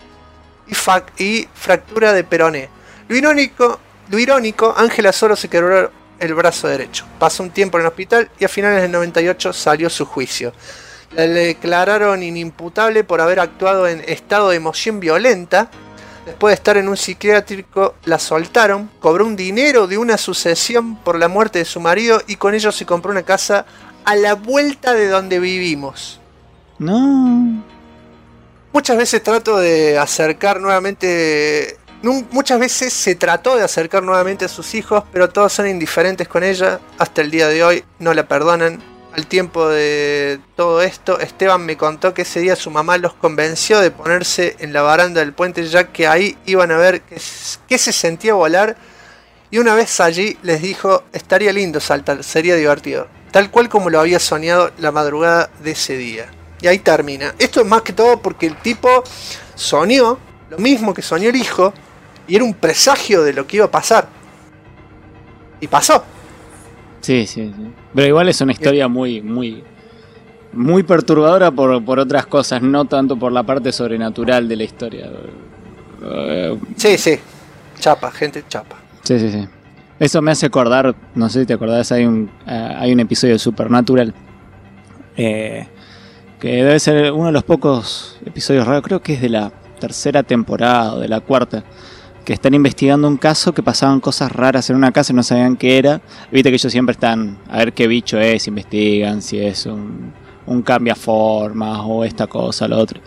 S2: y fractura de peroné. Lo irónico, Ángela solo se quebró el brazo derecho. Pasó un tiempo en el hospital y a finales del 98 salió su juicio. Le declararon inimputable por haber actuado en estado de emoción violenta. Después de estar en un psiquiátrico, la soltaron, cobró un dinero de una sucesión por la muerte de su marido y con ello se compró una casa a la vuelta de donde vivimos.
S5: No.
S2: Muchas veces trato de acercar nuevamente... Muchas veces se trató de acercar nuevamente a sus hijos, pero todos son indiferentes con ella. Hasta el día de hoy no la perdonan. Al tiempo de todo esto, Esteban me contó que ese día su mamá los convenció de ponerse en la baranda del puente, ya que ahí iban a ver qué se sentía volar. Y una vez allí les dijo, estaría lindo saltar, sería divertido. Tal cual como lo había soñado la madrugada de ese día. Y ahí termina. Esto es más que todo porque el tipo soñó lo mismo que soñó el hijo y era un presagio de lo que iba a pasar. Y pasó.
S5: Sí. Pero igual es una historia muy perturbadora por otras cosas, no tanto por la parte sobrenatural de la historia.
S2: Sí. Chapa, gente chapa.
S5: Sí. Eso me hace acordar, no sé si te acordás, hay un episodio de Supernatural que debe ser uno de los pocos episodios raros, creo que es de la 3ª temporada o de la 4ª, que están investigando un caso que pasaban cosas raras en una casa y no sabían qué era. Viste que ellos siempre están a ver qué bicho es, investigan si es un cambiaformas o esta cosa, lo otro.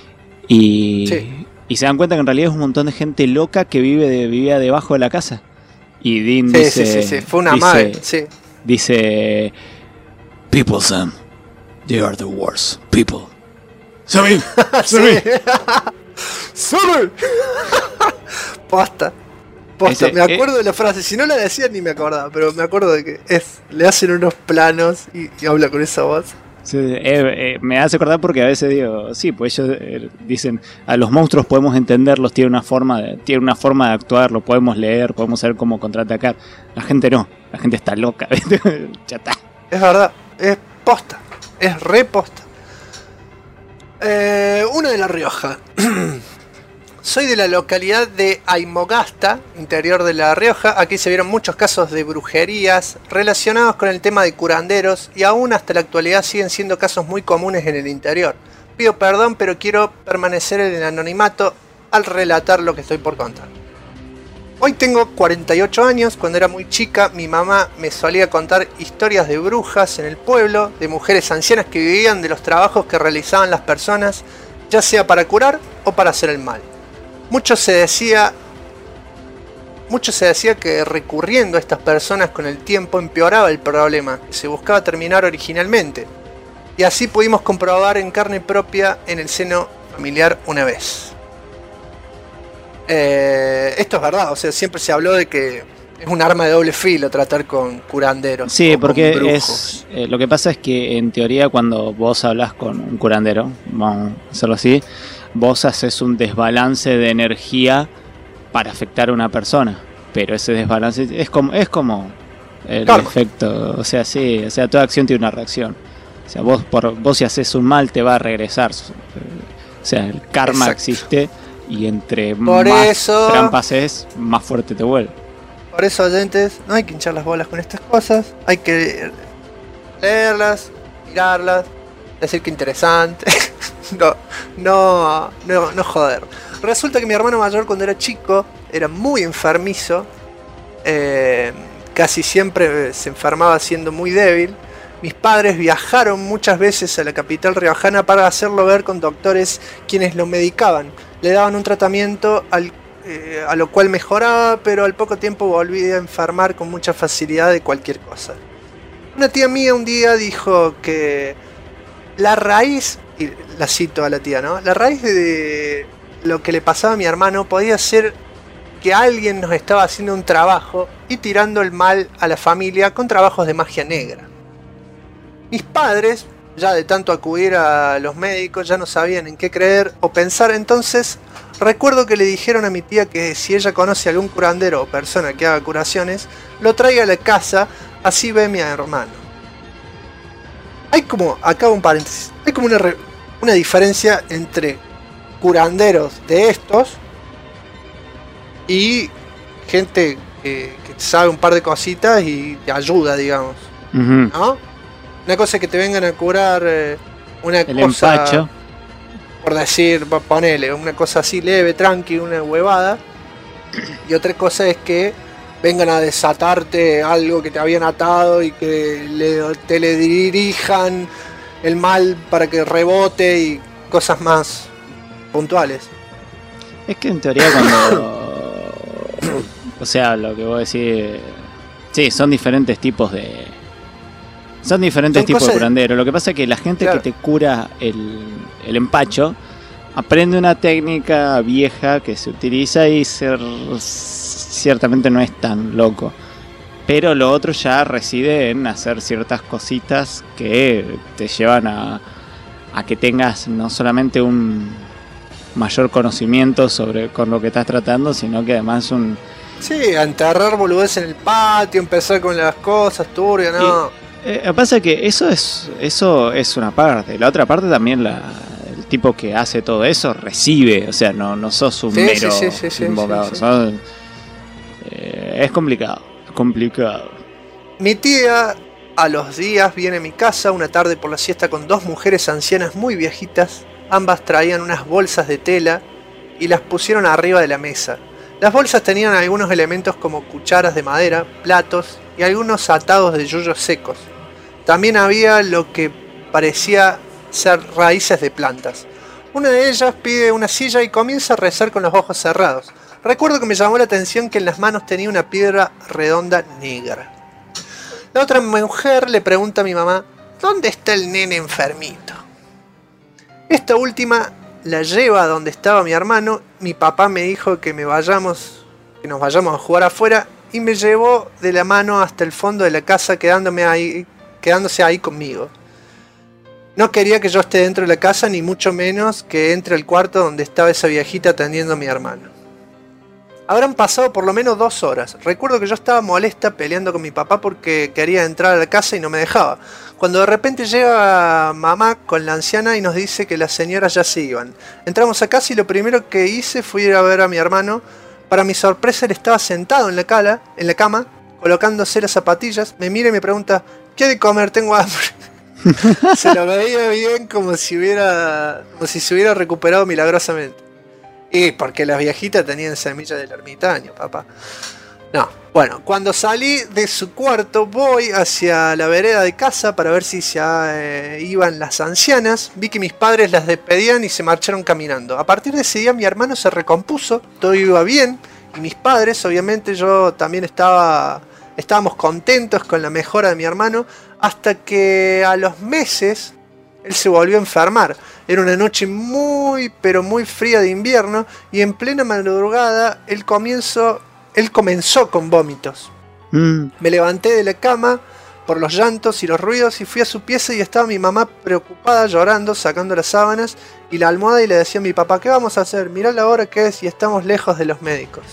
S5: Y se dan cuenta que en realidad es un montón de gente loca que vivía debajo de la casa. Y Dean dice...
S2: Sí, fue una madre, sí.
S5: Dice... People, Sam, they are the worst people. ¿Sabes?
S2: ¡Sube! Posta. Posta, me acuerdo de la frase, si no la decía ni me acordaba, pero me acuerdo de que le hacen unos planos y habla con esa voz.
S5: Sí, me hace acordar porque a veces digo, sí, pues ellos dicen, a los monstruos podemos entenderlos, tiene una forma de actuar, lo podemos leer, podemos saber cómo contraatacar. La gente no, la gente está loca, ¿viste? Ya está.
S2: Es verdad, es posta, es re posta. Uno de La Rioja. Soy de la localidad de Aymogasta, interior de La Rioja. Aquí se vieron muchos casos de brujerías relacionados con el tema de curanderos y aún hasta la actualidad siguen siendo casos muy comunes en el interior. Pido perdón, pero quiero permanecer en el anonimato al relatar lo que estoy por contar. Hoy tengo 48 años. Cuando era muy chica, mi mamá me solía contar historias de brujas en el pueblo, de mujeres ancianas que vivían de los trabajos que realizaban las personas, ya sea para curar o para hacer el mal. Mucho se decía que recurriendo a estas personas con el tiempo empeoraba el problema que se buscaba terminar originalmente. Y así pudimos comprobar en carne propia en el seno familiar una vez. Esto es verdad, o sea, siempre se habló de que es un arma de doble filo tratar con curanderos.
S5: Sí, porque
S2: con brujos.
S5: lo que pasa es que en teoría cuando vos hablas con un curandero, vamos a hacerlo así, vos haces un desbalance de energía para afectar a una persona, pero ese desbalance es como el
S2: Karma.
S5: efecto, o sea, sí, o sea, toda acción tiene una reacción. O sea, vos si haces un mal te va a regresar. O sea, el karma
S2: Exacto.
S5: existe y entre
S2: Por
S5: más
S2: eso-
S5: trampas es, más fuerte te vuelve.
S2: Por eso, oyentes, no hay que hinchar las bolas con estas cosas, hay que leerlas, mirarlas, decir que interesante. No joder. Resulta que mi hermano mayor cuando era chico era muy enfermizo, casi siempre se enfermaba siendo muy débil. Mis padres viajaron muchas veces a la capital riojana para hacerlo ver con doctores quienes lo medicaban. Le daban un tratamiento a lo cual mejoraba, pero al poco tiempo volvía a enfermar con mucha facilidad de cualquier cosa. Una tía mía un día dijo que la raíz, y la cito a la tía, ¿no? La raíz de lo que le pasaba a mi hermano podía ser que alguien nos estaba haciendo un trabajo y tirando el mal a la familia con trabajos de magia negra. Mis padres, ya de tanto acudir a los médicos, ya no sabían en qué creer o pensar. Entonces recuerdo que le dijeron a mi tía que si ella conoce a algún curandero o persona que haga curaciones, lo traiga a la casa, así ve a mi hermano. Hay como, acá un paréntesis, hay como una diferencia entre curanderos de estos y gente que sabe un par de cositas y te ayuda, digamos,
S5: Ujú.
S2: ¿no? Una cosa es que te vengan a curar una
S5: El
S2: cosa,
S5: empacho.
S2: por decir, ponele, una cosa así leve, tranqui, una huevada. Y otra cosa es que vengan a desatarte algo que te habían atado y que te le dirijan el mal para que rebote y cosas más puntuales.
S5: Es que en teoría cuando... o sea, lo que vos decís... Sí, son diferentes tipos de... Son diferentes
S2: Son
S5: tipos de
S2: cosas-
S5: curandero. Lo que pasa es que la gente
S2: Claro.
S5: que te cura el empacho aprende una técnica vieja que se utiliza y ciertamente no es tan loco. Pero lo otro ya reside en hacer ciertas cositas que te llevan a que tengas no solamente un mayor conocimiento con lo que estás tratando, sino que además
S2: Sí, a enterrar boludez en el patio, empezar con las cosas turbias, no.
S5: Lo que pasa es que eso es una parte. La otra parte también, el tipo que hace todo eso recibe. O sea, no sos un
S2: Sí,
S5: mero
S2: sí,
S5: invocador.
S2: sí.
S5: Es complicado.
S2: Mi tía a los días viene a mi casa una tarde por la siesta con dos mujeres ancianas muy viejitas. Ambas traían unas bolsas de tela y las pusieron arriba de la mesa. Las bolsas tenían algunos elementos como cucharas de madera, platos y algunos atados de yuyos secos. También había lo que parecía ser raíces de plantas. Una de ellas pide una silla y comienza a rezar con los ojos cerrados. Recuerdo que me llamó la atención que en las manos tenía una piedra redonda negra. La otra mujer le pregunta a mi mamá, ¿dónde está el nene enfermito? Esta última la lleva a donde estaba mi hermano. Mi papá me dijo que me vayamos que nos vayamos a jugar afuera y me llevó de la mano hasta el fondo de la casa quedándose ahí conmigo. No quería que yo esté dentro de la casa, ni mucho menos que entre al cuarto donde estaba esa viejita atendiendo a mi hermano. Habrán pasado por lo menos 2 horas. Recuerdo que yo estaba molesta peleando con mi papá porque quería entrar a la casa y no me dejaba. Cuando de repente llega mamá con la anciana y nos dice que las señoras ya se iban. Entramos a casa y lo primero que hice fue ir a ver a mi hermano. Para mi sorpresa él estaba sentado en la cama, colocándose las zapatillas. Me mira y me pregunta, ¿qué hay de comer? Tengo hambre. Se lo veía bien como si se hubiera recuperado milagrosamente. Y porque las viejitas tenían semillas del ermitaño, papá. No, bueno, cuando salí de su cuarto voy hacia la vereda de casa para ver si se iban las ancianas. Vi que mis padres las despedían y se marcharon caminando. A partir de ese día mi hermano se recompuso, todo iba bien. Y mis padres, obviamente yo también estábamos contentos con la mejora de mi hermano. Hasta que a los meses él se volvió a enfermar. Era una noche muy pero muy fría de invierno y en plena madrugada él comenzó con vómitos. Me levanté de la cama por los llantos y los ruidos y fui a su pieza y estaba mi mamá preocupada llorando, sacando las sábanas y la almohada y le decía a mi papá, ¿qué vamos a hacer? Mirá la hora que es y estamos lejos de los médicos.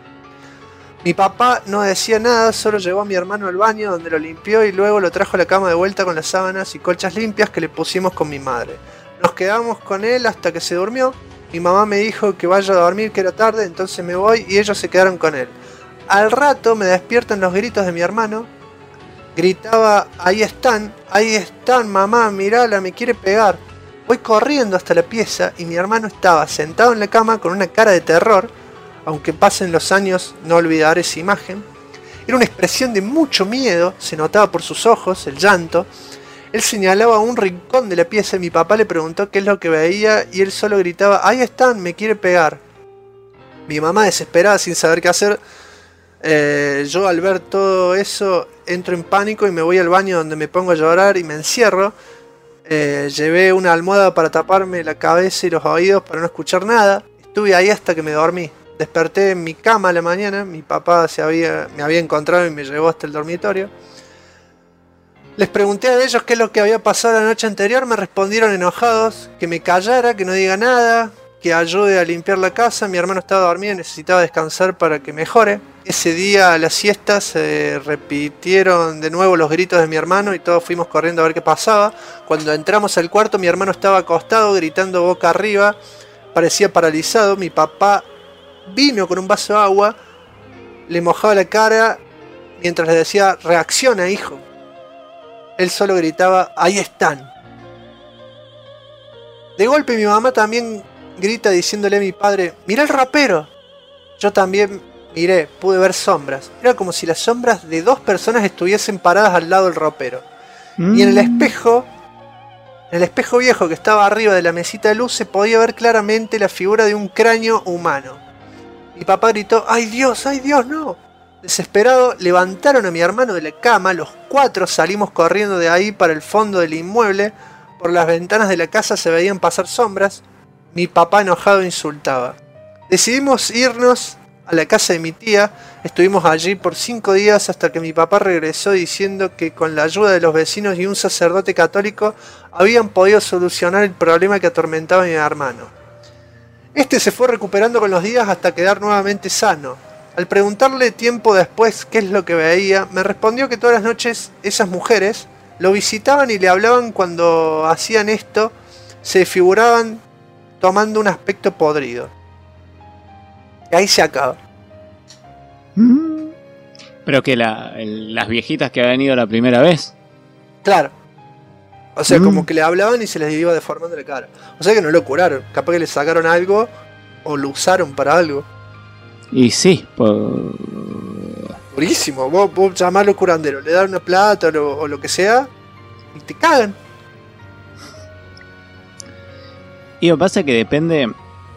S2: Mi papá no decía nada, solo llevó a mi hermano al baño donde lo limpió y luego lo trajo a la cama de vuelta con las sábanas y colchas limpias que le pusimos con mi madre. Nos quedamos con él hasta que se durmió. Mi mamá me dijo que vaya a dormir, que era tarde, entonces me voy y ellos se quedaron con él. Al rato me despiertan los gritos de mi hermano. Gritaba, ahí están, mamá, mirala, me quiere pegar. Voy corriendo hasta la pieza y mi hermano estaba sentado en la cama con una cara de terror. Aunque pasen los años, no olvidaré esa imagen. Era una expresión de mucho miedo, se notaba por sus ojos, el llanto. Él señalaba un rincón de la pieza y mi papá le preguntó qué es lo que veía y él solo gritaba, ahí están, me quiere pegar. Mi mamá desesperada sin saber qué hacer. Yo al ver todo eso entro en pánico y me voy al baño donde me pongo a llorar y me encierro. Llevé una almohada para taparme la cabeza y los oídos para no escuchar nada. Estuve ahí hasta que me dormí. Desperté en mi cama a la mañana, mi papá me había encontrado y me llevó hasta el dormitorio. Les pregunté a ellos qué es lo que había pasado la noche anterior, me respondieron enojados, que me callara, que no diga nada, que ayude a limpiar la casa, mi hermano estaba dormido y necesitaba descansar para que mejore. Ese día a la siesta se repitieron de nuevo los gritos de mi hermano y todos fuimos corriendo a ver qué pasaba. Cuando entramos al cuarto mi hermano estaba acostado gritando boca arriba, parecía paralizado, mi papá vino con un vaso de agua, le mojaba la cara mientras le decía, reacciona hijo. Él solo gritaba, ahí están. De golpe mi mamá también grita diciéndole a mi padre, mirá el ropero. Yo también miré, pude ver sombras. Era como si las sombras de 2 personas estuviesen paradas al lado del ropero. Y en el espejo viejo que estaba arriba de la mesita de luz se podía ver claramente la figura de un cráneo humano. Mi papá gritó, ¡ay Dios, no! Desesperado, levantaron a mi hermano de la cama, los 4 salimos corriendo de ahí para el fondo del inmueble, por las ventanas de la casa se veían pasar sombras, mi papá enojado insultaba. Decidimos irnos a la casa de mi tía, estuvimos allí por 5 días hasta que mi papá regresó diciendo que con la ayuda de los vecinos y un sacerdote católico habían podido solucionar el problema que atormentaba a mi hermano. Este se fue recuperando con los días hasta quedar nuevamente sano. Al preguntarle tiempo después qué es lo que veía, me respondió que todas las noches esas mujeres lo visitaban y le hablaban cuando hacían esto, se figuraban tomando un aspecto podrido. Y ahí se acaba.
S5: Pero que las viejitas que habían ido la primera vez.
S2: Claro. O sea, como que le hablaban y se les iba deformando la cara. O sea que no lo curaron. Capaz que le sacaron algo o lo usaron para algo.
S5: Y sí,
S2: Durísimo. Vos llamalo curandero, le dan una plata o lo que sea y te cagan.
S5: Y lo que pasa es que depende...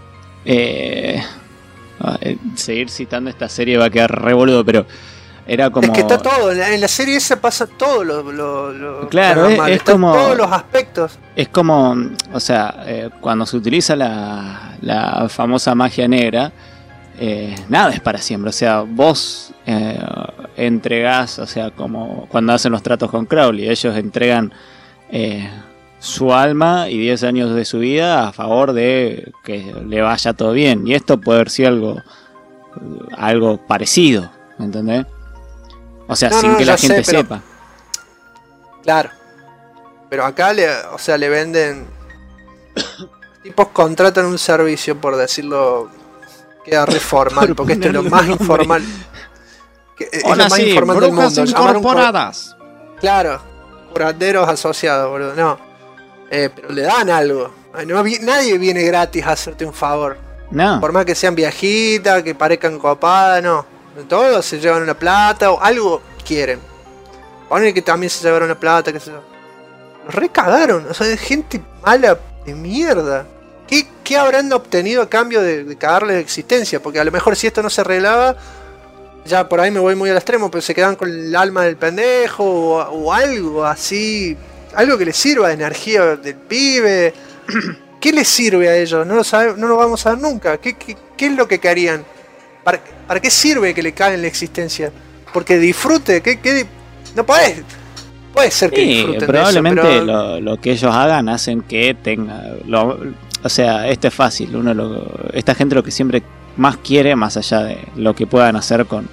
S5: seguir citando esta serie va a quedar re boludo, pero... Era como... Es
S2: que está todo, en la serie esa pasa todo
S5: claro, es como...
S2: todos los aspectos.
S5: Es como, o sea, cuando se utiliza la famosa magia negra, nada es para siempre. O sea, vos entregás, o sea, como cuando hacen los tratos con Crowley, ellos entregan su alma y 10 años de su vida a favor de que le vaya todo bien. Y esto puede haber sido algo parecido, ¿me entendés? O sea, sin que la gente sepa.
S2: Claro. Pero acá le venden. Tipos contratan un servicio, por decirlo. Queda re formal, porque esto es lo más informal. Es lo más informal del mundo.
S5: Incorporadas.
S2: Claro, curanderos asociados, boludo. No. Pero le dan algo. Nadie viene gratis a hacerte un favor.
S5: No.
S2: Por más que sean viejitas, que parezcan copadas, no. Todos se llevan una plata o algo quieren. Ponen que también se llevaron una plata, qué sé yo. Los recagaron, o sea, es gente mala de mierda. ¿Qué habrán obtenido a cambio de cagarles la existencia? Porque a lo mejor si esto no se arreglaba, ya por ahí me voy muy al extremo, pero se quedan con el alma del pendejo o algo así. Algo que les sirva de energía del pibe. ¿Qué les sirve a ellos? No lo vamos a ver nunca. ¿Qué es lo que querían? ¿Para qué sirve que le caguen la existencia? Porque disfrute. No podés. Puede ser que disfruten
S5: probablemente
S2: de eso, pero...
S5: lo que ellos hagan hacen que tenga... o sea, esto es fácil. Esta gente lo que siempre más quiere, más allá de lo que puedan hacer con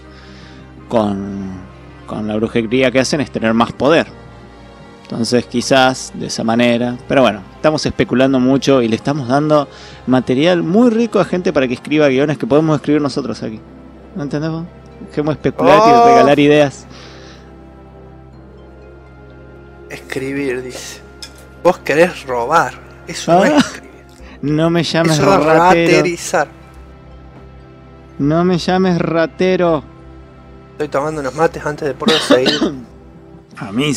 S5: la brujería que hacen, es tener más poder. Entonces quizás de esa manera... Pero bueno, estamos especulando mucho y le estamos dando material muy rico a gente para que escriba guiones que podemos escribir nosotros aquí. ¿No entendemos? Dejemos especular y regalar ideas.
S2: Escribir, dice. Vos querés robar. Eso no es escribir.
S5: No me llames
S2: eso es
S5: ratero.
S2: raterizar.
S5: No me llames ratero.
S2: Estoy tomando unos mates antes de poder seguir.
S5: A mí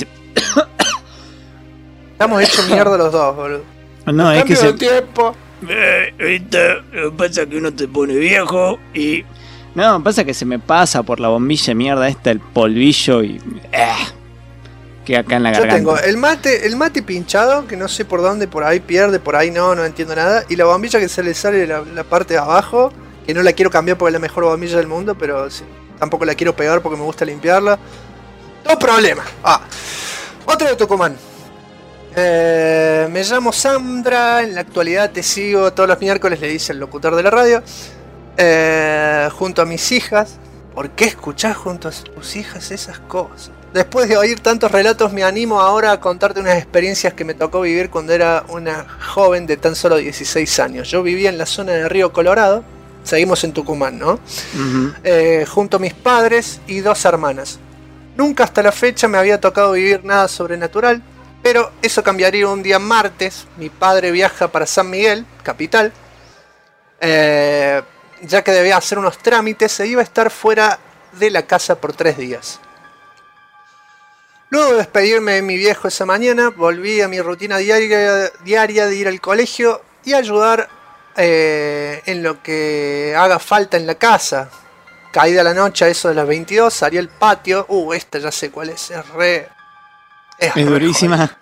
S2: Estamos hechos mierda los dos, boludo.
S5: No, es que
S2: tiempo.
S5: Lo que pasa es que uno te pone viejo y... No, pasa que se me pasa por la bombilla de mierda esta el polvillo y... que acá en la garganta.
S2: Yo tengo el mate pinchado, que no sé por dónde, por ahí pierde, por ahí no entiendo nada. Y la bombilla que se le sale la parte de abajo, que no la quiero cambiar porque es la mejor bombilla del mundo, pero sí, tampoco la quiero pegar porque me gusta limpiarla. Dos problemas. Otro de Tucumán. Me llamo Sandra, en la actualidad te sigo todos los miércoles, le dice el locutor de la radio. Junto a mis hijas. ¿Por qué escuchás junto a tus hijas esas cosas? Después de oír tantos relatos me animo ahora a contarte unas experiencias que me tocó vivir cuando era una joven de tan solo 16 años. Yo vivía en la zona de Río Colorado, seguimos en Tucumán, ¿no? Uh-huh. Junto a mis padres y 2 hermanas. Nunca hasta la fecha me había tocado vivir nada sobrenatural, pero eso cambiaría un día martes. Mi padre viaja para San Miguel, capital, ya que debía hacer unos trámites e iba a estar fuera de la casa por 3 días. Luego de despedirme de mi viejo esa mañana, volví a mi rutina diaria de ir al colegio y ayudar en lo que haga falta en la casa. Caída la noche, a eso de las 22, salí al patio. Esta ya sé cuál es, es
S5: durísima.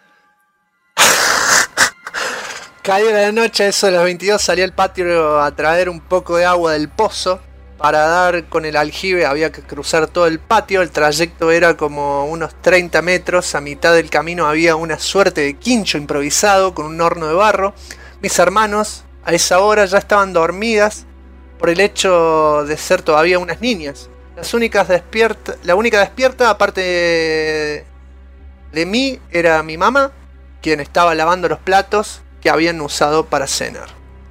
S2: Caída la noche, a eso de las 22, salí al patio a traer un poco de agua del pozo. Para dar con el aljibe había que cruzar todo el patio, el trayecto era como unos 30 metros, a mitad del camino había una suerte de quincho improvisado con un horno de barro. Mis hermanos a esa hora ya estaban dormidas por el hecho de ser todavía unas niñas. La única despierta, aparte de mí, era mi mamá, quien estaba lavando los platos que habían usado para cenar.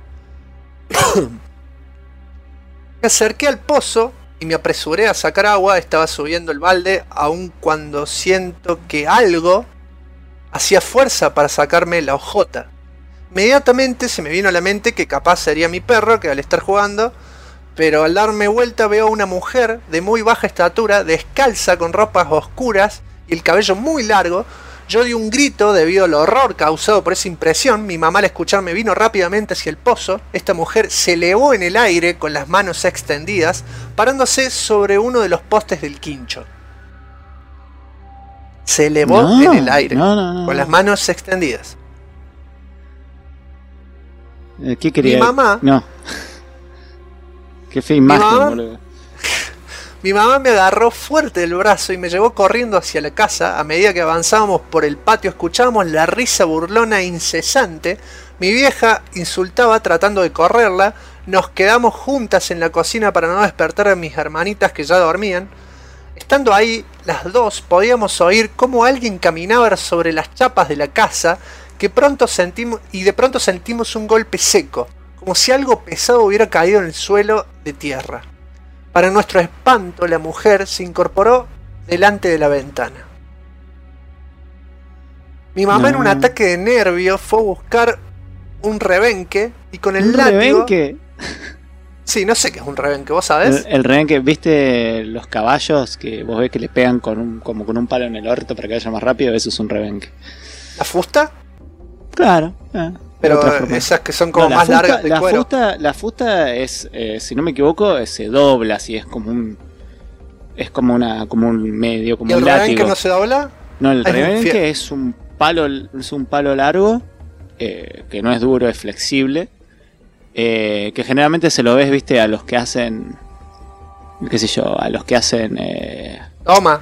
S2: Me acerqué al pozo y me apresuré a sacar agua. Estaba subiendo el balde, aun cuando siento que algo hacía fuerza para sacarme la hojota. Inmediatamente se me vino a la mente que capaz sería mi perro, que al estar jugando, pero al darme vuelta veo a una mujer de muy baja estatura, descalza, con ropas oscuras y el cabello muy largo. Yo di un grito debido al horror causado por esa impresión. Mi mamá al escucharme vino rápidamente hacia el pozo. Esta mujer se elevó en el aire con las manos extendidas, parándose sobre uno de los postes del quincho. Se elevó en el aire con las manos extendidas.
S5: ¿Qué quería?
S2: Mi mamá...
S5: No. Qué fea imagen,
S2: mamá-
S5: boludo.
S2: Mi mamá me agarró fuerte del brazo y me llevó corriendo hacia la casa. A medida que avanzábamos por el patio escuchábamos la risa burlona incesante. Mi vieja insultaba tratando de correrla. Nos quedamos juntas en la cocina para no despertar a mis hermanitas que ya dormían. Estando ahí, las dos podíamos oír cómo alguien caminaba sobre las chapas de la casa de pronto sentimos un golpe seco, como si algo pesado hubiera caído en el suelo de tierra. Para nuestro espanto, la mujer se incorporó delante de la ventana. Mi mamá, en un ataque de nervios, fue a buscar un rebenque y con el látigo...
S5: ¿Rebenque?
S2: Sí, no sé qué es un rebenque, ¿vos sabés?
S5: El rebenque, ¿viste los caballos que vos ves que le pegan como con un palo en el orto para que vaya más rápido? Eso es un rebenque.
S2: ¿La fusta?
S5: Claro.
S2: Pero esas que son como
S5: no,
S2: más largas de cuero.
S5: La fusta es, si no me equivoco, se dobla así, es como un... Es como un medio, como
S2: ¿Y el
S5: un látigo.
S2: rebenque no se dobla?
S5: No, el
S2: Ay,
S5: rebenque es un palo largo, que no es duro, es flexible, que generalmente se lo ves, viste, a los que hacen, qué sé yo, a los que hacen...
S2: Toma.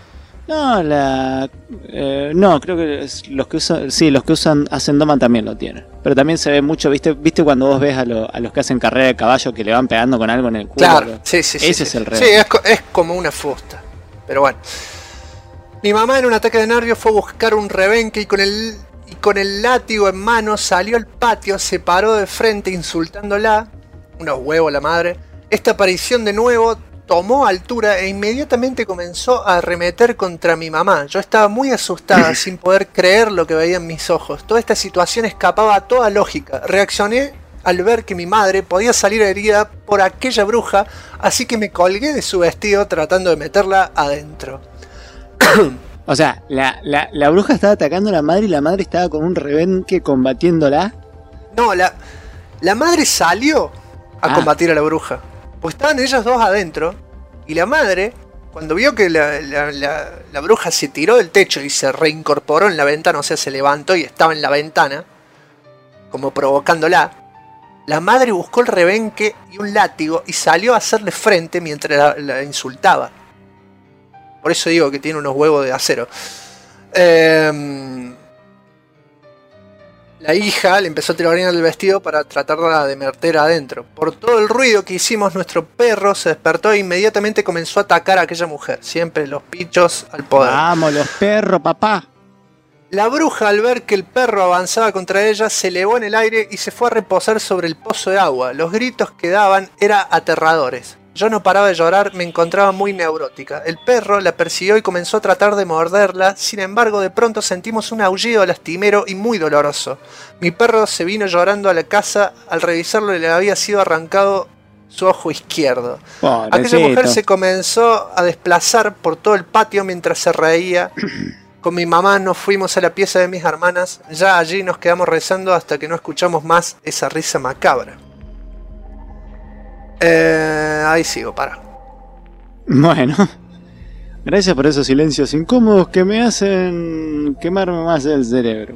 S5: No, creo que los que usan, hacen doma también lo tienen. Pero también se ve mucho, viste cuando vos ves a los que hacen carrera de caballo que le van pegando con algo en el culo.
S2: Claro, sí.
S5: Ese es el
S2: rebenque. Sí, es como una fusta. Pero bueno. Mi mamá, en un ataque de nervios, fue a buscar un rebenque y con el látigo en mano salió al patio, se paró de frente insultándola. Unos huevos la madre. Esta aparición de nuevo tomó altura e inmediatamente comenzó a arremeter contra mi mamá. Yo estaba muy asustada, sin poder creer lo que veía en mis ojos. Toda esta situación escapaba a toda lógica. Reaccioné al ver que mi madre podía salir herida por aquella bruja, así que me colgué de su vestido tratando de meterla adentro.
S5: O sea, la bruja estaba atacando a la madre y la madre estaba con un rebenque combatiéndola.
S2: No, la madre salió a combatir a la bruja. Pues estaban ellas dos adentro. Y la madre, cuando vio que la bruja se tiró del techo y se reincorporó en la ventana, o sea, se levantó y estaba en la ventana, como provocándola, la madre buscó el rebenque y un látigo y salió a hacerle frente mientras la insultaba. Por eso digo que tiene unos huevos de acero. La hija le empezó a tirar el vestido para tratarla de meter adentro. Por todo el ruido que hicimos, nuestro perro se despertó e inmediatamente comenzó a atacar a aquella mujer. Siempre los pichos al poder.
S5: ¡Vamos, los perros, papá!
S2: La bruja, al ver que el perro avanzaba contra ella, se elevó en el aire y se fue a reposar sobre el pozo de agua. Los gritos que daban eran aterradores. Yo no paraba de llorar, me encontraba muy neurótica. El perro la persiguió y comenzó a tratar de morderla. Sin embargo, de pronto sentimos un aullido lastimero y muy doloroso. Mi perro se vino llorando a la casa. Al revisarlo, le había sido arrancado su ojo izquierdo.
S5: Pobrecito.
S2: Aquella mujer se comenzó a desplazar por todo el patio mientras se reía. Con mi mamá nos fuimos a la pieza de mis hermanas. Ya allí nos quedamos rezando hasta que no escuchamos más esa risa macabra. Ahí sigo, para.
S5: Bueno, gracias por esos silencios incómodos que me hacen quemarme más el cerebro.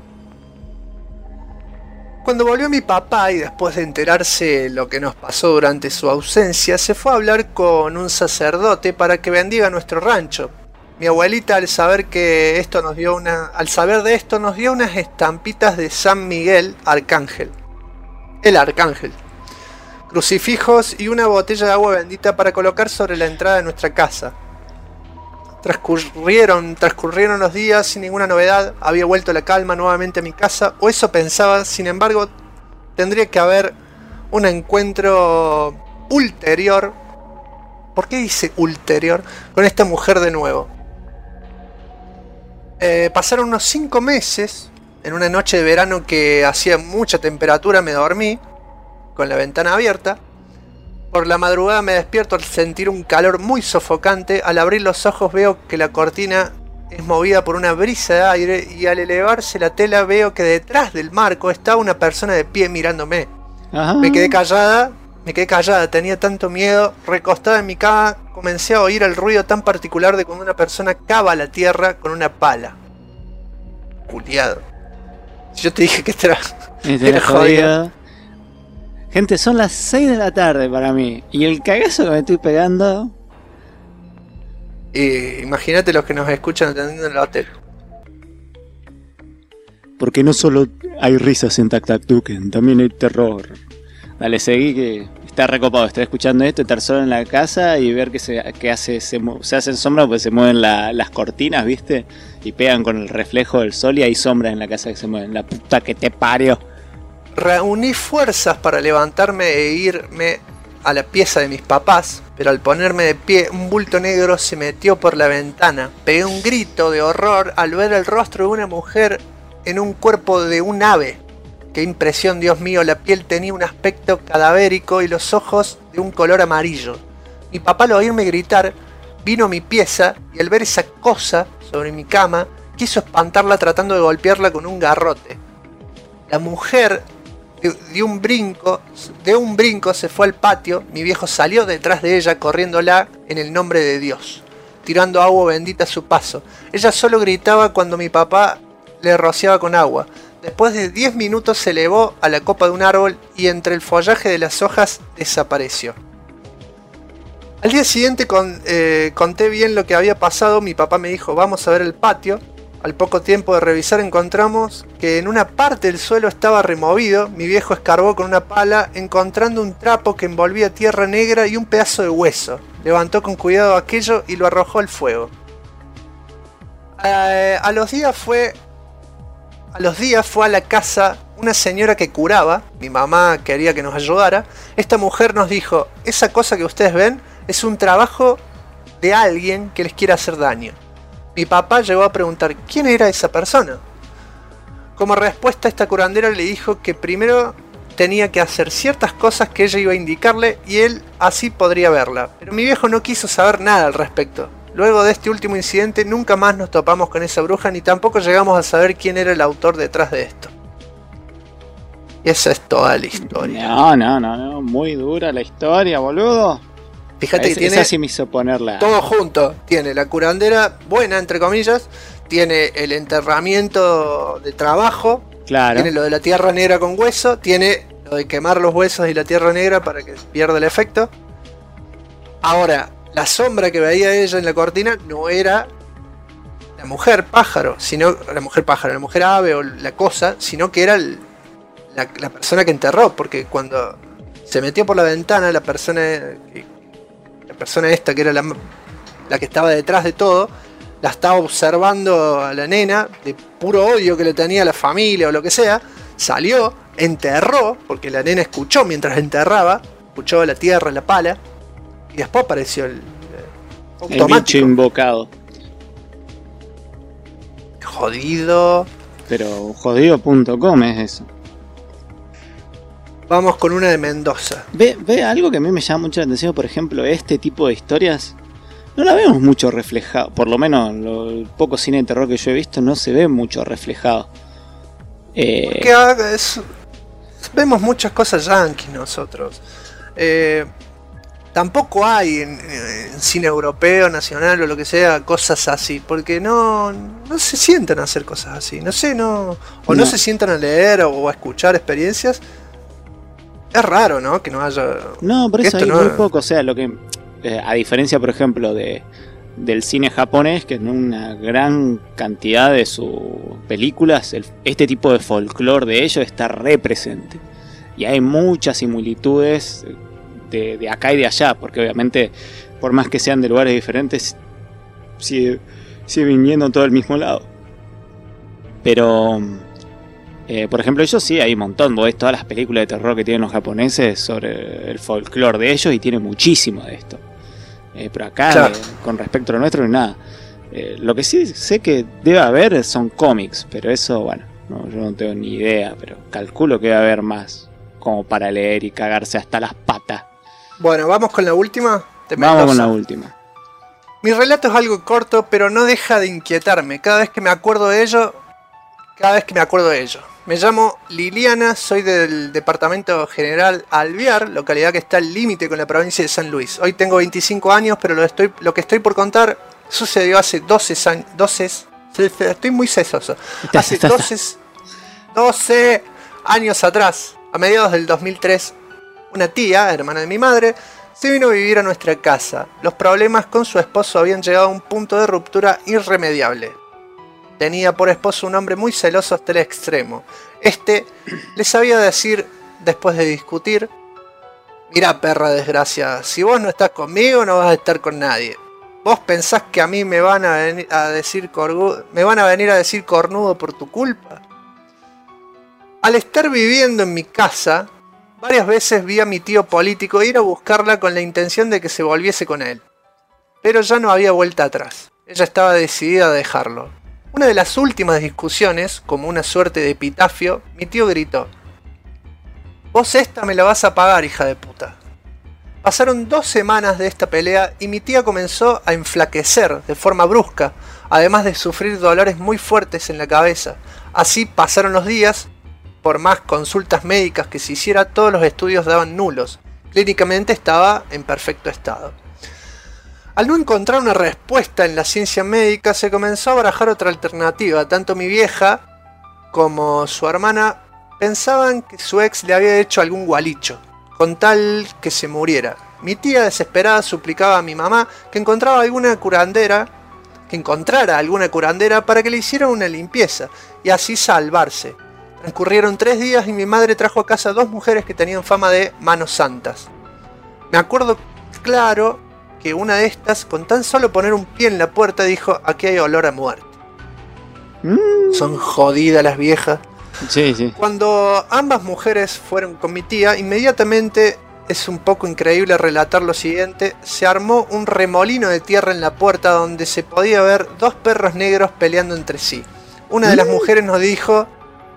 S2: Cuando volvió mi papá y después de enterarse lo que nos pasó durante su ausencia, se fue a hablar con un sacerdote para que bendiga nuestro rancho. Mi abuelita, al saber de esto, nos dio unas estampitas de San Miguel Arcángel. El Arcángel. Crucifijos y una botella de agua bendita para colocar sobre la entrada de nuestra casa. Transcurrieron los días sin ninguna novedad. Había vuelto la calma nuevamente a mi casa, o eso pensaba. Sin embargo, tendría que haber un encuentro ulterior. ¿Por qué dice ulterior? Con esta mujer de nuevo. Pasaron unos 5 meses. En una noche de verano que hacía mucha temperatura me dormí con la ventana abierta. Por la madrugada me despierto al sentir un calor muy sofocante. Al abrir los ojos veo que la cortina es movida por una brisa de aire y al elevarse la tela veo que detrás del marco está una persona de pie mirándome.
S5: Ajá.
S2: Me quedé callada, tenía tanto miedo. Recostada en mi cama comencé a oír el ruido tan particular de cuando una persona cava la tierra con una pala. Culiado. Si yo te dije que era
S5: Este era
S2: jodido.
S5: jodido. Gente, son las 6 de la tarde para mí. Y el cagazo que me estoy pegando.
S2: Imagínate los que nos escuchan atendiendo en el hotel.
S5: Porque no solo hay risas en Tac Tac Tuken, también hay terror. Dale, seguí que está recopado estar escuchando esto, estar solo en la casa y ver que se hacen sombras porque se mueven las cortinas, ¿viste? Y pegan con el reflejo del sol y hay sombras en la casa que se mueven. La puta que te parió.
S2: Reuní fuerzas para levantarme e irme a la pieza de mis papás, pero al ponerme de pie un bulto negro se metió por la ventana. Pegué un grito de horror al ver el rostro de una mujer en un cuerpo de un ave. Qué impresión, Dios mío, la piel tenía un aspecto cadavérico y los ojos de un color amarillo. Mi papá al oírme gritar vino a mi pieza y al ver esa cosa sobre mi cama quiso espantarla tratando de golpearla con un garrote. La mujer de un brinco se fue al patio. Mi viejo salió detrás de ella corriéndola en el nombre de Dios, tirando agua bendita a su paso. Ella solo gritaba cuando mi papá le rociaba con agua. Después de 10 minutos se elevó a la copa de un árbol y entre el follaje de las hojas desapareció. Al día siguiente conté bien lo que había pasado. Mi papá me dijo, vamos a ver el patio. Al poco tiempo de revisar encontramos que en una parte el suelo estaba removido. Mi viejo escarbó con una pala encontrando un trapo que envolvía tierra negra y un pedazo de hueso. Levantó con cuidado aquello y lo arrojó al fuego. A los días fue a la casa una señora que curaba. Mi mamá quería que nos ayudara. Esta mujer nos dijo, esa cosa que ustedes ven es un trabajo de alguien que les quiere hacer daño. Mi papá llegó a preguntar quién era esa persona. Como respuesta, esta curandera le dijo que primero tenía que hacer ciertas cosas que ella iba a indicarle y él así podría verla. Pero mi viejo no quiso saber nada al respecto. Luego de este último incidente nunca más nos topamos con esa bruja ni tampoco llegamos a saber quién era el autor detrás de esto. Y esa es toda la historia.
S5: No, muy dura la historia, boludo.
S2: Fíjate que tiene
S5: esa sí me hizo ponerla.
S2: todo junto. Tiene la curandera buena, entre comillas. Tiene el enterramiento de trabajo.
S5: Claro.
S2: Tiene lo de la tierra negra con hueso. Tiene lo de quemar los huesos y la tierra negra para que pierda el efecto. Ahora, la sombra que veía ella en la cortina no era la mujer pájaro, sino la mujer ave o la cosa, sino que era la persona que enterró, porque cuando se metió por la ventana la persona esta que era la que estaba detrás de todo, la estaba observando a la nena de puro odio que le tenía a la familia o lo que sea, salió, enterró, porque la nena escuchó mientras enterraba, escuchó la tierra, la pala, y después apareció el
S5: bicho invocado.
S2: Jodido.
S5: Pero jodido.com es eso.
S2: Vamos con una de Mendoza.
S5: Ve algo que a mí me llama mucho la atención, por ejemplo, este tipo de historias. No la vemos mucho reflejado. Por lo menos el poco cine de terror que yo he visto no se ve mucho reflejado.
S2: Porque vemos muchas cosas yankees nosotros. Tampoco hay en cine europeo, nacional o lo que sea, cosas así. Porque no se sientan a hacer cosas así. No sé, no se sientan a leer o a escuchar experiencias. Es raro, ¿no? Que no haya...
S5: No, por eso hay muy poco. O sea, lo que... a diferencia, por ejemplo, del cine japonés, que en una gran cantidad de sus películas, este tipo de folclore de ellos está re presente. Y hay muchas similitudes de acá y de allá, porque obviamente, por más que sean de lugares diferentes, sigue viniendo todo el mismo lado. Pero... por ejemplo, ellos sí, hay un montón. Vos ves todas las películas de terror que tienen los japoneses sobre el folclore de ellos y tiene muchísimo de esto. Pero acá, claro, con respecto a lo nuestro, no nada. Lo que sí sé que debe haber son cómics, pero eso, bueno, yo no tengo ni idea, pero calculo que debe haber más como para leer y cagarse hasta las patas.
S2: Bueno, vamos con la última.
S5: Vamos con la última.
S2: Mi relato es algo corto, pero no deja de inquietarme. Cada vez que me acuerdo de ello. Me llamo Liliana, soy del departamento General Alvear, localidad que está al límite con la provincia de San Luis. Hoy tengo 25 años, pero lo que estoy por contar sucedió hace 12 años. Estoy muy sesoso. Hace 12 años atrás, a mediados del 2003, Una tía, hermana de mi madre, se vino a vivir a nuestra casa. Los problemas con su esposo habían llegado a un punto de ruptura irremediable. Tenía por esposo un hombre muy celoso hasta el extremo. Este le sabía decir, después de discutir: mira, perra desgraciada, si vos no estás conmigo, no vas a estar con nadie. ¿Vos pensás que a mí me van a venir a decir cornudo por tu culpa? Al estar viviendo en mi casa, varias veces vi a mi tío político ir a buscarla con la intención de que se volviese con él. Pero ya no había vuelta atrás. Ella estaba decidida a dejarlo. Una de las últimas discusiones, como una suerte de epitafio, mi tío gritó: vos esta me la vas a pagar, hija de puta. Pasaron 2 semanas de esta pelea y mi tía comenzó a enflaquecer de forma brusca, además de sufrir dolores muy fuertes en la cabeza. Así pasaron los días. Por más consultas médicas que se hiciera, todos los estudios daban nulos. Clínicamente estaba en perfecto estado. Al no encontrar una respuesta en la ciencia médica, se comenzó a barajar otra alternativa. Tanto mi vieja como su hermana pensaban que su ex le había hecho algún gualicho, con tal que se muriera. Mi tía, desesperada, suplicaba a mi mamá que encontrara alguna curandera para que le hiciera una limpieza y así salvarse. Transcurrieron 3 días y mi madre trajo a casa 2 mujeres que tenían fama de manos santas. Me acuerdo claro que una de estas, con tan solo poner un pie en la puerta, dijo: aquí hay olor a muerte. Son jodidas las viejas.
S5: Sí.
S2: Cuando ambas mujeres fueron con mi tía, inmediatamente, es un poco increíble relatar lo siguiente, se armó un remolino de tierra en la puerta donde se podía ver 2 perros negros peleando entre sí. Una de las mujeres nos dijo: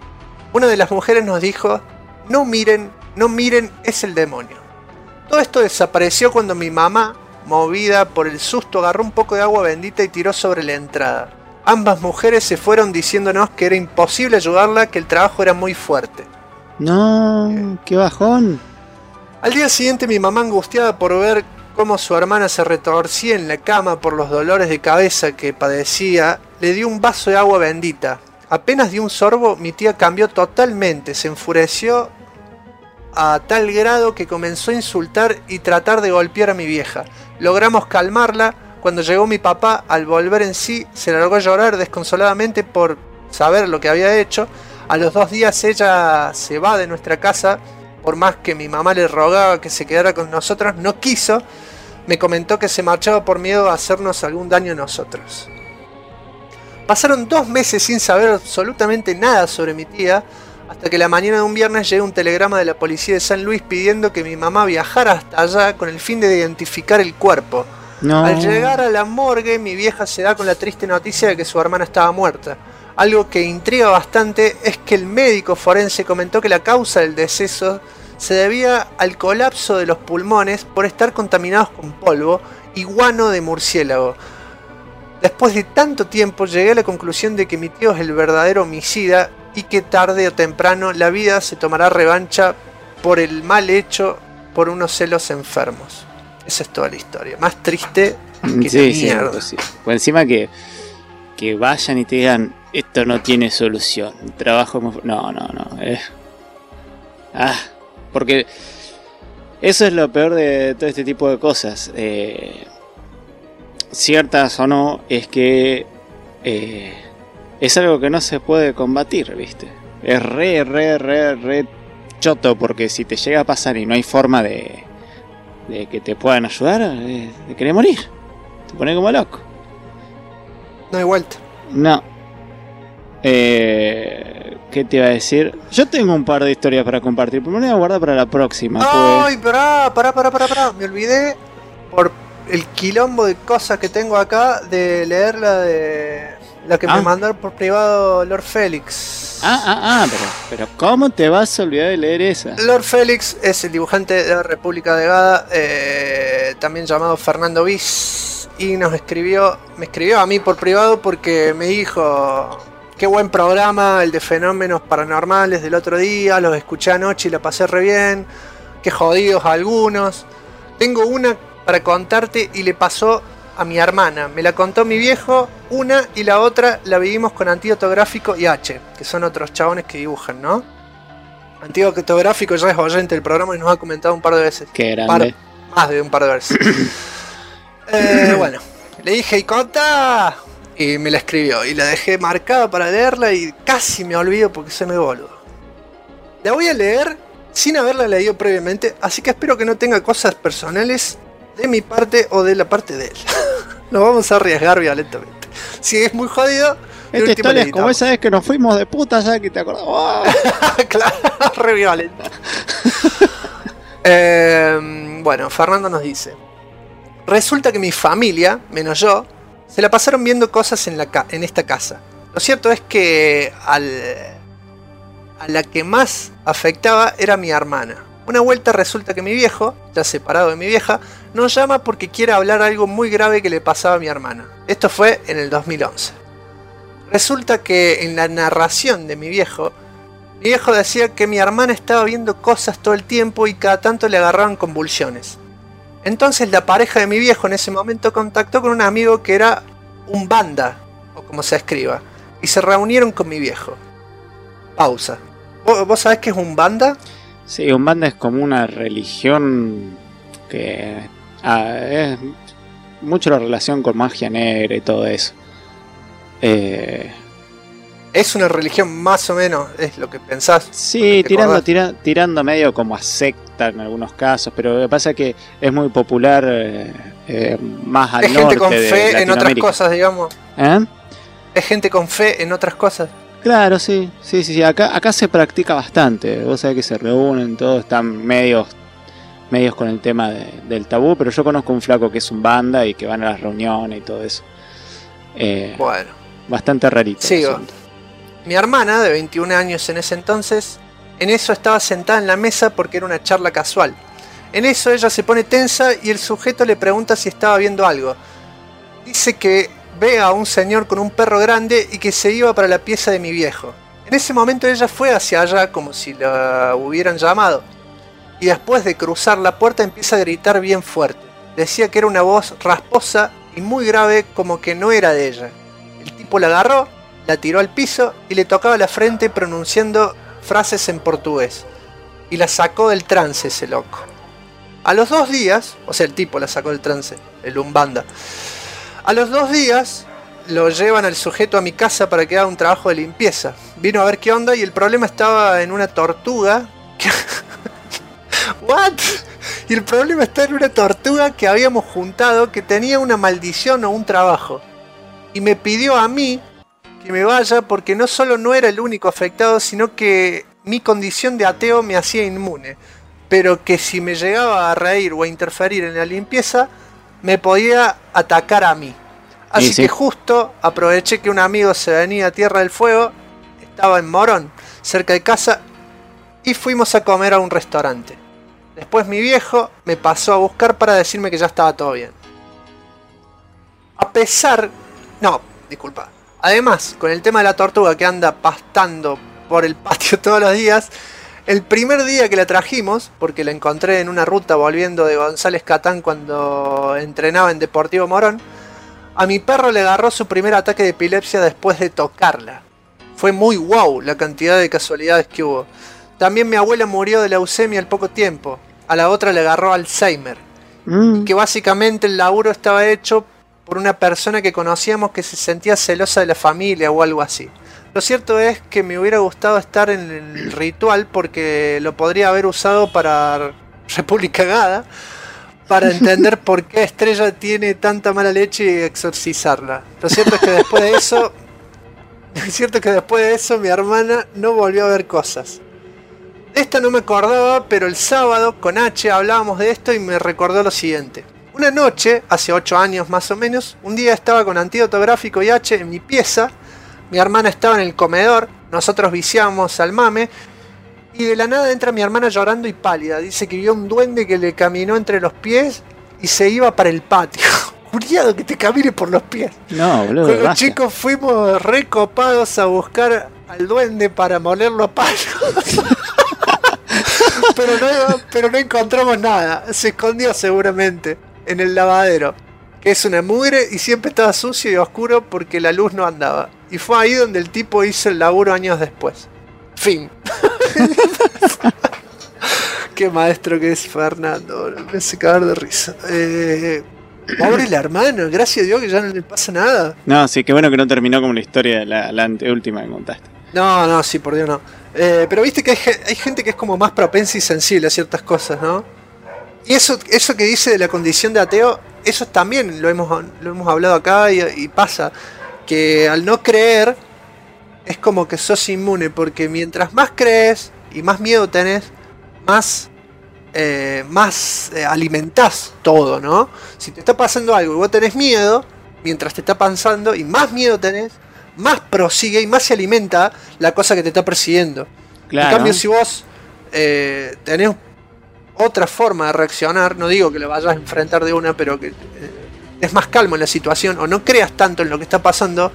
S2: no miren, es el demonio. Todo esto desapareció cuando mi mamá, movida por el susto, agarró un poco de agua bendita y tiró sobre la entrada. Ambas mujeres se fueron diciéndonos que era imposible ayudarla, que el trabajo era muy fuerte.
S5: No, qué bajón.
S2: Al día siguiente, mi mamá, angustiada por ver cómo su hermana se retorcía en la cama por los dolores de cabeza que padecía, le dio un vaso de agua bendita. Apenas dio un sorbo, mi tía cambió totalmente, se enfureció a tal grado que comenzó a insultar y tratar de golpear a mi vieja. Logramos calmarla. Cuando llegó mi papá, al volver en sí, se largó a llorar desconsoladamente por saber lo que había hecho. A los 2 días ella se va de nuestra casa. Por más que mi mamá le rogaba que se quedara con nosotros, no quiso. Me comentó que se marchaba por miedo a hacernos algún daño a nosotros. Pasaron 2 meses sin saber absolutamente nada sobre mi tía, hasta que la mañana de un viernes llegó un telegrama de la policía de San Luis pidiendo que mi mamá viajara hasta allá con el fin de identificar el cuerpo.
S5: No.
S2: Al llegar a la morgue, mi vieja se da con la triste noticia de que su hermana estaba muerta. Algo que intriga bastante es que el médico forense comentó que la causa del deceso se debía al colapso de los pulmones por estar contaminados con polvo y guano de murciélago. Después de tanto tiempo llegué a la conclusión de que mi tío es el verdadero homicida y que tarde o temprano la vida se tomará revancha por el mal hecho por unos celos enfermos. Esa es toda la historia. Más triste que
S5: Sí,
S2: mierda.
S5: pues sí. Pues encima que vayan y te digan: esto no tiene solución. El trabajo... No. Porque eso es lo peor de todo este tipo de cosas. Ciertas o no, es que es algo que no se puede combatir, ¿viste? Es re choto, porque si te llega a pasar y no hay forma de que te puedan ayudar, de querer morir. Te pone como loco.
S2: No hay vuelta.
S5: No. ¿Qué te iba a decir? Yo tengo un par de historias para compartir, pero me voy a guardar para la próxima.
S2: ¡Ay, pará! Me olvidé, por el quilombo de cosas que tengo acá, de leer la que me mandaron por privado Lord Félix.
S5: Pero ¿cómo te vas a olvidar de leer esa?
S2: Lord Félix es el dibujante de la República de Gada, también llamado Fernando Bis, y me escribió a mí por privado porque me dijo: qué buen programa el de fenómenos paranormales del otro día, los escuché anoche y la pasé re bien, qué jodidos algunos. Tengo una para contarte y le pasó a mi hermana. Me la contó mi viejo, una, y la otra la vivimos con Antídoto Gráfico y H, que son otros chabones que dibujan, ¿no? Antiguo Criptográfico ya es oyente del programa y nos ha comentado un par de veces.
S5: Qué grande.
S2: Más de un par de veces. Bueno, le dije, ¿y conta? Y me la escribió. Y la dejé marcada para leerla y casi me olvido porque soy muy boludo. La voy a leer sin haberla leído previamente, así que espero que no tenga cosas personales de mi parte o de la parte de él. Nos vamos a arriesgar violentamente. Si es muy jodido...
S5: Esta historia es como esa vez que nos fuimos de puta, ¿sabes? Que te acordás. ¡Oh!
S2: Claro, re violento. Bueno, Fernando nos dice: resulta que mi familia, menos yo, se la pasaron viendo cosas en esta casa. Lo cierto es que a la que más afectaba era mi hermana. Una vuelta resulta que mi viejo, ya separado de mi vieja, nos llama porque quiere hablar algo muy grave que le pasaba a mi hermana. Esto fue en el 2011. Resulta que en la narración de mi viejo decía que mi hermana estaba viendo cosas todo el tiempo y cada tanto le agarraban convulsiones. Entonces la pareja de mi viejo en ese momento contactó con un amigo que era un banda, o como se escriba, y se reunieron con mi viejo. Pausa. ¿Vos sabés qué es un banda?
S5: Sí, un banda es como una religión que es mucho la relación con magia negra y todo eso.
S2: Es una religión más o menos, es lo que pensás.
S5: Sí, tirando medio como a secta en algunos casos, pero lo que pasa es que es muy popular más al norte. Es gente con fe
S2: en otras cosas, digamos.
S5: ¿Eh?
S2: Es gente con fe en otras cosas.
S5: Claro, sí. Acá se practica bastante. Vos sabés que se reúnen, todos están medios con el tema del tabú, pero yo conozco un flaco que es un banda y que van a las reuniones y todo eso.
S2: Bueno.
S5: Bastante rarito.
S2: Sigo. Mi hermana, de 21 años en ese entonces, en eso estaba sentada en la mesa porque era una charla casual. En eso ella se pone tensa y el sujeto le pregunta si estaba viendo algo. Dice que ve a un señor con un perro grande y que se iba para la pieza de mi viejo. En ese momento ella fue hacia allá como si la hubieran llamado. Y después de cruzar la puerta empieza a gritar bien fuerte. Decía que era una voz rasposa y muy grave, como que no era de ella. El tipo la agarró, la tiró al piso y le tocaba la frente pronunciando frases en portugués. Y la sacó del trance ese loco. A los 2 días, o sea el tipo la sacó del trance, el umbanda. A los 2 días lo llevan al sujeto a mi casa para que haga un trabajo de limpieza. Vino a ver qué onda y el problema estaba en una tortuga. ¿What? Y el problema está en una tortuga que habíamos juntado que tenía una maldición o un trabajo. Y me pidió a mí que me vaya porque no solo no era el único afectado, sino que mi condición de ateo me hacía inmune. Pero que si me llegaba a reír o a interferir en la limpieza, me podía atacar a mí. Así que justo aproveché que un amigo se venía a Tierra del Fuego, estaba en Morón, cerca de casa, y fuimos a comer a un restaurante. Después mi viejo me pasó a buscar para decirme que ya estaba todo bien. Además, con el tema de la tortuga que anda pastando por el patio todos los días, el primer día que la trajimos, porque la encontré en una ruta volviendo de González Catán cuando entrenaba en Deportivo Morón, a mi perro le agarró su primer ataque de epilepsia después de tocarla. Fue muy wow la cantidad de casualidades que hubo. También mi abuela murió de leucemia al poco tiempo. A la otra le agarró Alzheimer. Que básicamente el laburo estaba hecho por una persona que conocíamos que se sentía celosa de la familia o algo así. Lo cierto es que me hubiera gustado estar en el ritual porque lo podría haber usado para República Gada, para entender por qué Estrella tiene tanta mala leche y exorcizarla. Lo cierto es que después de eso mi hermana no volvió a ver cosas. De esta no me acordaba, pero el sábado con H hablábamos de esto y me recordó lo siguiente. Una noche, hace 8 años más o menos, un día estaba con Antídoto Gráfico y H en mi pieza. Mi hermana estaba en el comedor, nosotros viciábamos al mame, y de la nada entra mi hermana llorando y pálida. Dice que vio un duende que le caminó entre los pies y se iba para el patio. Curiado que te camine por los pies.
S5: No, boludo.
S2: Con los chicos fuimos recopados a buscar al duende para molerlo a palos. pero no encontramos nada. Se escondió seguramente en el lavadero, que es una mugre y siempre estaba sucio y oscuro porque la luz no andaba. Y fue ahí donde el tipo hizo el laburo años después. Fin. Qué maestro que es Fernando, me hace cagar de risa. Pobre el hermano, gracias a Dios que ya no le pasa nada.
S5: No, sí, qué bueno que no terminó como la historia, la anteúltima que contaste.
S2: No, sí, por Dios no. Pero viste que hay gente que es como más propensa y sensible a ciertas cosas, ¿no? Y eso que dice de la condición de ateo, eso también lo hemos hablado acá y pasa. Que al no creer, es como que sos inmune, porque mientras más crees y más miedo tenés, más alimentás todo, ¿no? Si te está pasando algo y vos tenés miedo, mientras te está pasando y más miedo tenés, más prosigue y más se alimenta la cosa que te está persiguiendo.
S5: Claro.
S2: En cambio, si vos tenés otra forma de reaccionar, no digo que lo vayas a enfrentar de una, pero que es más calmo en la situación, o no creas tanto en lo que está pasando,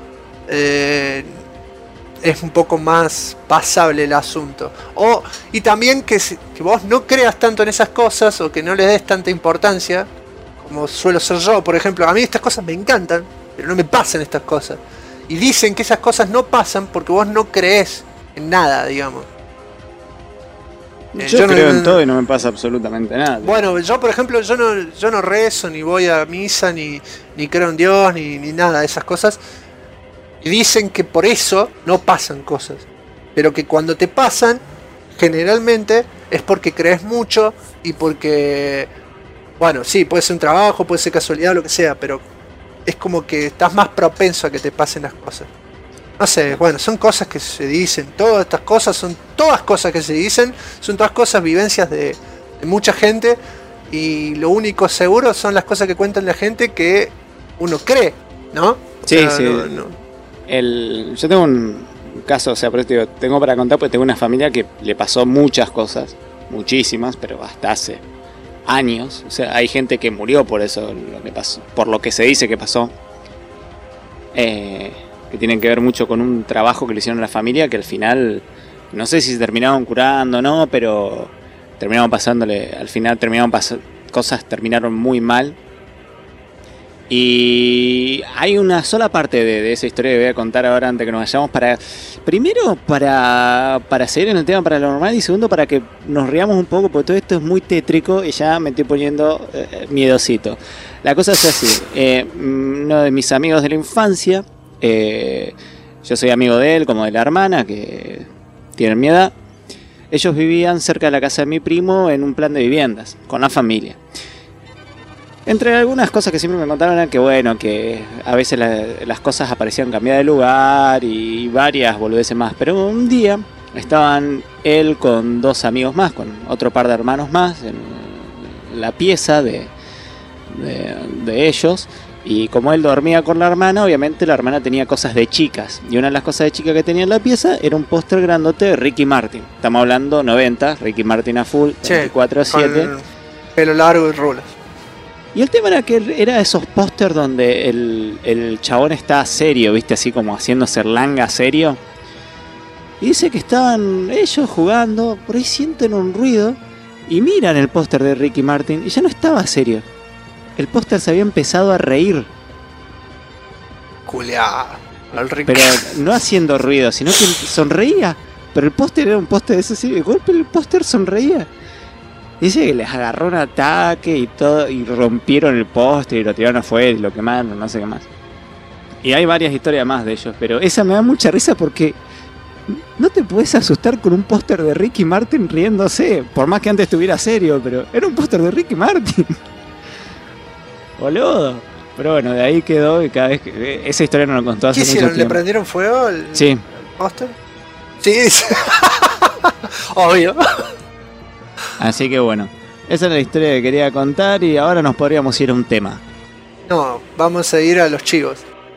S2: es un poco más pasable el asunto. Y también que vos no creas tanto en esas cosas, o que no le des tanta importancia, como suelo ser yo, por ejemplo. A mí estas cosas me encantan, pero no me pasan estas cosas. Y dicen que esas cosas no pasan porque vos no crees en nada, digamos.
S5: Yo creo en todo y no me pasa absolutamente nada.
S2: Bueno, yo por ejemplo, yo no rezo, ni voy a misa, ni creo en Dios, ni nada de esas cosas. Y dicen que por eso no pasan cosas. Pero que cuando te pasan, generalmente es porque crees mucho y porque, bueno, sí, puede ser un trabajo, puede ser casualidad, lo que sea, pero es como que estás más propenso a que te pasen las cosas. No sé, bueno, son cosas que se dicen, todas estas cosas son todas cosas que se dicen, son todas cosas, vivencias de mucha gente, y lo único seguro son las cosas que cuentan la gente que uno cree, ¿no?
S5: Sí,
S2: o sea,
S5: sí.
S2: No.
S5: Yo tengo un caso, o sea, por eso te digo, tengo para contar porque tengo una familia que le pasó muchas cosas, muchísimas, pero hasta hace años. O sea, hay gente que murió por eso, lo que pasó, por lo que se dice que pasó. Que tienen que ver mucho con un trabajo que le hicieron a la familia, que al final, no sé si se terminaron curando o no, pero terminaron pasándole, al final cosas terminaron muy mal. Y hay una sola parte de esa historia que voy a contar ahora antes que nos vayamos, primero para seguir en el tema paranormal, y segundo para que nos riamos un poco, porque todo esto es muy tétrico y ya me estoy poniendo miedosito. La cosa es así, uno de mis amigos de la infancia, yo soy amigo de él como de la hermana, que tienen mi edad. Ellos vivían cerca de la casa de mi primo en un plan de viviendas con la familia. Entre algunas cosas que siempre me contaron era que, bueno, que a veces las cosas aparecían cambiadas de lugar y varias boludeces más. Pero un día estaban él con dos amigos más, con otro par de hermanos más, en la pieza de ellos. Y como él dormía con la hermana, obviamente la hermana tenía cosas de chicas. Y una de las cosas de chicas que tenía en la pieza era un póster grandote de Ricky Martin. Estamos hablando 90, Ricky Martin a full, 24/7.
S2: Pelo largo y rulas.
S5: Y el tema era que era esos pósters donde el chabón está serio, viste, así como haciéndose langa serio. Y dice que estaban ellos jugando, por ahí sienten un ruido y miran el póster de Ricky Martin y ya no estaba serio. El póster se había empezado a reír.
S2: Culeá.
S5: Pero no haciendo ruido, sino que sonreía. Pero el póster era un póster de ese así, de golpe el póster sonreía. Dice que les agarró un ataque y todo, y rompieron el póster y lo tiraron afuera y lo quemaron, no sé qué más. Y hay varias historias más de ellos, pero esa me da mucha risa porque no te puedes asustar con un póster de Ricky Martin riéndose, por más que antes estuviera serio, pero era un póster de Ricky Martin. Boludo. Pero bueno, de ahí quedó y cada vez que... Esa historia no lo contó hace mucho tiempo.
S2: ¿Le prendieron fuego al póster? Sí. Obvio.
S5: Así que bueno, esa es la historia que quería contar y ahora nos podríamos ir a un tema.
S2: No, vamos a ir a los chivos.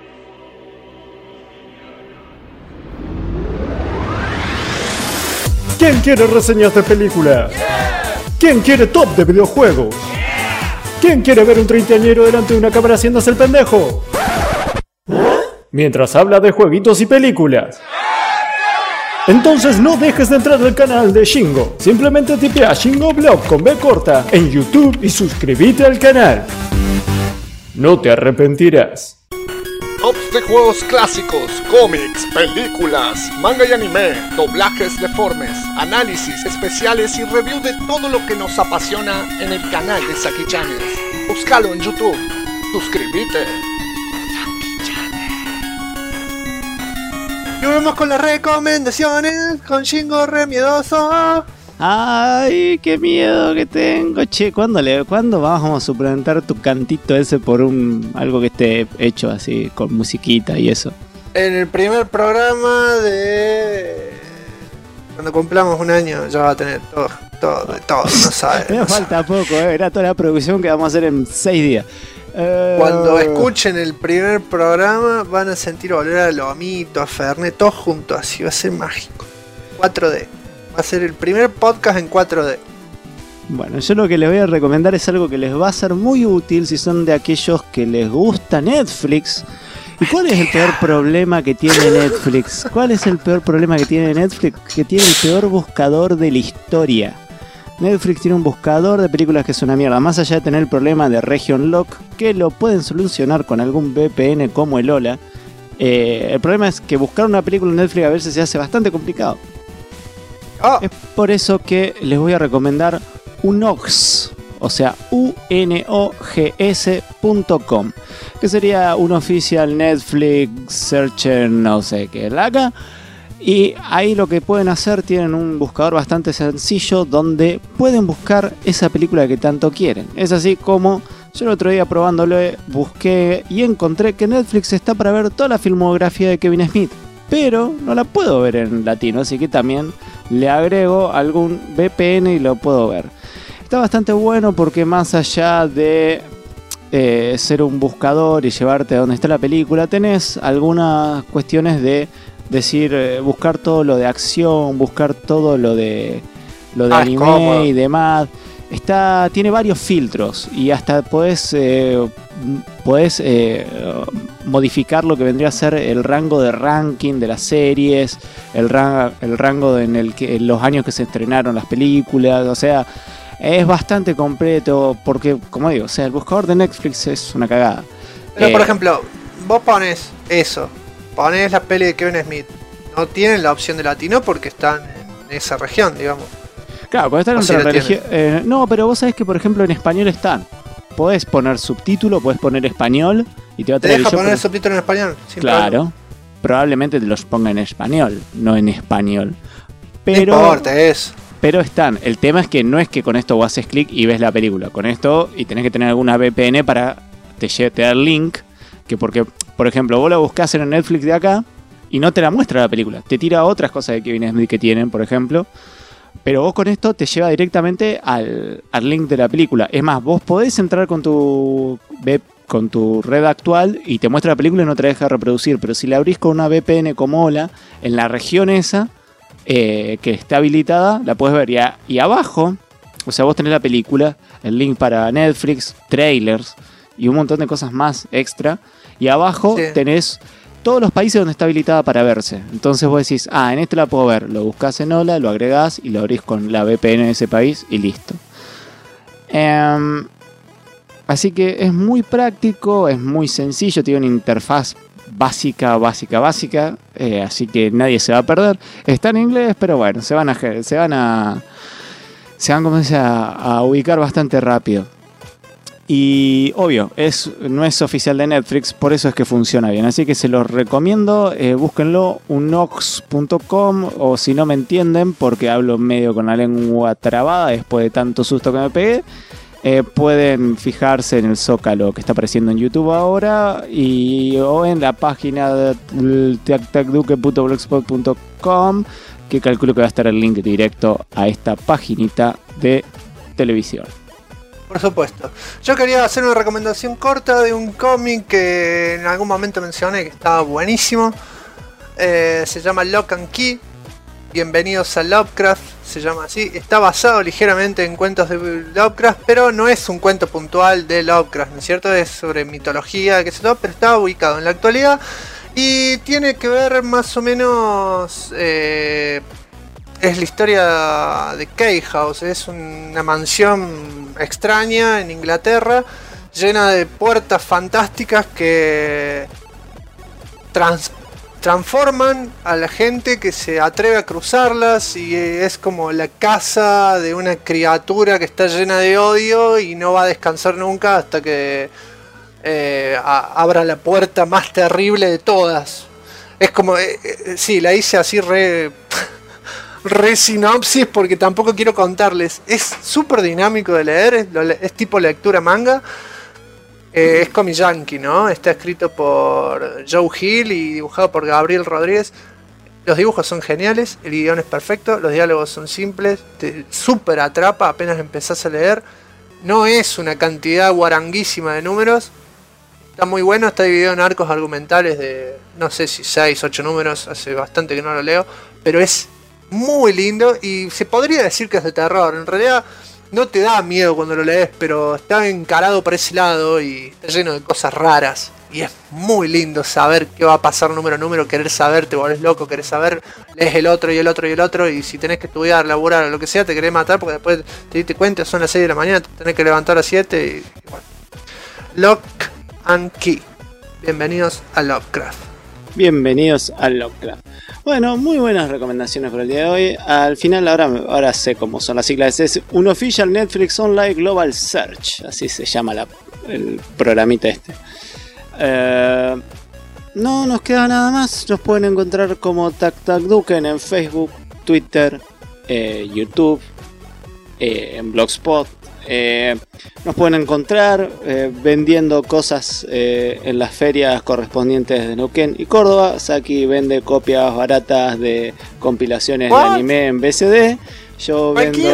S6: ¿Quién quiere reseñas de película? ¿Quién quiere top de videojuegos? ¿Quién quiere ver un treintañero delante de una cámara haciéndose el pendejo? Mientras habla de jueguitos y películas. Entonces no dejes de entrar al canal de Shingo. Simplemente tipea Shingo Blog con B corta en YouTube y suscríbete al canal. No te arrepentirás.
S1: tops de juegos clásicos, cómics, películas, manga y anime, doblajes deformes, análisis especiales y review de todo lo que nos apasiona en el canal de Saki Channels. Búscalo en YouTube. Suscríbete.
S2: Y volvemos con las recomendaciones con Shingo re miedoso.
S5: Ay, qué miedo que tengo. Che, ¿cuándo vamos a suplantar tu cantito ese por algo que esté hecho así, con musiquita y eso?
S2: En el primer programa de... Cuando cumplamos un año ya va a tener todo, no sabes.
S5: Me falta poco, era toda la producción que vamos a hacer en 6 días.
S2: Cuando escuchen el primer programa van a sentir olor a lomito, a Fernet, todo junto, así va a ser mágico. 4D. Va a ser el primer podcast en 4D.
S5: Bueno, yo lo que les voy a recomendar es algo que les va a ser muy útil si son de aquellos que les gusta Netflix. ¿Y cuál es el peor problema que tiene Netflix? ¿Cuál es el peor problema que tiene Netflix? Que tiene el peor buscador de la historia. Netflix tiene un buscador de películas que es una mierda. Más allá de tener el problema de Region Lock, que lo pueden solucionar con algún VPN como el Ola. El problema es que buscar una película en Netflix a veces se hace bastante complicado. Es por eso que les voy a recomendar Unogs, o sea, unogs.com, que sería un oficial Netflix searcher, no sé qué, laga. Y ahí lo que pueden hacer, tienen un buscador bastante sencillo donde pueden buscar esa película que tanto quieren. Es así como yo el otro día probándolo busqué y encontré que Netflix está para ver toda la filmografía de Kevin Smith, pero no la puedo ver en latino, así que también le agrego algún VPN y lo puedo ver. Está bastante bueno porque más allá de ser un buscador y llevarte a donde está la película, tenés algunas cuestiones de decir, buscar todo lo de acción, buscar todo lo de anime y demás. Tiene varios filtros y hasta podés modificar lo que vendría a ser el rango de ranking de las series, el rango en los años que se estrenaron las películas. O sea, es bastante completo porque, como digo, o sea, el buscador de Netflix es una cagada.
S2: Pero por ejemplo, vos pones eso, pones la peli de Kevin Smith, no tienen la opción de latino porque están en esa región, digamos.
S5: Claro, cuando están en otra religión. No, pero vos sabés que, por ejemplo, en español están. Podés poner subtítulo, podés poner español y te va a traer.
S2: ¿Te deja poner el subtítulo en español?
S5: Claro. Problema. Probablemente te los ponga en español, no en español. Pero,
S2: no importa, eso.
S5: Pero están. El tema es que no es que con esto vos haces clic y ves la película. Con esto, y tenés que tener alguna VPN para te da el link. Que porque, por ejemplo, vos la buscás en el Netflix de acá y no te la muestra la película. Te tira otras cosas de Kevin Smith que tienen, por ejemplo. Pero vos con esto te lleva directamente al link de la película. Es más, vos podés entrar con tu red actual y te muestra la película y no te la deja reproducir. Pero si la abrís con una VPN como Ola, en la región esa que está habilitada, la podés ver. Y abajo, o sea, vos tenés la película, el link para Netflix, trailers y un montón de cosas más extra. Y abajo tenés todos los países donde está habilitada para verse. Entonces vos decís, en este la puedo ver. Lo buscás en Ola, lo agregás y lo abrís con la VPN de ese país y listo. Así que es muy práctico, es muy sencillo, tiene una interfaz básica. Así que nadie se va a perder. Está en inglés, pero bueno, se van a ubicar bastante rápido. Y obvio, no es oficial de Netflix, por eso es que funciona bien. Así que se los recomiendo, búsquenlo, unox.com, o si no me entienden, porque hablo medio con la lengua trabada después de tanto susto que me pegué, pueden fijarse en el Zócalo que está apareciendo en YouTube ahora, o en la página de tactacduque.blogspot.com, que calculo que va a estar el link directo a esta paginita de televisión.
S2: Por supuesto. Yo quería hacer una recomendación corta de un cómic que en algún momento mencioné que estaba buenísimo. Se llama Lock and Key. Bienvenidos a Lovecraft, se llama así. Está basado ligeramente en cuentos de Lovecraft, pero no es un cuento puntual de Lovecraft, ¿no es cierto? Es sobre mitología, qué sé yo, pero está ubicado en la actualidad. Y tiene que ver más o menos... es la historia de Key House. Es una mansión extraña en Inglaterra, llena de puertas fantásticas que transforman a la gente que se atreve a cruzarlas y es como la casa de una criatura que está llena de odio y no va a descansar nunca hasta que abra la puerta más terrible de todas. Es como, sí, la hice así re sinopsis porque tampoco quiero contarles. Es súper dinámico de leer, es tipo lectura manga. Es Comic Yankee, ¿no? Está escrito por Joe Hill y dibujado por Gabriel Rodríguez. Los dibujos son geniales, el guión es perfecto, los diálogos son simples, te súper atrapa apenas empezás a leer. No es una cantidad guaranguísima de números. Está muy bueno, está dividido en arcos argumentales de, no sé si 6, 8 números, hace bastante que no lo leo. Pero es muy lindo y se podría decir que es de terror. En realidad no te da miedo cuando lo lees, pero está encarado por ese lado y está lleno de cosas raras. Y es muy lindo saber qué va a pasar número a número, querer saber, te volvés loco, querés saber, lees el otro y el otro y el otro, y si tenés que estudiar, laburar o lo que sea, te querés matar porque después te diste cuenta, son las 6 de la mañana, te tenés que levantar a las 7 y bueno. Lock and Key. Bienvenidos a Lovecraft.
S5: Bienvenidos a Lovecraft. Bueno, muy buenas recomendaciones por el día de hoy. Al final, ahora sé cómo son las siglas. Es un Official Netflix Online Global Search. Así se llama el programita este. No nos queda nada más. Nos pueden encontrar como TacTacDuken en Facebook, Twitter, YouTube, en Blogspot. Nos pueden encontrar vendiendo cosas en las ferias correspondientes de Neuquén y Córdoba. Saki vende copias baratas de compilaciones de anime en BCD. Yo vendo...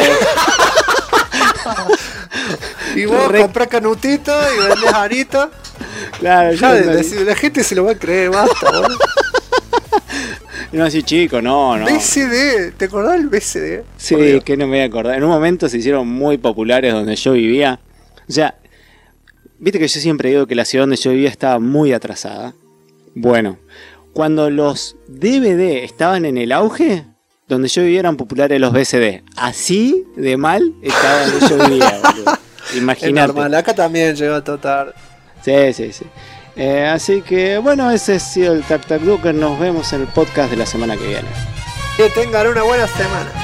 S2: Y vos comprás canutito y vendés arito.
S5: Claro,
S2: la gente se lo va a creer, basta, boludo.
S5: No, así chico, no.
S2: BCD, ¿te acordás del BCD?
S5: Sí, que no me voy a acordar. En un momento se hicieron muy populares donde yo vivía. O sea, viste que yo siempre digo que la ciudad donde yo vivía estaba muy atrasada. Bueno, cuando los DVD estaban en el auge, donde yo vivía eran populares los BCD. Así de mal estaba donde yo vivía, boludo. Imagínate.
S2: Es normal, acá también llegó todo tarde.
S5: Sí. Así que bueno, ese ha sido el TacTacDuken. Nos vemos en el podcast de la semana que viene.
S2: Que tengan una buena semana.